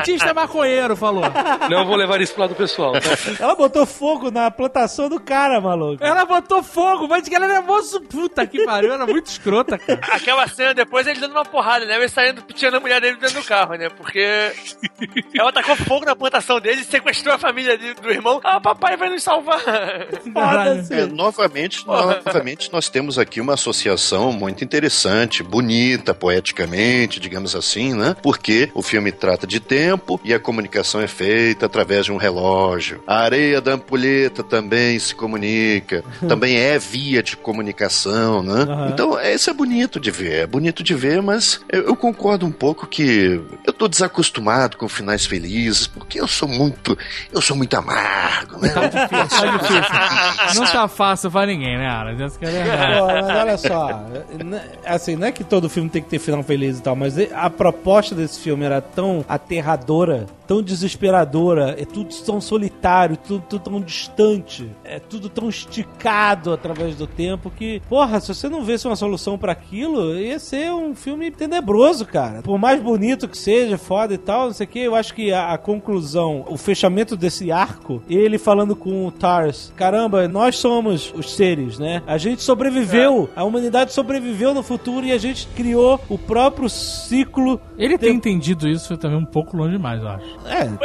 cientista maconheiro falou. Não vou levar isso pro lado pessoal, tá? Ela botou fogo na plantação do cara, maluco. Ela botou fogo, mas que ela era moço. Puta que pariu, era muito escrota, cara. Aquela cena depois ele dando uma porrada, né? Ele saindo, tirando a mulher dele dentro do carro, né? Porque ela tacou fogo na plantação dele e sequestrou a família do irmão. Ah, papai vai nos salvar. Foda-se. Novamente nós temos aqui uma associação muito interessante, bonita, poeticamente, digamos assim, né? Porque o filme trata de tempo e a comunicação é feita através de um relógio. A areia da ampulheta também se comunica, também é via de comunicação, né? Então, isso é bonito de ver, mas eu concordo um pouco que eu tô desacostumado com finais felizes, porque eu sou muito amargo, né? Tá difícil. Não tá fácil pra ninguém, né, Alan? Mas olha só, assim, não é que todo filme tem que ter final feliz e tal, mas a proposta desse filme era tão aterradora, tão desesperadora, é tudo tão solitário, tudo tão distante, é tudo tão esticado através do tempo que, porra, se você não visse uma solução pra aquilo, ia ser um filme tenebroso, cara. Por mais bonito que seja, foda e tal, não sei o que, eu acho que a conclusão, o fechamento desse arco, ele falando com o Tars, caramba, nós somos os seres, né? A gente sobreviveu, a humanidade sobreviveu no futuro e a gente criou o próprio ciclo. Ele tem entendido isso também um pouco longe demais, eu acho.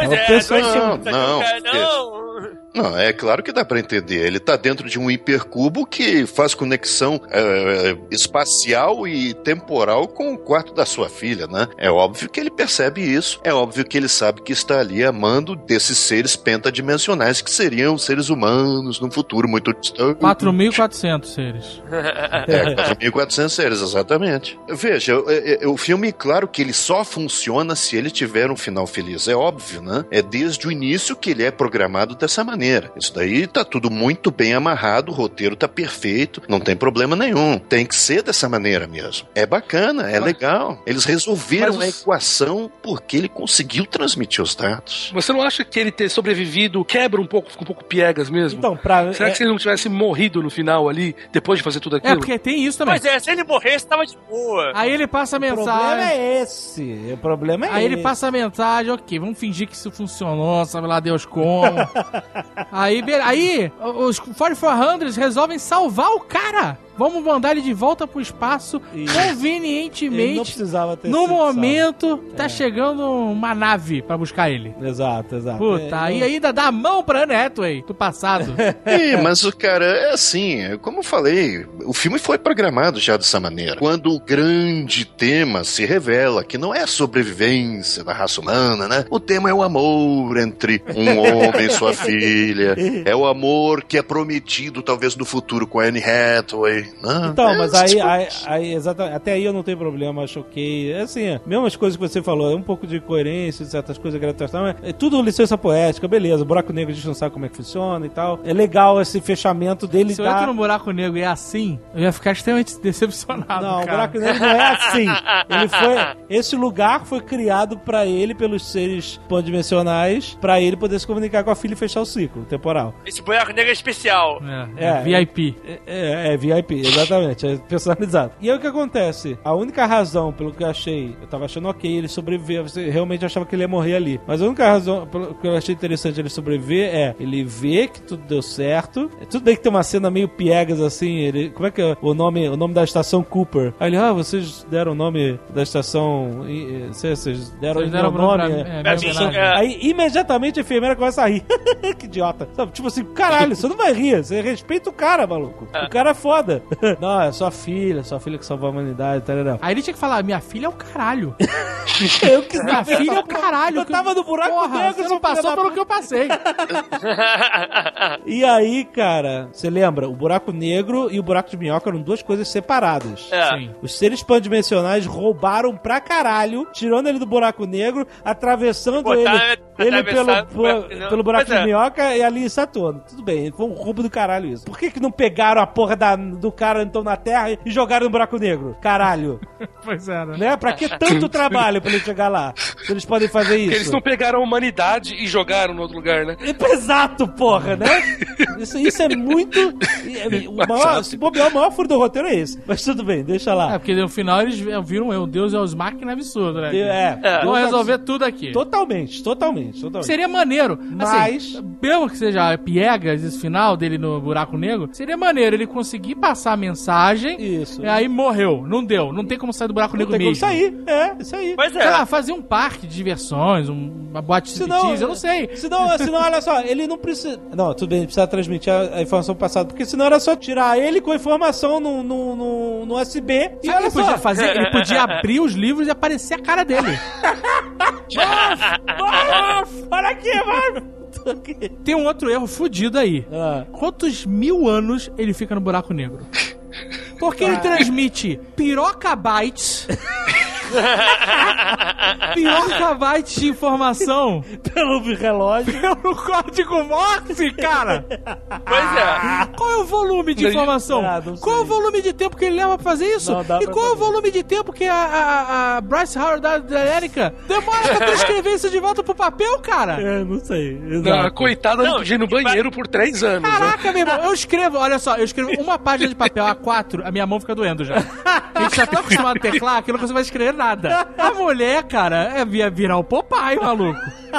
Não, é claro que dá pra entender. Ele tá dentro de um hipercubo que faz conexão espacial e temporal com o quarto da sua filha, né? É óbvio que ele percebe isso. É óbvio que ele sabe que está ali amando desses seres pentadimensionais que seriam seres humanos num futuro muito distante. 4.400 seres. 4.400 seres, exatamente. Veja, o filme, claro que ele só funciona se ele tiver um final feliz. É óbvio, né? É desde o início que ele é programado dessa maneira. Isso daí tá tudo muito bem amarrado, o roteiro tá perfeito, não tem problema nenhum. Tem que ser dessa maneira mesmo. É bacana, é legal. Eles resolveram a equação porque ele conseguiu transmitir os dados. Você não acha que ele ter sobrevivido quebra um pouco, fica um pouco piegas mesmo? Então, será que se ele não tivesse morrido no final ali, depois de fazer tudo aquilo? É, porque tem isso também. Mas se ele morresse, tava de boa. Aí ele passa a mensagem. O problema é esse. O problema é esse. Aí ele passa a mensagem, ok, vamos fingir que isso funcionou, sabe lá Deus como. Aí os 4400 resolvem salvar o cara. Vamos mandar ele de volta pro espaço convenientemente. Não precisava ter no momento tá chegando uma nave pra buscar ele. Exato. Puta, aí ainda dá a mão pra Anne Hathaway do passado. Mas o cara, é assim, como eu falei, o filme foi programado já dessa maneira. Quando o grande tema se revela, que não é a sobrevivência da raça humana, né? O tema é o amor entre um homem e sua filha. É o amor que é prometido, talvez, no futuro com a Anne Hathaway. Então, mas aí exatamente, até aí eu não tenho problema, acho ok. Assim, mesmas coisas que você falou, é um pouco de coerência, certas coisas, é tudo licença poética, beleza. O buraco negro a gente não sabe como é que funciona e tal. É legal esse fechamento dele. Se eu entro no buraco negro e é assim, eu ia ficar extremamente decepcionado. Não, cara. O buraco negro não é assim. Esse lugar foi criado pra ele, pelos seres pandimensionais, pra ele poder se comunicar com a filha e fechar o ciclo temporal. Esse buraco negro é especial. VIP. É VIP, exatamente, é personalizado. E aí o que acontece? A única razão pelo que eu achei, eu tava achando ok ele sobreviver, você realmente achava que ele ia morrer ali, mas a única razão pelo que eu achei interessante ele sobreviver é, ele vê que tudo deu certo, tudo bem que tem uma cena meio piegas assim, ele, como é que é o nome da estação Cooper? Aí ele, vocês deram o nome da estação, vocês deram o nome, aí imediatamente a enfermeira começa a rir. Que idiota, sabe? Tipo assim, caralho, você não vai rir, você respeita o cara, maluco. O cara é foda. Não, é sua filha que salvou a humanidade, tá ligado? Aí ele tinha que falar, minha filha é o caralho. Minha filha é o caralho. Eu tava no buraco negro, você não passou pelo que eu passei. E aí, cara, você lembra? O buraco negro e o buraco de minhoca eram duas coisas separadas. Sim. Os seres pandimensionais roubaram pra caralho, tirando ele do buraco negro, atravessando ele ele pelo buraco de minhoca e ali em Saturno. Tudo bem, foi um roubo do caralho isso. Por que não pegaram a porra do cara então na Terra e jogaram no buraco negro? Caralho. Pois é, né? Pra que tanto trabalho pra ele chegar lá? Se eles podem fazer isso. Porque eles não pegaram a humanidade e jogaram no outro lugar, né? Exato, porra, né? Isso é muito... Se bobear, o maior furo do roteiro é esse. Mas tudo bem, deixa lá. Porque no final eles viram o Deus é os máquinas absurdo, né? Vão resolver tudo aqui. Totalmente. Seria maneiro. Mas... Assim, mesmo que seja piegas esse final dele no buraco negro, seria maneiro ele conseguir passar a mensagem. Isso. E aí morreu. Não deu. Não tem como sair do buraco negro mesmo. Não tem como sair. Isso aí. Pois é. Sei lá, fazer um parque de diversões, uma boate de striptease, eu não sei. Senão, olha só, ele não precisa... Não, tudo bem, ele precisa transmitir a informação passada, porque senão era só tirar ele com a informação no USB. E olha só. Ele podia abrir os livros e aparecer a cara dele. Olha aqui, mano. Tem um outro erro fudido aí. Quantos 1000 anos ele fica no buraco negro? Porque ele transmite pirocabytes de informação pelo relógio, pelo código Morse, cara. Pois é. Qual é o volume de informação? Qual é o volume de tempo que ele leva pra fazer isso? E qual é o volume de tempo que a Bryce Howard da Erika demora pra escrever isso de volta pro papel, cara? Não sei. Não, coitada não podia ir no banheiro por 3 anos. Caraca, meu irmão, eu escrevo uma página de papel A4, a minha mão fica doendo já. A gente já tá acostumado a teclar que eu não consigo mais escrever nada. A mulher, cara, ia virar o Popeye, maluco.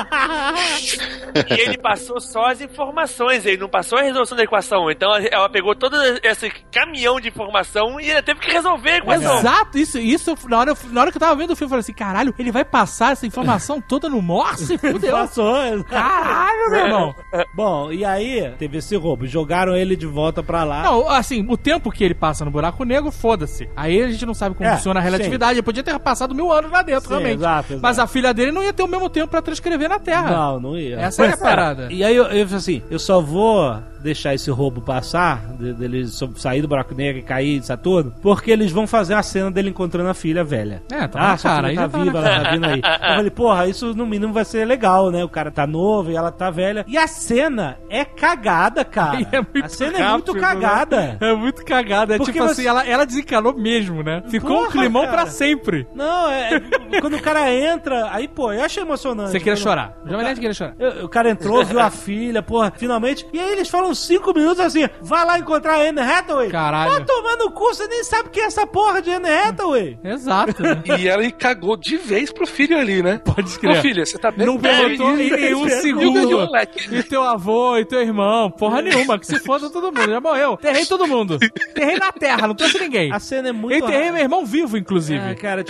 E ele passou só as informações, ele não passou a resolução da equação. Então ela pegou todo esse caminhão de informação e ela teve que resolver a equação. Exato, isso na hora que eu tava vendo o filme, eu falei assim, caralho, ele vai passar essa informação toda no Morse? Fudeu. Passou. Caralho, meu irmão. Bom, e aí teve esse roubo, jogaram ele de volta pra lá. Não, assim, o tempo que ele passa no buraco negro, foda-se. Aí a gente não sabe como funciona a relatividade, ele podia ter passado 1000 anos lá dentro, realmente. Exato. Mas a filha dele não ia ter o mesmo tempo pra transcrever na Terra. Não ia. Essa é a parada. E aí eu falei assim, eu só vou deixar esse roubo passar, dele sair do buraco negro e cair de Saturno, porque eles vão fazer a cena dele encontrando a filha velha. Cara, aí tá viva, ela tá vindo aí. Eu falei, porra, isso no mínimo vai ser legal, né? O cara tá novo e ela tá velha. E a cena é cagada, cara. A cena é muito cagada. Né? É muito cagada. É porque tipo assim, ela desencanou mesmo, né? Ficou um climão pra sempre. Não, quando o cara entra, aí, pô, eu achei emocionante. Você queria chorar. O Jovem Nerd queria chorar. O cara entrou, viu a filha, porra, finalmente. E aí eles falam 5 minutos assim, vai lá encontrar a Anne Hathaway. Caralho. Vai tomar no cu, você nem sabe quem é essa porra de Anne Hathaway. Exato. E ela cagou de vez pro filho ali, né? Pode escrever. Ô filha, você tá bem? Não perguntou em nenhum segundo. E teu avô, e teu irmão, porra nenhuma, que se foda todo mundo, já morreu. Enterrei todo mundo. Enterrei na terra, não trouxe ninguém. A cena é muito Enterrei meu irmão vivo, inclusive. Cara,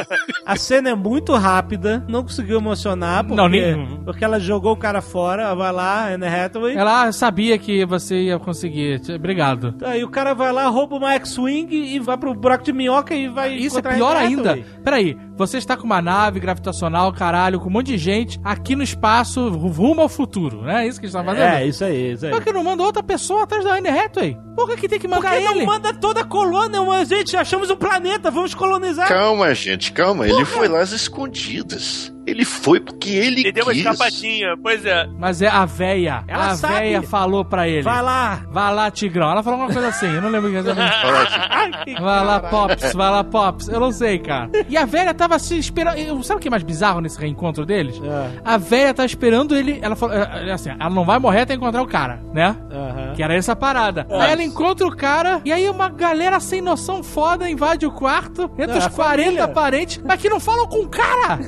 a cena é muito rápida, não conseguiu emocionar, porque ela jogou o cara fora, vai lá, Anne Hathaway. Ela sabia que você ia conseguir. Obrigado. Aí o cara vai lá, rouba uma X-Wing e vai pro buraco de minhoca e vai... Isso é pior ainda. Peraí, você está com uma nave gravitacional, caralho, com um monte de gente aqui no espaço, rumo ao futuro, né? É isso que eles estão fazendo? É, isso aí. Por que não manda outra pessoa atrás da Anne Hathaway? Por que tem que mandar ele? Porque não manda toda a colônia, gente, achamos um planeta, vamos colonizar. Calma, gente, calma. Ele foi lá às escondidas. Ele foi porque ele deu uma quis. escapadinha, pois é. Mas é a véia. A véia falou pra ele. Vai lá, Tigrão. Ela falou uma coisa assim, eu não lembro exatamente. Vai lá, Pops. Eu não sei, cara. E a véia tava se esperando. Sabe o que é mais bizarro nesse reencontro deles? A véia tá esperando ele. Ela falou assim: ela não vai morrer até encontrar o cara, né? Que era essa parada. Aí ela encontra o cara, e aí uma galera sem noção foda invade o quarto, entre os 40 parentes, mas que não falam com o cara.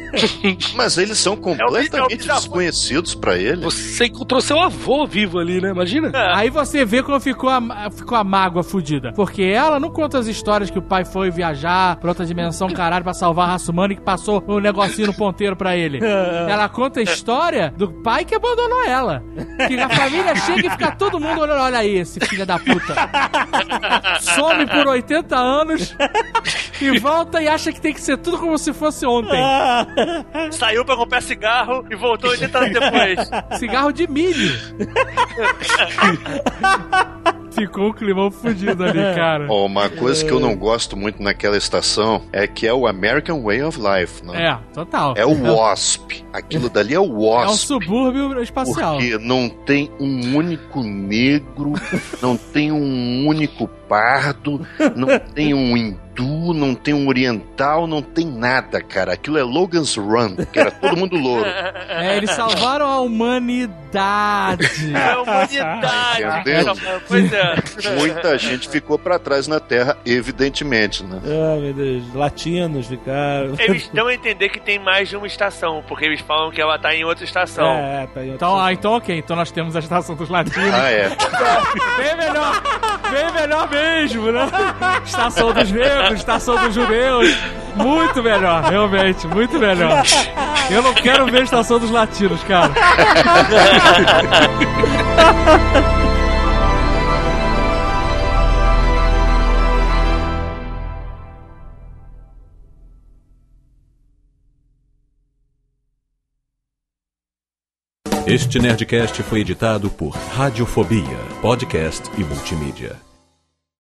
Mas eles são completamente desconhecidos pra ele. Você encontrou seu avô vivo ali, né? Imagina. Aí você vê como ficou a mágoa fudida. Porque ela não conta as histórias que o pai foi viajar pra outra dimensão, caralho, pra salvar a raça humana e que passou um negocinho no ponteiro pra ele. Ela conta a história do pai que abandonou ela. Que a família chega e fica todo mundo olhando, olha aí, esse filho da puta. Some por 80 anos e volta e acha que tem que ser tudo como se fosse ontem. Saiu pra comprar cigarro e voltou 80 anos depois. Cigarro de milho. Ficou um climão fudido ali, cara. Uma coisa que eu não gosto muito naquela estação é que é o American Way of Life, né? É, total. É o WASP. Aquilo dali é o WASP. É um subúrbio espacial. Porque não tem um único negro, não tem um único pardo, não tem um hindu, não tem um oriental, não tem nada, cara. Aquilo é Logan's Run, que era todo mundo louro. Eles salvaram a humanidade. A humanidade. Pois é. Muita gente ficou pra trás na Terra, evidentemente, né? Ah, meu Deus. Latinos ficaram. Eles dão a entender que tem mais de uma estação, porque eles falam que ela tá em outra estação. Tá em outra estação. Então, ok. Então nós temos a estação dos latinos. Bem melhor mesmo, né? Estação dos negros, estação dos judeus. Muito melhor, realmente, muito melhor. Eu não quero ver a estação dos latinos, cara. Este Nerdcast foi editado por Radiofobia, podcast e multimídia.